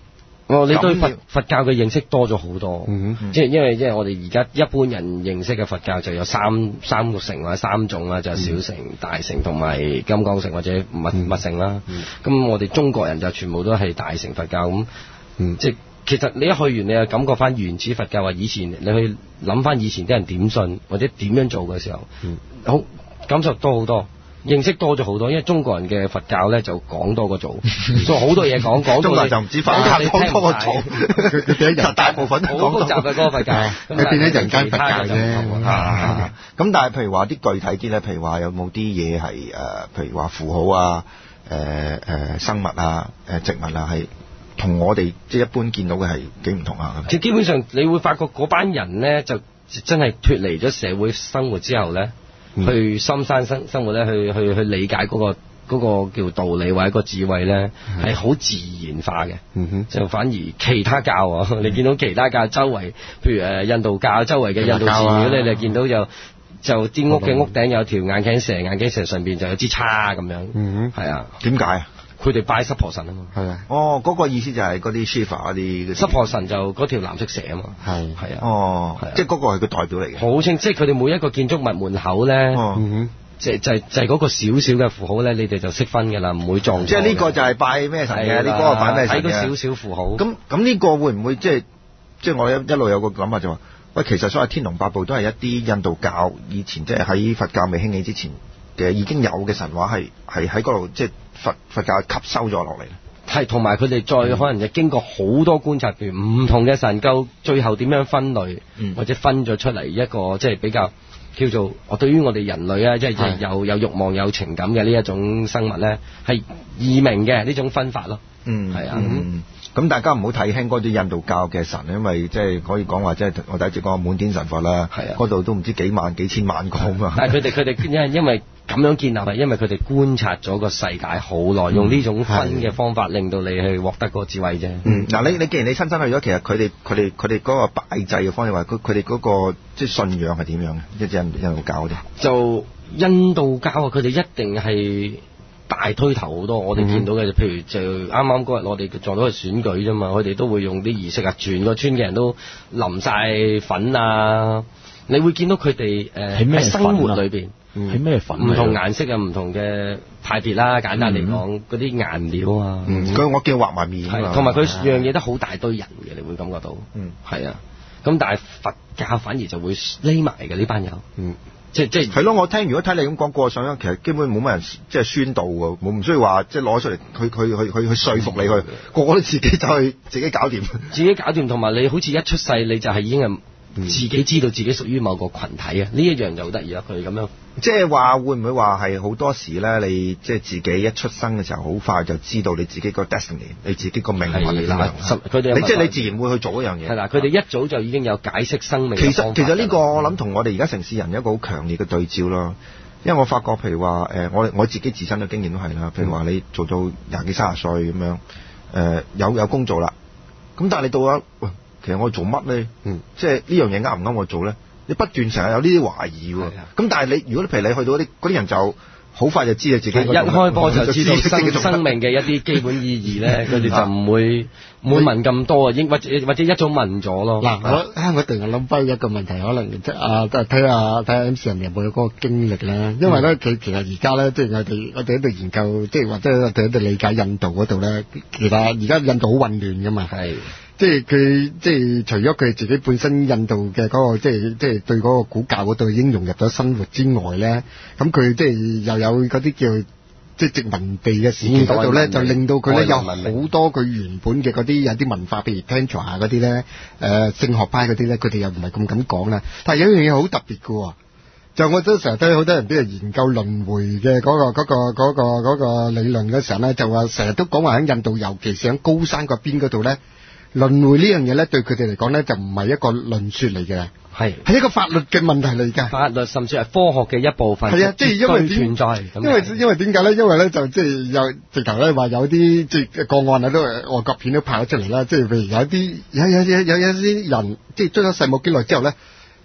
哦，你對佛佛教嘅認識多咗好多，嗯嗯、即係因為即係我哋而家一般人認識嘅佛教就有三三個乘或者三種啦，就係、是、小乘、嗯、大乘同埋金剛乘或者密密乘啦。咁、嗯、我哋中國人就全部都係大乘佛教咁，嗯、即係其實你一去完你又感覺翻原始佛教話以前你去諗翻以前啲人點信或者點樣做嘅時候，嗯、好感受多好多。認識多咗好多，因為中國人嘅佛教咧就講多過做，所以好多嘢講講。中國人就唔止佛教講多過做，佢佢第一日大部分好複雜嘅嗰個佛教， 你變咗人間佛教啫。咁但係譬如話啲具體啲咧，譬如話有冇啲嘢係誒，譬如話符號啊、誒、呃、誒、呃、生物啊、誒植物啊，係同我哋即係一般見到嘅係幾唔同啊？ 即係基本上你會發覺嗰班人咧就真係脫離咗社會生活之後咧。去深山生生活咧，去去去理解嗰、嗰個嗰個叫道理或者個智慧咧，係好自然化嘅。嗯哼，就反而其他教啊，你見到其他教周圍，譬如誒印度教周圍嘅印度寺廟咧，你見到就就啲屋嘅屋頂有條眼鏡蛇，眼鏡蛇上邊就有支叉咁樣。嗯哼，係啊， 點解啊？ 佢哋拜濕婆神啊嘛，係啊， 哦，嗰、那個意思就係嗰啲 Shiva 嗰啲濕婆神就嗰條藍色蛇啊嘛，係係啊， 哦，即係嗰個係個代表嚟嘅， 好清，即係佢哋每一個建築物門口咧，哦，嗯就就就係嗰個少少嘅符號咧，你哋就識分㗎啦，唔會撞。 即係呢個就係拜咩神嘅，呢嗰個拜咩神嘅， 睇到少少符號。 咁咁呢個會唔會即係即係我一一路有個諗法就話，喂，其實所謂天龍八部都係一啲印度教以前即係喺佛教未興起之前嘅已經有嘅神話，係係喺嗰度即係佛佛教吸收咗落嚟。 係，同埋佢哋再可能就經過好多觀察，譬如唔同嘅神究最後點樣分類，嗯、或者分咗出嚟一個即係比較叫做我對於我哋人類啊，即係有有慾望有情感嘅呢一種生物咧，係易明嘅呢種分法咯。嗯，係啊。咁、 嗯嗯、大家唔好睇輕嗰啲印度教嘅神，因為即係可以講話即係我第一次講滿天神佛啦。係啊，嗰度都唔知幾萬幾千萬個啊。 但係佢哋佢哋因為因為咁樣建立係因為佢哋觀察咗個世界好耐，用呢種分嘅方法令到你去獲得個智慧啫。 嗯，嗱，你你既然你親身去咗，其實佢哋佢哋佢哋嗰個拜祭嘅方式，話佢佢哋嗰個即係信仰係點樣嘅？一隻印印度教嗰啲就印度教啊，佢哋一定係大推頭好多。我哋見到嘅就譬如就啱啱嗰日我哋撞到去選舉啫嘛，佢哋都會用啲儀式啊，全個村嘅人都淋晒粉啊，你會見到佢哋誒喺生活裏邊。 係咩粉？ 唔同顏色嘅唔同嘅派別啦，簡單嚟講，嗰啲顏料啊， 佢、嗯、我見畫埋面啊， 同埋佢樣嘢都好大堆人嘅，你會感覺到，嗯，係啊，咁但係佛教反而就會匿埋嘅呢班友，嗯，即係即係係咯， 我聽如果睇你咁講過上，其實基本冇乜人即係宣導嘅，冇唔需要話即係攞出嚟去去去去去說服你去，個個都自己就去自己搞掂， 自己搞掂，同埋你好似一出世你就係已經係。自己知道自己屬於某個群體啊，呢一樣就好得意啦。佢哋咁樣， 即係話會唔會話係好多時咧？你即係自己一出生嘅時候，好快就知道你自己個 destiny，你自己個命運係點樣？佢哋你即係你自然會去做一樣嘢。 係啦，佢哋一早就已經有解釋生命。 其實其實呢個我諗同我哋而家城市人有一個好強烈嘅對照咯。因為我發覺，譬如話誒，我我自己自身嘅經驗都係啦。譬如話你做到廿幾三十歲咁樣，誒、呃、有有工做啦，咁但係你到咗喂。其實我做乜咧？嗯，即係呢樣嘢啱唔啱我做咧？你不斷成日有呢啲懷疑喎。咁但係你如果譬如你去到嗰啲嗰啲人就好快就知道自己一開波就知道生生命嘅一啲基本意義咧，佢哋就唔會唔會問咁多啊，應或者或者一早問咗咯。 嗱，我我突然間諗翻一個問題，可能即係啊，都係睇下睇下 M C 人有冇嗰個經歷咧。因為咧，佢其實而家咧，即係我哋我哋喺度研究，即係或者我哋喺度理解印度嗰度咧，其實而家印度好混亂噶嘛。係。即係佢，即係除咗佢自己本身印度嘅嗰個，即係即係對嗰個古教嗰度已經融入咗生活之外咧，咁佢即係又有嗰啲叫即係殖民地嘅事件嗰度咧，就令到佢咧有好多佢原本嘅嗰啲有啲文化，譬如 Tantra 嗰啲咧，誒聖學派嗰啲咧，佢哋又唔係咁敢講啦。但係有一樣嘢好特別嘅喎，就我都成日睇好多人啲研究輪迴嘅嗰個嗰個嗰個嗰個理論嘅時候咧，就話成日都講話喺印度，尤其是喺高山嗰邊嗰度咧。輪迴呢樣嘢咧，對佢哋嚟講咧，就唔係一個論說嚟嘅，係係一個法律嘅問題嚟㗎。 法律甚至係科學嘅一部分。 係啊，即係因為存在。 因為因為點解咧？因為咧就即係有直頭咧話有啲即係個案啊，都外國片都拍咗出嚟啦。即係譬如有啲有有有有有啲人即係追咗世冇幾耐之後咧，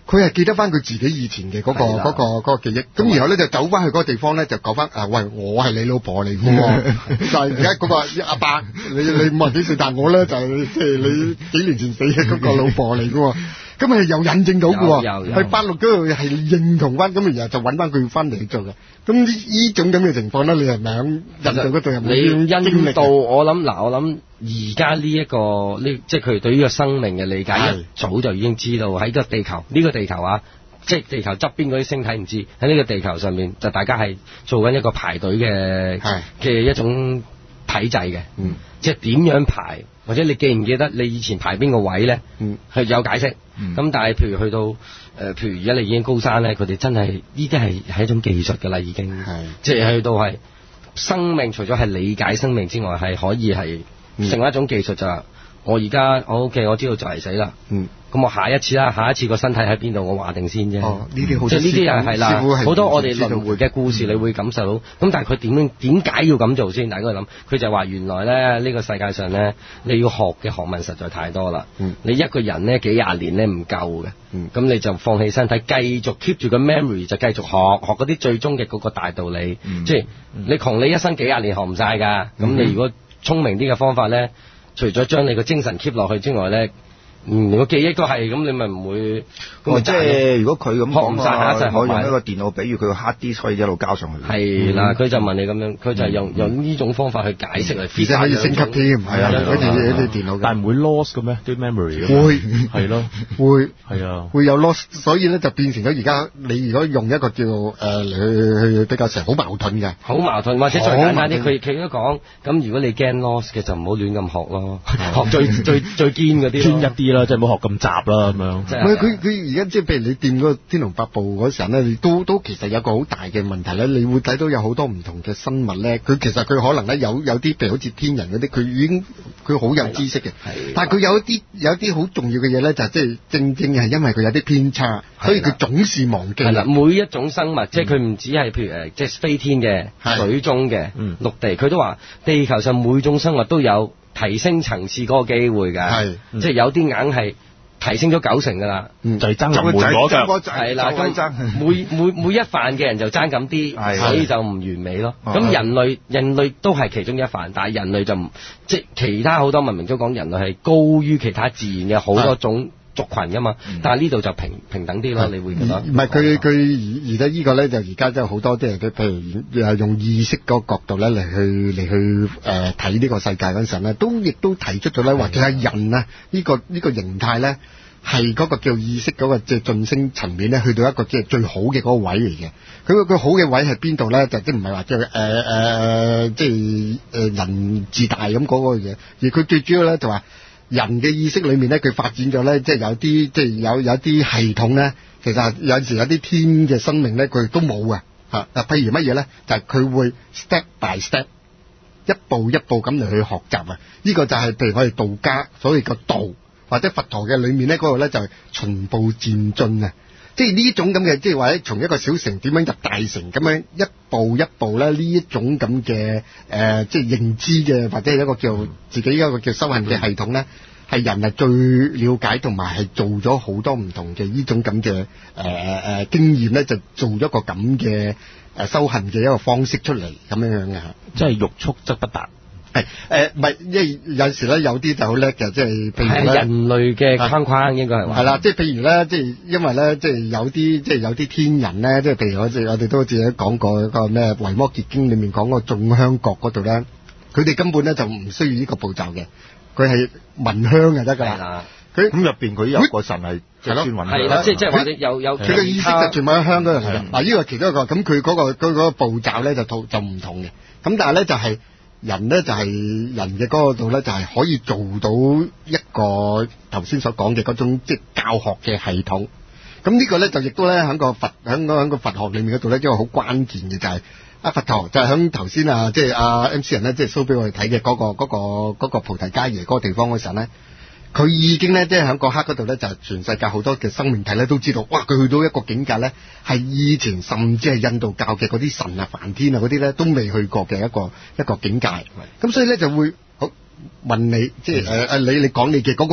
佢係記得翻佢自己以前嘅嗰、嗰個嗰、嗰個嗰、嗰個記憶，咁然後咧就走翻去嗰個地方咧就講翻啊，喂，我係你老婆嚟嘅喎，但係而家嗰個阿伯，你你五十幾歲，但我咧就係即係你幾年前死嘅嗰個老婆嚟嘅喎。咁係又引證到嘅喎，喺八六嗰度係認同翻，咁然後就揾翻佢翻嚟去做嘅。咁呢呢種咁嘅情況咧，你係咪喺印度嗰度有冇？ 你印度我諗嗱，我諗而家呢一個呢，即係佢哋對呢個生命嘅理解，一早就已經知道喺個地球呢、呢個地球啊，即係地球側邊嗰啲星體唔知喺呢個地球上面，就大家係做緊一個排隊嘅嘅一種體制嘅，嗯，即係點樣排？或者你記唔記得你以前排邊個位咧？嗯，係有解釋。咁、嗯、但係譬如去到誒、呃，譬如而家你已經高山咧，佢哋真係呢啲係係一種技術㗎啦，已經。係。即係去到係生命，除咗係理解生命之外，係可以係成為一種技術就係、是、我而家我 OK，我知道就嚟死啦。嗯。咁我下一次啦，下一次個身體喺邊度，我話定先啫。哦，呢啲好即係呢啲又係啦，好多我哋輪迴嘅故事，你會感受到。咁、嗯、但係佢點樣點解要咁做先？大家諗，佢就話原來咧呢、呢個世界上咧，你要學嘅學問實在太多啦。嗯。你一個人咧幾廿年咧唔夠嘅。嗯。咁你就放棄身體，繼續 keep 住個 memory 就繼續學學嗰啲最終嘅嗰個大道理。嗯、即係你窮你一生幾廿年學唔晒㗎。咁、嗯、你如果聰明啲嘅方法咧，除咗將你個精神 keep 落去之外咧。嗯，個記憶都係咁，你咪唔會咁即係如果佢咁講啊， 我用一個電腦比喻，佢個 hard disk 可以一路交上去。 係啦，佢、嗯、就問你咁樣，佢就用、嗯、用呢種方法去解釋嚟，而且可以升級添，係啊，好似啲電腦。 但係唔會 loss 嘅咩？啲 memory 會係咯， 會係啊， 會有 loss， 所以咧就變成咗而家你如果用一個叫誒嚟去去比較成好矛盾嘅， 好矛盾，或者最簡單啲，佢佢都講咁，如果你驚 loss 嘅就唔好亂咁學咯，學最最最堅嗰啲，專一啲啦，即係唔好學咁雜啦咁樣。 唔係佢佢而家即係譬如你掂嗰個天龍八部嗰時候咧，你都都其實有個好大嘅問題咧，你會睇到有好多唔同嘅生物咧，佢其實佢可能咧有有啲譬如好似天人嗰啲，佢已經佢好有知識嘅，但係佢有一啲有一啲好重要嘅嘢咧，就係即係正正係因為佢有啲偏差，所以佢總是忘記。係啦， 每一種生物，嗯、即係佢唔止係譬如誒，即係飛天嘅、水中嘅、嗯、陸地，佢都話地球上每種生物都有提升層次嗰個機會㗎，係、嗯、即係有啲硬係。提升咗九成㗎啦、嗯，就係爭龍門嗰隻，係啦，爭每每每一範嘅人就爭咁啲，所以就唔完美咯。咁人類人類都係其中一範，但係人類就唔即係其他好多文明都講人類係高於其他自然嘅好多種族群㗎嘛，但係呢度就平平等啲咯，你會覺得？ 唔係佢佢而家呢個咧就而家真係好多啲人佢譬如誒用意識嗰個角度咧嚟去嚟去誒睇呢個世界嗰陣咧，都亦都提出咗咧，或者係人啊呢個呢個形態咧。係嗰個叫意識嗰個即係晉升層面咧，去到一個即係最好嘅嗰個位嚟嘅。佢個好嘅位係邊度咧？就即係唔係話即係誒誒，即係誒人自大咁嗰個嘢，而佢最主要咧就話人嘅意識裏面咧，佢發展咗咧，即係有啲即係有有啲系統咧，其實有陣時有啲天嘅生命咧，佢都冇嘅嚇。嗱，譬如乜嘢咧？就係佢會 step by step， 一步一步咁嚟去學習啊！呢個就係譬如我哋道家所謂嘅道。或者佛陀嘅裏面咧，嗰度咧就係循步漸進啊！即係呢種咁嘅，即係話咧，從一個小城點樣入大城咁樣一步一步咧，呢一種咁嘅誒，即係認知嘅，或者係一個叫自己一個叫修行嘅系統咧，係人係最了解同埋係做咗好多唔同嘅呢種咁嘅誒誒經驗咧，就做咗個咁嘅誒修行嘅一個方式出嚟咁樣樣嘅嚇， 即係欲速則不達。 係誒，唔係，因為有時咧有啲就好叻嘅，即係譬如咧人類嘅框框應該係話係啦，即係譬如咧，即係因為咧，即係有啲即係有啲天人咧，即係譬如我哋我哋都自己講過個咩《維摩詰經》裏面講個種香國嗰度咧，佢哋根本咧就唔需要呢個步驟嘅，佢係聞香就得㗎啦。 佢咁入邊佢有個神係係咯， 係啦，即係即係話你有有佢嘅意識就全部喺香嗰度嚟嘅。嗱，呢個其中一個，咁佢嗰個嗰嗰個步驟咧就就就唔同嘅。咁但係咧就係。人咧就係、是、人嘅嗰個度咧就係可以做到一個頭先所講嘅嗰種即係教學嘅系統。咁呢個咧就亦都咧喺個佛喺個喺個佛學裏面嗰度咧，一個好關鍵嘅就係、是、阿佛陀就係喺頭先啊，即係阿 M C 人咧即係 show 俾我哋睇嘅嗰個嗰、那個嗰、那個菩提伽耶嗰個地方嗰陣咧。佢已經咧，即係喺嗰刻嗰度咧，就係全世界好多嘅生命體咧都知道，哇！佢去到一個境界咧，係以前甚至係印度教嘅嗰啲神啊、梵天啊嗰啲咧都未去過嘅一個一個境界。咁所以咧就會好問你，即係誒誒，你你講你嘅嗰個得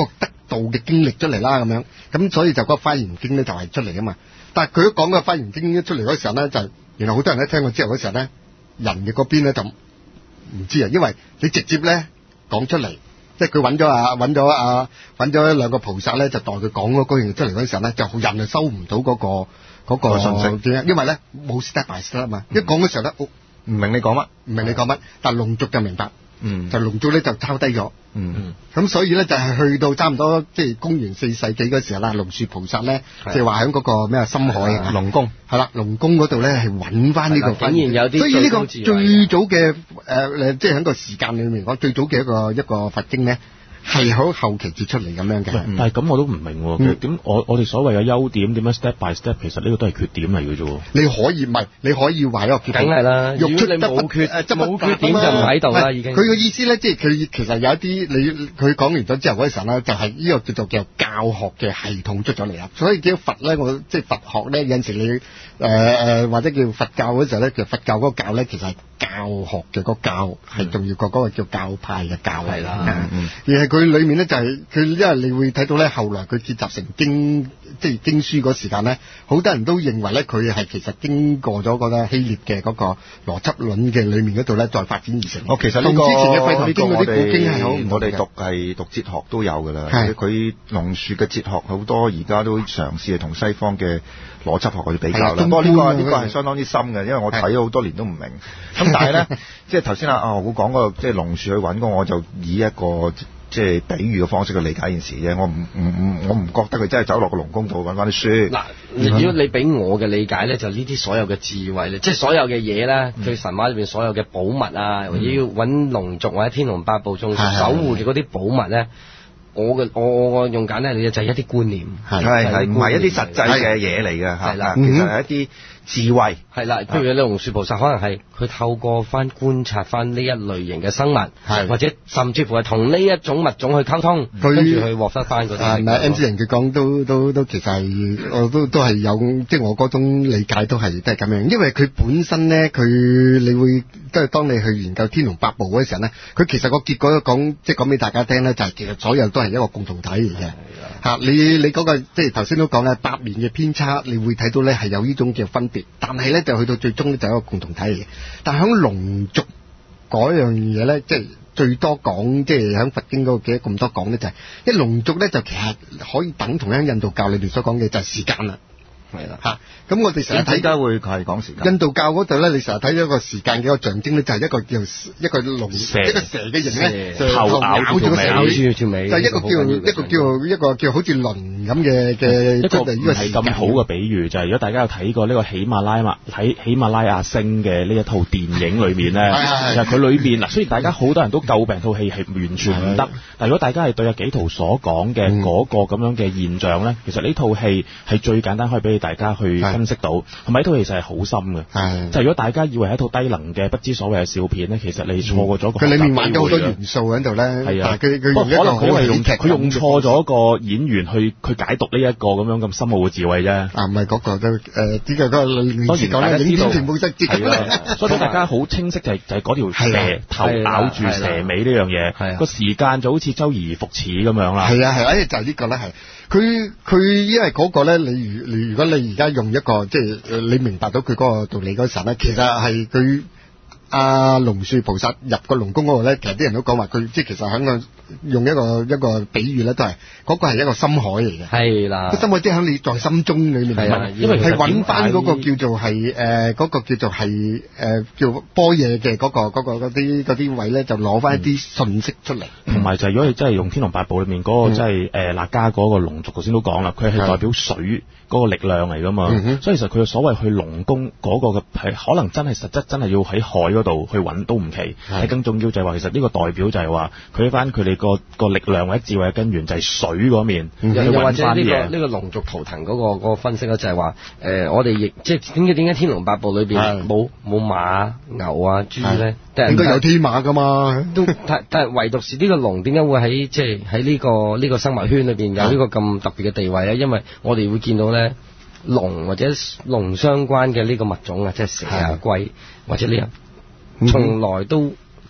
度嘅經歷出嚟啦咁樣，咁所以就嗰個花園經咧就係出嚟啊嘛。但係佢一講個花園經一出嚟嗰時候咧，就原來好多人都聽過之後嗰時候咧，人嘅嗰邊咧就唔知啊，因為你直接咧講出嚟。即係佢揾咗啊，揾咗啊，揾咗兩個菩薩咧，就代佢講嗰嗰樣出嚟嗰陣時候咧，就人就收唔到嗰個嗰個信息，因為咧冇 step by step 啊嘛。一講嘅時候咧，唔明你講乜， 唔明你講乜，但係龍族就明白， 嗯， 就龍族咧就抄低咗， 嗯嗯， 咁所以咧就係去到差唔多即係公元四世紀嗰時候啦，龍樹菩薩咧即係話喺嗰個咩啊深海啊龍宮係啦，龍宮嗰度咧係揾翻呢個， 竟然有啲， 所以呢個最早嘅誒誒，即係喺個時間裏面講最早嘅一個一個佛經咧。係好後期至出嚟咁樣嘅， 但係咁我都唔明喎。其實點我我哋所謂嘅優點點樣 step by step，其實呢個都係缺點嚟嘅啫。 你可以唔係，你可以話一個缺點， 梗係啦。 欲出你冇缺誒，冇缺點就唔喺度啦，已經。 佢嘅意思咧，即係佢其實有一啲你佢講完咗之後嗰陣咧，就係呢個叫做叫教學嘅系統出咗嚟啦。所以叫佛咧，我即係佛學咧，有陣時你誒誒或者叫佛教嗰時候咧，其實佛教嗰個教咧，其實係教學嘅個教係重要過嗰個叫教派嘅教係啦。而係佢裏面咧就係。佢因為你會睇到咧，後來佢結集成經，即係經書嗰時間咧，好多人都認為咧，佢係其實經過咗嗰個希臘嘅嗰個邏輯論嘅裏面嗰度咧，再發展而成。 哦，其實呢、這個之前嘅《費陀經》嗰啲古經係好， 我哋讀係讀哲學都有㗎啦。佢龍樹嘅哲學好多而家都嘗試係同西方嘅邏輯學去比較啦。不過呢個呢、這個係相當之深嘅，因為我睇咗好多年都唔明。咁但係咧，即係頭先啊啊，我講嗰個即係龍樹去揾嗰，我就以一個。即係比喻嘅方式去理解件事啫，我唔唔唔，我唔覺得佢真係走落個龍宮度揾翻啲書。嗱， 如果你俾我嘅理解咧，就呢啲所有嘅智慧咧，即係所有嘅嘢咧，佢神話裏邊所有嘅寶物啊，或者要揾龍族或者天龍八部眾守護嘅嗰啲寶物咧，我嘅我我用簡單嚟嘅就係一啲觀念， 係係唔係一啲實際嘅嘢嚟嘅嚇，係啦，其實係一啲智慧係啦，譬如你龍樹菩薩可能係佢透過翻觀察翻呢一類型嘅生物，係或者甚至乎係同呢一種物種去溝通，跟住去獲得翻嗰啲。 係咪 M C 人佢講都都都其實係我都都係有，即係我嗰種理解都係都係咁樣，因為佢本身咧，佢你會即係當你去研究天龍八部嗰時候咧，佢其實個結果都講即係講俾大家聽咧，就係其實所有都係一個共同體嚟嘅。嚇，你你嗰個即係頭先都講啦，百年嘅偏差，你會睇到咧係有呢種嘅分別。但係咧就去到最終咧就係一個共同體嚟嘅。但係喺龍族嗰樣嘢咧，即係最多講，即係喺佛經嗰個記得咁多講咧，就係一龍族咧就其實可以等同喺印度教裏邊所講嘅就係時間啦。係啦嚇，咁我哋成日睇， 點解會係講時間？ 印度教嗰度咧，你成日睇咗一個時間嘅一個象徵咧，就係一個叫一個龍蛇一個蛇嘅形咧，就後咬住條尾， 咬住條尾， 就一個叫一個叫一個叫好似輪咁嘅嘅一個唔係咁好嘅比喻，就係如果大家有睇過呢個喜馬拉雅喺喜馬拉雅星嘅呢一套電影裏面咧，其實佢裏面嗱，雖然大家好多人都詬病套戲係完全唔得，但係如果大家係對阿紀陶所講嘅嗰個咁樣嘅現象咧，其實呢套戲係最簡單可以俾大家去分析到，同埋呢套其實係好深嘅。就係如果大家以為係一套低能嘅不知所謂嘅笑片咧，其實你錯過咗個。 佢裡面玩咗好多元素喺度咧，係啊，佢佢用一個好係用佢用錯咗個演員去去解讀呢一個咁樣咁深奧嘅智慧啫。啊， 唔係嗰個都誒，呢個嗰個當然大家知道全部識知嘅， 所以大家好清晰就係就係嗰條蛇頭咬住蛇尾呢樣嘢，個時間就好似周而復始咁樣啦。 係啊係啊，就係呢個咧係。佢佢因為嗰個咧，你如你如果你而家用一個即係你明白到佢嗰個道理嗰陣咧，其實係佢阿龍樹菩薩入個龍宮嗰度咧，其實啲人都講話佢即係其實喺個用一個一個比喻咧，都係嗰個係一個深海嚟嘅。係啦，個深海即係喺你在心中裏面問，因為係揾翻嗰個叫做係誒嗰個叫做係誒、呃、叫般若嘅嗰個嗰、嗰個嗰啲嗰啲位咧，就攞翻一啲信息出嚟。同埋、 嗯、就係如果你真係用《天龍八部》裏面嗰、嗰個即係誒那迦嗰個龍族，頭先都講啦，佢係代表水嗰個力量嚟噶嘛，嗯、所以其實佢嘅所謂去龍宮嗰個嘅係可能真係實質真係要喺海嗰度去揾都唔奇。係更重要就係話，其實呢個代表就係話佢翻佢哋個個力量或者智慧嘅根源就係水嗰面。又、嗯、或者呢、這個呢、這個龍族圖騰嗰、那個那個分析咧，就係話誒我哋亦即係點解點解《天龍八部》裏邊冇冇馬牛啊豬咧？ 應該有天馬噶嘛？ 都但但係唯獨是呢個龍點解會喺即係喺呢個呢、這個生物圈裏邊有呢個咁特別嘅地位咧？因為我哋會見到咧龍或者龍相關嘅呢個物種啊，即係蛇啊龜或者呢樣，從來都都係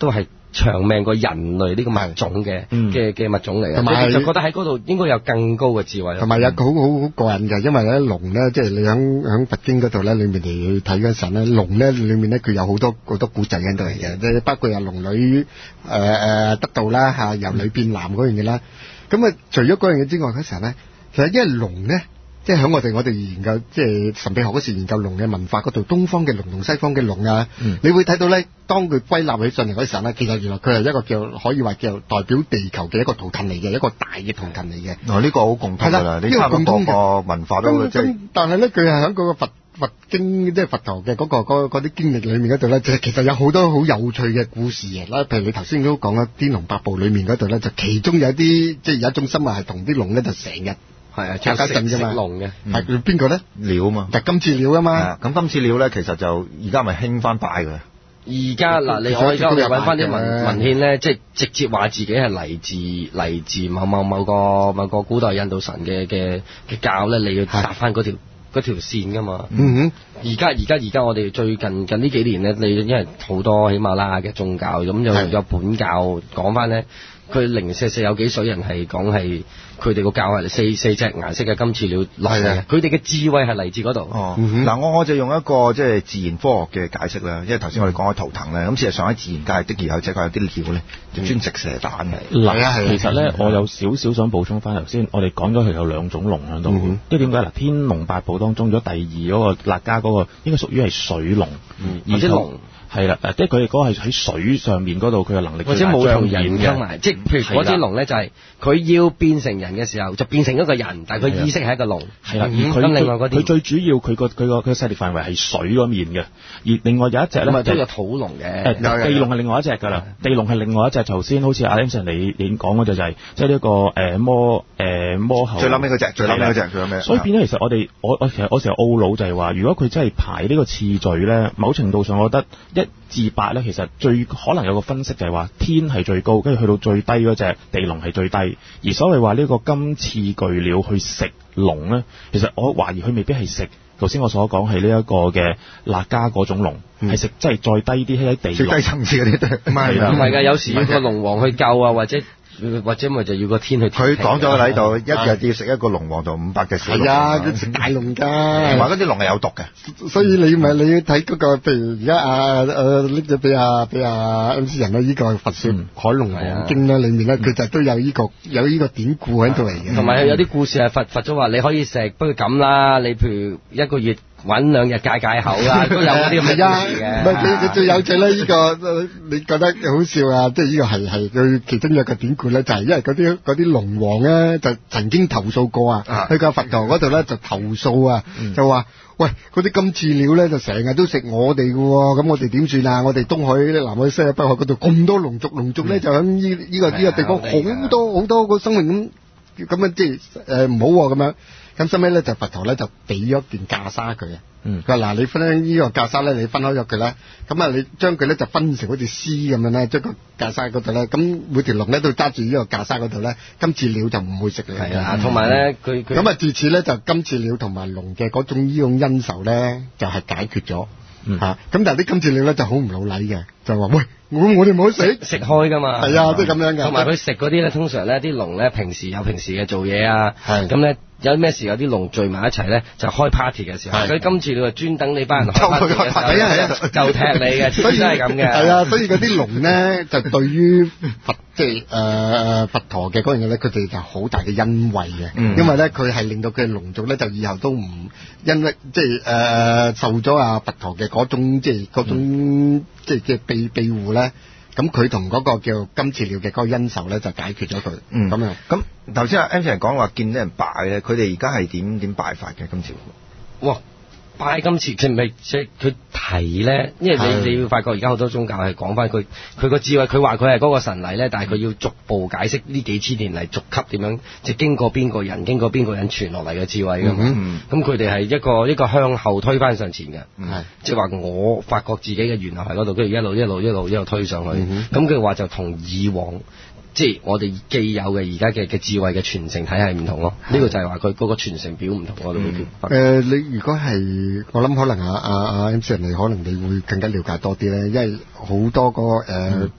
長命過人類呢個物種嘅嘅嘅物種嚟嘅，同埋就覺得喺嗰度應該有更高嘅智慧。 同埋有個好好好過癮嘅，因為咧龍咧，即係你響響佛經嗰度咧，裏面嚟去睇嗰陣咧，龍咧裏面咧佢有好多好多古仔喺度嚟嘅，即係包括有龍女誒誒、呃、得道啦嚇，由女變男嗰樣嘢啦。咁啊，除咗嗰樣嘢之外嗰時候咧，其實因為龍咧。即係喺我哋我哋研究即係神秘學嗰時研究龍嘅文化嗰度，東方嘅龍同西方嘅龍啊，嗯、你會睇到咧，當佢歸納起上嚟嗰時候咧，其實原來佢係一個叫可以話叫代表地球嘅一個圖騰嚟嘅，一個大嘅圖騰嚟嘅。 哦，呢、這個好共通㗎啦，呢個共通嘅文化都即係。但係咧，佢係喺嗰個佛佛經即係佛陀嘅嗰、那個嗰啲經歷裏面嗰度咧，就其實有好多好有趣嘅故事嘅啦。譬如你頭先都講啦，《天龍八部》裏面嗰度咧，就其中有啲即係有一種生物係同啲龍咧就成日。係啊，拆家陣啫嘛，龍嘅係邊個咧？鳥啊嘛，就金翅鳥啊嘛。咁金翅鳥咧，其實就而家咪興翻拜嘅。 而家嗱，你我而家我哋揾翻啲文文獻咧，即係直接話自己係嚟自嚟自某某某個某個古代印度神嘅嘅嘅教咧，你要搭翻嗰條嗰條線噶嘛。嗯哼。而家而家而家我哋最近近呢幾年咧，你因為好多喜馬拉雅嘅宗教，咁有有本教講翻咧。佢零舍舍有幾水人係講係佢哋個教係四四隻顏色嘅金翅鳥落嚟嘅，佢哋嘅智慧係嚟自嗰度。 哦，嗱、嗯、我我就用一個即係自然科學嘅解釋啦，因為頭先我哋講開圖騰咧，咁事實上喺自然界的而有隻佢有啲鳥咧，就專食蛇蛋嘅。 嗱、嗯，其實咧我有少少想補充翻頭先，我哋講咗佢有兩種龍喺度，即係點解嗱？天龍八部當中咗第二嗰個癩家嗰個應該屬於係水龍，嗯、而且龍。係啦，誒，即係佢哋嗰個係喺水上面嗰度，佢嘅能力或者冇同人溝埋，即係譬如嗰隻龍咧，就係佢要變成人嘅時候，就變成一個人，但係佢意識係一個龍。係啦，而佢另外嗰啲，佢最主要佢個佢個佢勢力範圍係水嗰面嘅，而另外有一隻咧，都有土龍嘅。誒，地龍係另外一隻㗎啦，地龍係另外一隻。頭先好似阿 Anson 你你講嗰隻就係即係呢個誒摩誒摩喉。最撚尾嗰隻，最撚尾嗰隻，仲有咩？所以變咗其實我哋我我其實我成日懊惱就係話，如果佢真係排呢個次序咧，某程度上我覺得一至八咧，其實最可能有個分析就係話天係最高，跟住去到最低嗰隻地龍係最低。而所謂話呢個金翅巨鳥去食龍咧，其實我懷疑佢未必係食頭先我所講係呢一個嘅癩家嗰種龍，係、嗯、食即係再低啲喺地最低層次嗰啲。唔係唔係㗎，有時要個龍王去救啊，或者。或者咪就要個天去。佢講咗喺度，一日要食一個龍王就五百隻小龍。係啊，佢食大龍㗎。同埋嗰啲龍係有毒嘅，所以你咪你要睇嗰個，譬如而家啊誒拎咗俾啊俾啊 M C 人咧，呢個《佛說海龍王經》咧，裡面咧佢就都有呢個有呢個典故喺度嚟嘅。同埋有啲故事係佛佛咗話你可以食，不過咁啦，你譬如一個月。揾兩日戒戒口啦，都有嗰啲咁嘅嘅。唔係佢佢最有趣咧，呢個你覺得好笑啊！即係呢個係係佢其中一個典故咧，就係因為嗰啲嗰啲龍王咧，就曾經投訴過啊，去個佛堂嗰度咧就投訴啊，就話喂嗰啲金翅鳥咧就成日都食我哋嘅喎，咁我哋點算啊？我哋東海、南海、西海、北海嗰度咁多龍族，龍族咧就喺呢呢個呢個地方好多好多個生命咁咁樣，即係誒唔好咁樣。咁收尾咧就佛陀咧就俾咗件袈裟佢啊，佢話嗱你分呢個袈裟咧，你分開咗佢咧，咁啊你將佢咧就分成好似絲咁樣咧，將個袈裟嗰度咧，咁每條龍咧都揸住呢個袈裟嗰度咧，金翅鳥就唔會食你。係啊，同埋咧佢咁啊自此咧就金翅鳥同埋龍嘅嗰種呢種恩仇咧就係、是、解決咗。嚇、嗯！咁、啊、但係啲金翅鳥咧就好唔老禮嘅，就話喂，我我哋唔好食食開噶嘛。係啊，即係咁樣嘅。同埋佢食嗰啲咧，通常咧啲龍咧平時有平時嘅做嘢啊，咁咧有咩事有啲龍聚埋一齊咧就開 party 嘅時候，嗰啲金翅鳥就專等你班人開 party 嘅時候，係啊係啊，就踢你嘅，所以都係咁嘅。係啊，所以嗰啲龍咧就對於佛即係誒佛陀嘅嗰樣嘢咧，佢哋就好大嘅恩惠嘅、嗯，因為咧佢係令到佢嘅龍族咧就以後都唔因為即係誒受咗啊佛陀嘅嗰種即係嗰種、嗯、即係嘅庇庇護咧。咁佢同嗰個叫金翅鳥嘅嗰個恩仇咧，就解決咗佢。嗯，咁樣。咁頭先阿 M 先生講話見啲人拜咧，佢哋而家係點點拜法嘅金翅鳥？哇！拜金翅，佢唔係即係佢提咧，因為你你會發覺而家好多宗教係講翻佢佢個智慧，佢話佢係嗰個神嚟咧，但係佢要逐步解釋呢幾千年嚟逐級點樣，即係經過邊個人，經過邊個人傳落嚟嘅智慧㗎嘛。咁佢哋係一個一個向後推翻上前嘅，即係話我發覺自己嘅源頭喺嗰度，跟住一路一路一路一路推上去。咁佢話就同以往。即係我哋既有嘅而家嘅嘅智慧嘅傳承體系唔同咯，呢、這個就係話佢嗰個傳承表唔同我哋會叫。誒，你如果係我諗可能啊啊啊 M C 人你可能你會更加了解多啲咧，因為好多個誒、呃嗯、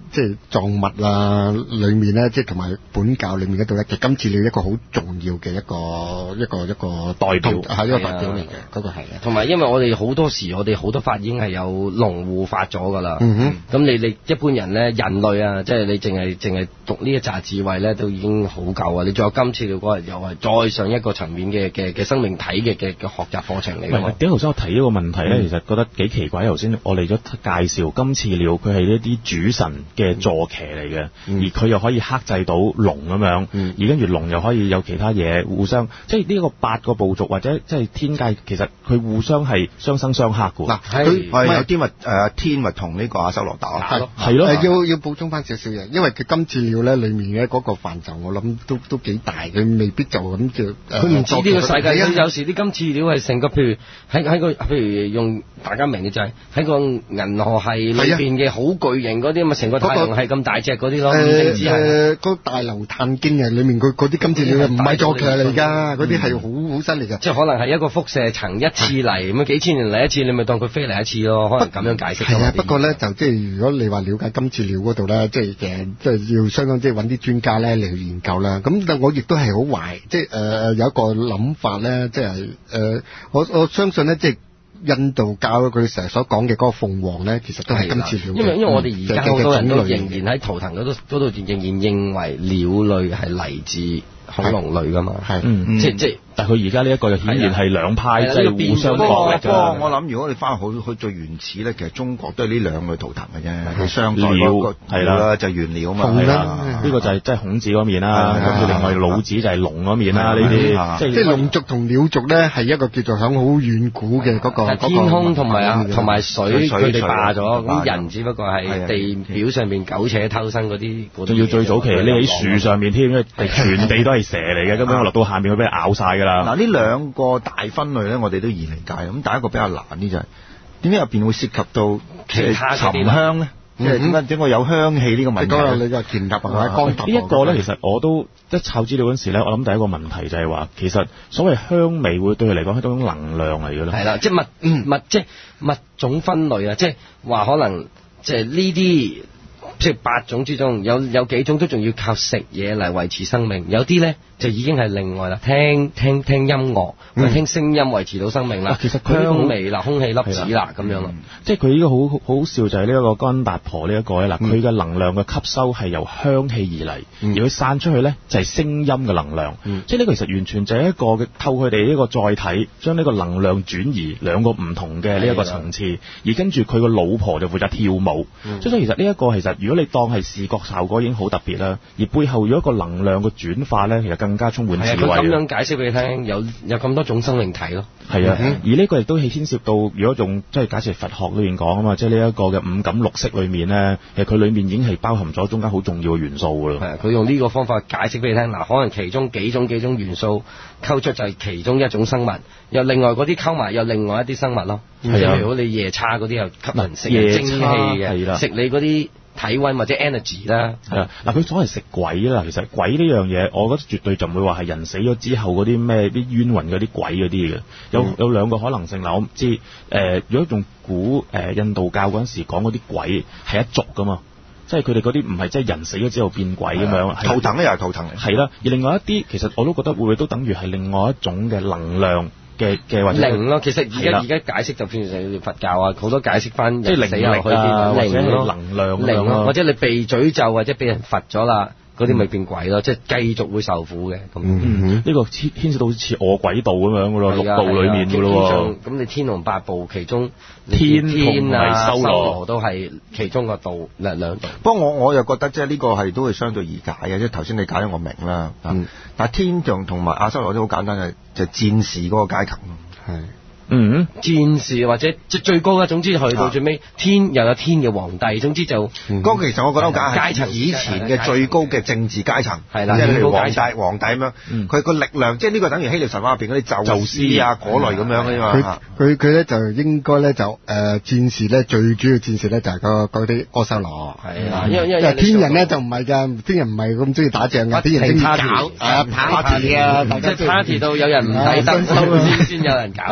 即係藏物啊裏面咧，即係同埋本教裏面嗰度咧，其實金翅鳥一個好重要嘅一個一個一個代表，係一個代表嚟嘅，嗰個係嘅。 同埋因為我哋好多時，我哋好多法已經係有農護法咗㗎啦。 嗯哼。 咁你你一般人咧，人類啊，即係你淨係淨係讀呢一紮智慧咧，都已經好夠啊！你仲有金翅鳥嗰日又係再上一個層面嘅嘅嘅生命體嘅嘅嘅學習課程嚟㗎嘛。 點解頭先我提呢個問題咧、嗯？其實覺得幾奇怪。頭先我嚟咗介紹金翅鳥，佢係一啲主神嘅坐騎嚟嘅、嗯，而佢又可以克制到龍咁樣、嗯，而跟住龍又可以有其他嘢互相，即係呢個八個部族或者即係天界，其實佢互相係相生相克㗎。嗱、 啊，佢係有啲咪誒天咪同呢個阿修羅打係係咯， 要要補充翻少少嘢，因為佢金翅鳥咧裡面嘅嗰個範疇，我諗都都幾大，佢未必就咁叫。 佢唔知呢個世界，有時啲金翅鳥係成個，譬如喺喺個，譬如用大家明嘅就係、是、喺個銀河系裏邊嘅好巨型嗰啲，咪成個太陽系咁大隻嗰啲咯。誒誒，嗰大流碳經啊，裡面佢嗰啲金翅鳥唔係坐騎嚟㗎，嗰啲係好好犀利㗎。 即係可能係一個輻射層一次嚟，咁幾千年嚟一次，你咪當佢飛嚟一次咯。可能咁樣解釋。 係啊，不過咧就即係如果你話了解金翅鳥嗰度咧，即係誒即係要相當即係揾啲專家咧嚟去研究啦。咁但我亦都係好懷，即係誒、呃、有一個諗法咧，即係誒、呃、我我相信咧，即係印度教佢成日所講嘅嗰個鳳凰咧，其實都係金翅鳥。 因為因為我哋而家好多人都仍然喺圖騰嗰度嗰度仍然認為鳥類係嚟自恐龍類㗎嘛。係，嗯，即即。 但係佢而家呢一個就顯然係兩派，即係、就是、互相角力㗎。 我諗如果你翻去好去最原始咧，其實中國都係呢兩類圖騰嘅啫。佢相對鳥係啦， 就原鳥啊嘛。 係啦，呢、這個就係即係孔子嗰面啦。咁另外老子就係龍嗰面啦。呢啲即係龍族同鳥族咧，係一個叫做響好遠古嘅嗰、那個天空同埋啊同埋水，佢哋霸咗。咁人只不過係地表上面苟且偷生嗰啲。 仲要最早期匿喺樹上面添，因為全地都係蛇嚟嘅，根本我落到下面佢俾人咬晒㗎啦。 嗱呢兩個大分類咧，我哋都易理解。咁第一個比較難啲就係點解入邊會涉及到其他沉香咧？即係點解點解有香氣呢個問題？ 嗰個你個填鴨或者光頭呢一個咧，其實我都一抄資料嗰陣時咧，我諗第一個問題就係話，其實所謂香味會對佢嚟講係一種能量嚟嘅咯。 係啦，即係物、嗯、物即係物種分類啊，即係話可能即係呢啲。即係八種之中，有有幾種都仲要靠食嘢嚟維持生命，有啲咧就已經係另外啦，聽聽聽音樂或者聽聲音維持到生命啦。其實香味啦、空氣粒子啦咁樣咯。即係佢呢個好好好笑就係呢一個乾達婆呢一個咧嗱，佢嘅能量嘅吸收係由香氣而嚟，而佢散出去咧就係聲音嘅能量。即係呢個其實完全就係一個嘅透過佢哋呢個載體，將呢個能量轉移兩個唔同嘅呢一個層次，而跟住佢個老婆就負責跳舞。即係所以其實呢一個其實如果你當係視覺效果已經好特別啦，而背後如果一個能量嘅轉化咧，其實更加充滿智慧。係啊，佢咁樣解釋俾你聽，有有咁多種生命體咯。係啊、嗯，而呢個亦都係牽涉到，如果用即係假設佛學裏面講啊嘛，即係呢一個嘅五感六色裏面咧，其實佢裏面已經係包含咗中間好重要嘅元素㗎啦。係啊，佢用呢個方法解釋俾你聽，嗱，可能其中幾種幾種元素溝出就係其中一種生物，又另外嗰啲溝埋又另外一啲生物咯。即係譬如你夜叉嗰啲又吸人食人精氣嘅，食你嗰啲體溫或者 energy 啦，係啦，嗱佢所謂食鬼啦，其實鬼呢樣嘢，我覺得絕對就唔會話係人死咗之後嗰啲咩啲冤魂嗰啲鬼嗰啲嘅，有有兩個可能性。嗱，我唔知誒、呃，如果用古誒、呃、印度教嗰陣時講嗰啲鬼係一族噶嘛，即係佢哋嗰啲唔係即係人死咗之後變鬼咁樣，圖騰咧又係圖騰嚟，係啦。而另外一啲其實我都覺得會唔會都等於係另外一種嘅能量。嘅嘅或者靈咯，其實而家而家解釋就變成佛教啊，好多解釋翻即係靈力啊，或者能量靈咯，或者你被詛咒或者俾人罰咗啦，嗰啲咪變鬼咯，即係繼續會受苦嘅咁。呢個牽牽涉到好似餓鬼道咁樣噶咯，六道裡面噶咯。咁你天龍八部其中天天啊、修羅都係其中個道兩兩道。 不過我我又覺得即係呢個係都係相對易解嘅，即係頭先你解咗我明啦。嗯，但係天象同埋阿修羅都好簡單嘅，就係戰士嗰個階層。係。嗯，戰士或者即係最高啦，總之去到最尾、啊、天又有天嘅皇帝，總之就嗰、嗯、個其實我覺得好簡單，階層以前嘅最高嘅政治階層係啦，即係譬如皇帝皇帝咁樣，佢、嗯、個力量即係呢個等於希臘神話入邊嗰啲宙斯啊嗰類咁樣嘅嘛。 佢佢咧就應該咧就誒、呃、戰士咧最主要戰士咧就係嗰嗰啲阿修羅係啦，因為因為天人咧就唔係㗎，天人唔係咁中意打仗㗎，天人中意搞誒 party 啊，即係 party 到有人唔抵得先先有人搞。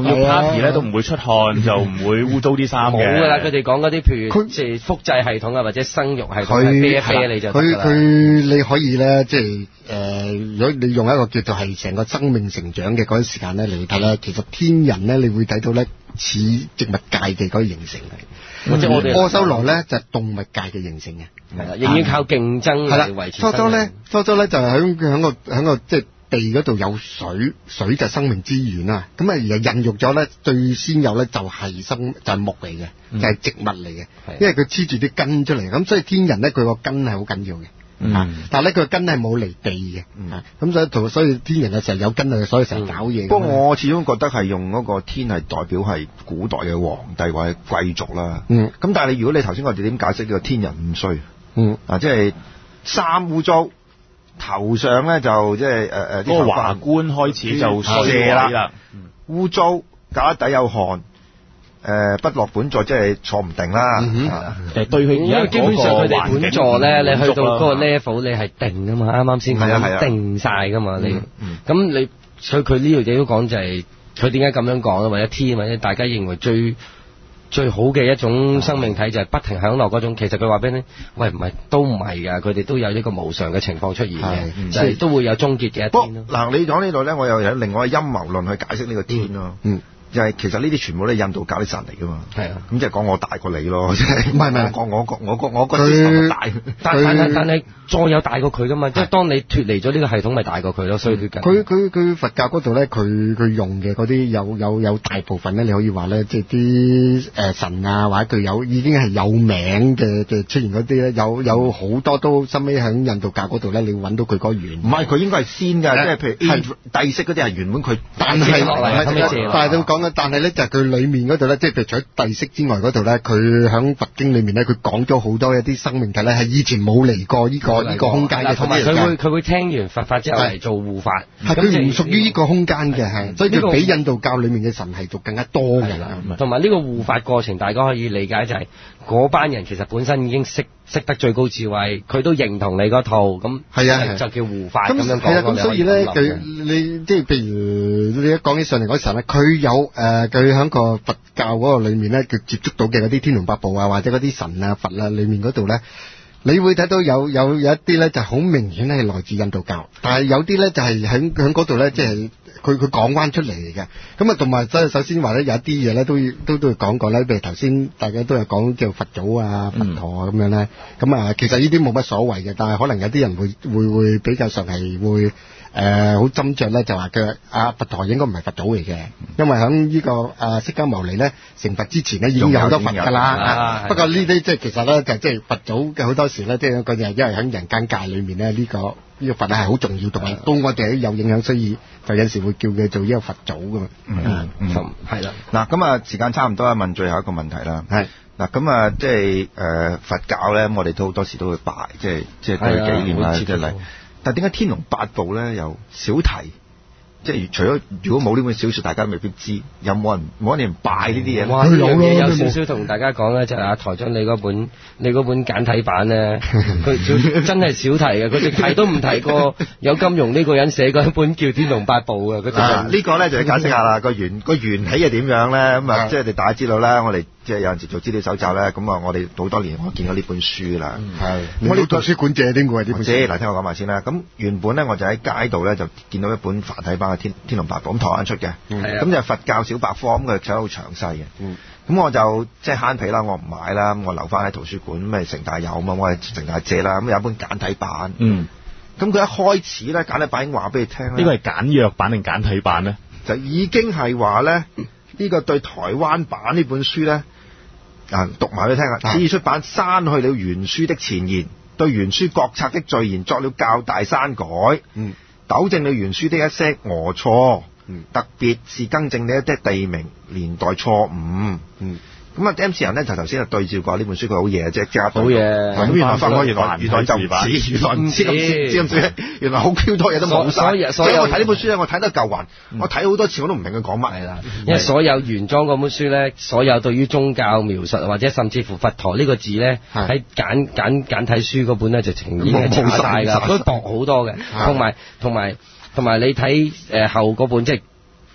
要 party 咧都唔會出汗，就唔會污糟啲衫嘅。 冇㗎啦，佢哋講嗰啲譬如即係複製系統啊，或者生育系統，係啤一啤你就得㗎啦。 佢佢你可以咧，即係誒，如果你用一個叫做係成個生命成長嘅嗰陣時間咧嚟睇咧，其實天人咧，你會睇到咧似植物界嘅嗰個形成係，或者我哋阿修羅咧就係動物界嘅形成嘅， 係啦，仍然靠競爭嚟維持生命。 初初咧，初初咧就係喺喺個喺個即係地嗰度有水，水就係生命之源啊。咁啊而孕育咗咧，最先有咧就係生就係木嚟嘅，就係植物嚟嘅，因為佢黐住啲根出嚟，咁所以天人咧佢個根係好緊要嘅。嗯，但係咧佢個根係冇離地嘅，咁、嗯、所以同所以天人嘅時候有根啊，所以成日搞嘢。 不過我始終覺得係用嗰個天係代表係古代嘅皇帝或者貴族啦。嗯，咁但係你如果你頭先我哋點解釋呢個天人唔衰？嗯，啊即係衫污糟，頭上咧就即係誒誒嗰個華冠開始就衰啦， 污糟，架底有汗。誒、呃，不落本座即係坐唔定啦。嗯誒，對佢而家基本上佢哋本座咧，你去到嗰個 level，你係定噶嘛？啱啱先講定晒噶嘛？你咁、嗯嗯、你所以佢呢度嘢都講就係佢點解咁樣講，或者天或者大家認為最最好嘅一種生命體就係不停享樂嗰種。其實佢話俾你，喂唔係都唔係噶，佢哋都有一個無常嘅情況出現嘅，就係、是、都會有終結嘅一天咯。 嗱，你講呢度咧，我又有另外一個陰謀論去解釋呢個天咯。嗯。嗯就係其實呢啲全部都係印度教啲神嚟噶嘛，係啊，咁即係講我大過你咯，即係唔係唔係講我個我個我個師大， 但但係但係再有大過佢噶嘛，即係當你脫離咗呢個系統，咪大過佢咯，所以佢佢佢佢佛教嗰度咧，佢佢用嘅嗰啲有有有大部分咧，你可以話咧，即係啲誒神啊，或者佢有已經係有名嘅嘅出現嗰啲咧，有有好多都收尾喺印度教嗰度咧，你揾到佢嗰原， 唔係佢應該係先㗎，即係譬如帝釋嗰啲係原本佢， 但係但係都講。但係咧就係佢裏面嗰度咧，即係譬如除咗帝釋之外嗰度咧，佢喺佛經裏面咧，佢講咗好多一啲生命體咧，係以前冇嚟過呢個呢個空間嘅。 同埋佢會佢會聽完佛法之後嚟做護法， 係佢唔屬於呢個空間嘅，係，所以佢比印度教裏面嘅神係做更加多嘅啦。 同埋呢個護法過程，大家可以理解就係嗰班人其實本身已經識識得最高智慧，佢都認同你嗰套，咁係啊，就叫護法咁樣講。係啊，咁所以咧，佢你即係譬如你一講起上嚟嗰時候咧，佢有誒佢喺個佛教嗰個裏面咧，佢接觸到嘅嗰啲天龍八部啊，或者嗰啲神啊、佛啊裏面嗰度咧，你會睇到有有有一啲咧就好明顯係來自印度教，但係有啲咧就係喺喺嗰度咧，即係佢佢講翻出嚟嘅。咁啊，同埋即係首先話咧，有一啲嘢咧都都都講過咧，譬如頭先大家都有講叫佛祖啊、佛陀啊咁樣咧。咁啊，其實呢啲冇乜所謂嘅，但係可能有啲人會會會比較上係會。誒好斟酌咧，就話佢阿佛陀應該唔係佛祖嚟嘅，因為喺呢、這個誒、啊、釋迦牟尼咧成佛之前咧已經有好多佛㗎啦、啊。不過呢啲即係其實咧就即、是、係佛祖嘅好多時咧，即係嗰啲係因為喺人間界裏面咧呢、這個呢、這個佛係好重要，同埋對我哋有影響，所以就有時會叫佢做呢個佛祖㗎嘛。嗯嗯，係啦。嗱咁啊，時間差唔多啦，問最後一個問題啦。係嗱咁啊，即係誒佛教咧，我哋都好多時都會拜，即係即係對紀念啦，即係嚟。但係點解天龍八部咧又少提？即係除咗如果冇呢本小說，大家都未必知。有冇人冇人拜呢啲嘢？ 哇！呢樣嘢有少少同大家講咧，就係阿台長你嗰本你嗰本簡體版咧，佢真係少提嘅，佢直提都唔提過有金庸呢個人寫過一本叫《天龍八部》嘅。 啊，呢個咧就要解釋下啦。個緣個緣起係點樣咧？咁啊，即係你大家知道啦，我哋即係有陣時做資料搜集咧，咁啊，我哋好多年我見過呢本書啦。係， 我哋圖書館借啲喎呢本書。 嗱，聽我講埋先啦。咁原本咧，我就喺街度咧就見到一本繁體版嘅《天天龍八部》，咁台灣出嘅。係咁就佛教小百科，咁佢寫得好詳細嘅。嗯。咁我就即係慳皮啦，我唔買啦，咁我留翻喺圖書館，咁咪成大有嘛，我係成大借啦。咁有一本簡體版。嗯。咁佢一開始咧，簡體版已經話俾你聽啦。 呢個係簡約版定簡體版咧？ 就已經係話咧，呢、這個對台灣版呢本書咧。啊！讀埋俾你聽啊！此出版刪去了原書的前言，對原書國策的序言作了較大刪改，嗯，糾正了原書的一些訛錯，嗯，特別是更正了一啲地名年代錯誤，嗯。咁啊 M 次人咧就頭先就對照過呢本書，佢好嘢即係加好嘢。咁原來發覺原來原來就唔似，原來唔知咁知咁知，原來好 Q 多嘢都冇晒。所以我睇呢本書咧，我睇得夠暈，我睇好多次我都唔明佢講乜。係啦， 因為所有原裝嗰本書咧，所有對於宗教描述或者甚至乎佛陀呢個字咧，喺簡簡簡體書嗰本咧就呈已經係差晒㗎，都薄好多嘅。同埋同埋同埋你睇誒後嗰本即係。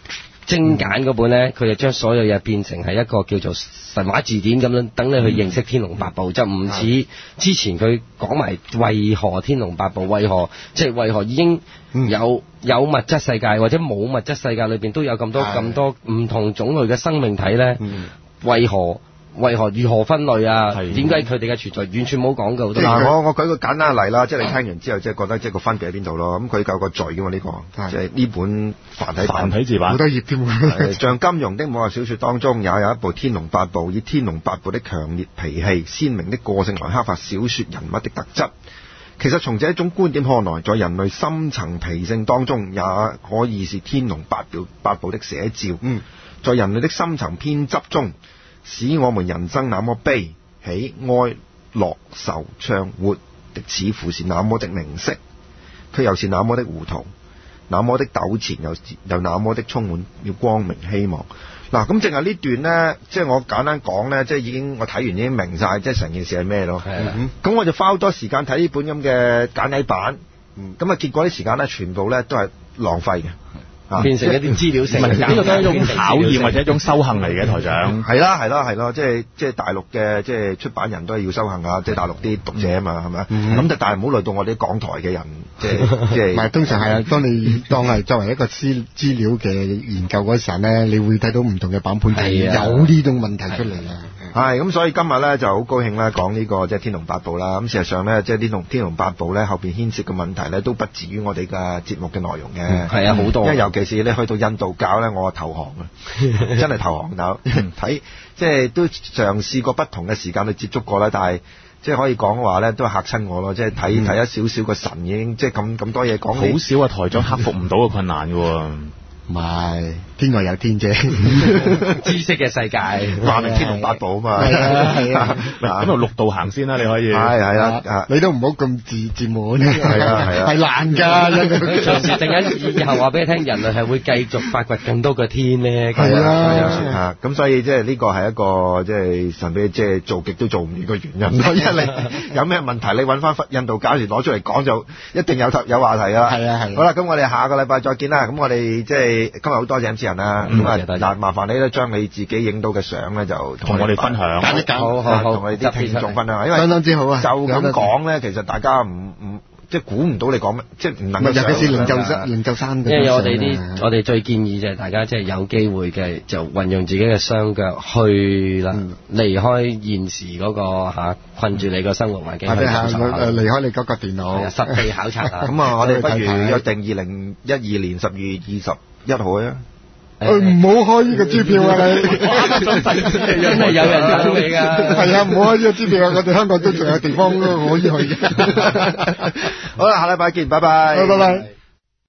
精簡嗰本咧，佢就將所有嘢變成係一個叫做神話字典咁樣，等你去認識天龍八部，嗯、就唔似之前佢講埋為何天龍八部，為何即係、就是、為何已經有有物質世界或者冇物質世界裏邊都有咁多咁多唔同種類嘅生命體咧，嗯、為何？為何如何分類啊？點解佢哋嘅存在完全冇講究？ 嗱，我我舉個簡單嘅例啦，即係你聽完之後，即係覺得即係個分別喺邊度咯？咁佢有個序嘅嘛呢個，即係呢本繁體繁體字版， 好多頁添。 像金庸的武俠小説當中，也有一部《天龍八部》，以天龍八部的強烈脾氣、鮮明的個性來刻畫小説人物的特質。其實從這一種觀點看來，在人類深層脾性當中，也可以是天龍八部八部的寫照。嗯，在人類的深層偏執中，使我們人生那麼悲喜哀樂愁暢活的，似乎是那麼的明晰，卻又是那麼的糊塗，那麼的糾纏，又又那麼的充滿要光明希望。嗱，咁淨係呢段呢，即係我簡單講呢，即係已經我睇完已經明晒，即係成件事係咩咯。咁、嗯、我就花好多時間睇呢本咁嘅簡體版，咁、嗯、啊結果啲時間呢，全部呢都係浪費嘅。 變成一啲資料性， 呢個都係一種考驗或者一種修行嚟嘅，台長。 係啦係啦係咯，即係即係大陸嘅即係出版人都係要修行啊，即係大陸啲讀者啊嘛，係咪？咁、嗯、但係唔好累到我哋港台嘅人，即係即係。唔係通常係啊，當你當係作為一個資資料嘅研究嗰陣咧，你會睇到唔同嘅版本，係有呢種問題出嚟啊。係咁，所以今日咧就好高興啦，講呢個即係《天龍八部》啦。咁事實上咧，即係呢《天龍八部》咧後邊牽涉嘅問題咧，都不至於我哋嘅節目嘅內容嘅。係啊，好多。因為尤其是你去到印度教咧，我投降啊，真係投降到睇，即係都嘗試過不同嘅時間去接觸過啦，但係即係可以講話咧，都嚇親我咯。即係睇睇一少少個神已經即係咁咁多嘢講， 好少啊！台長克服唔到嘅困難嘅喎。 唔係天外有天啫， 知識嘅世界話明天龍八部啊嘛， 係啊係啊， 咁度六道行先啦，你可以係係啊， 你都唔好咁自自滿， 係啊係啊， 係難㗎， 隨時陣間以後話俾你聽，人類係會繼續發掘更多嘅天咧， 係啊， 咁所以即係呢個係一個即係神秘即係做極都做唔完嘅原因，所以你有咩問題，你揾翻印度教時攞出嚟講就一定有有話題啦， 係啊係。 好啦，咁我哋下個禮拜再見啦，咁我哋即係。今日好多謝 M C 人啦，咁啊嗱，麻煩你咧將你自己影到嘅相咧就同我哋分享， 揀一揀，好好好， 同我哋啲聽眾分享，因為相當之好啊。 就咁講咧，其實大家唔唔即係估唔到你講咩，即係唔能夠想。 尤其是靈鷲山，靈鷲山。 因為我哋啲，我哋最建議就係大家即係有機會嘅就運用自己嘅雙腳去啦，離開現時嗰個嚇困住你個生活環境。 係啊，誒離開你嗰個電腦， 實地考察啊。 咁啊，我哋不如約定二零一二年十二月二十一號啊！ 誒唔好開呢個支票啊你！ 真係有人等你㗎。 係啊，唔好開呢個支票啊！我哋香港都仲有地方可以去嘅。 好啦，下禮拜見，拜拜。 拜拜。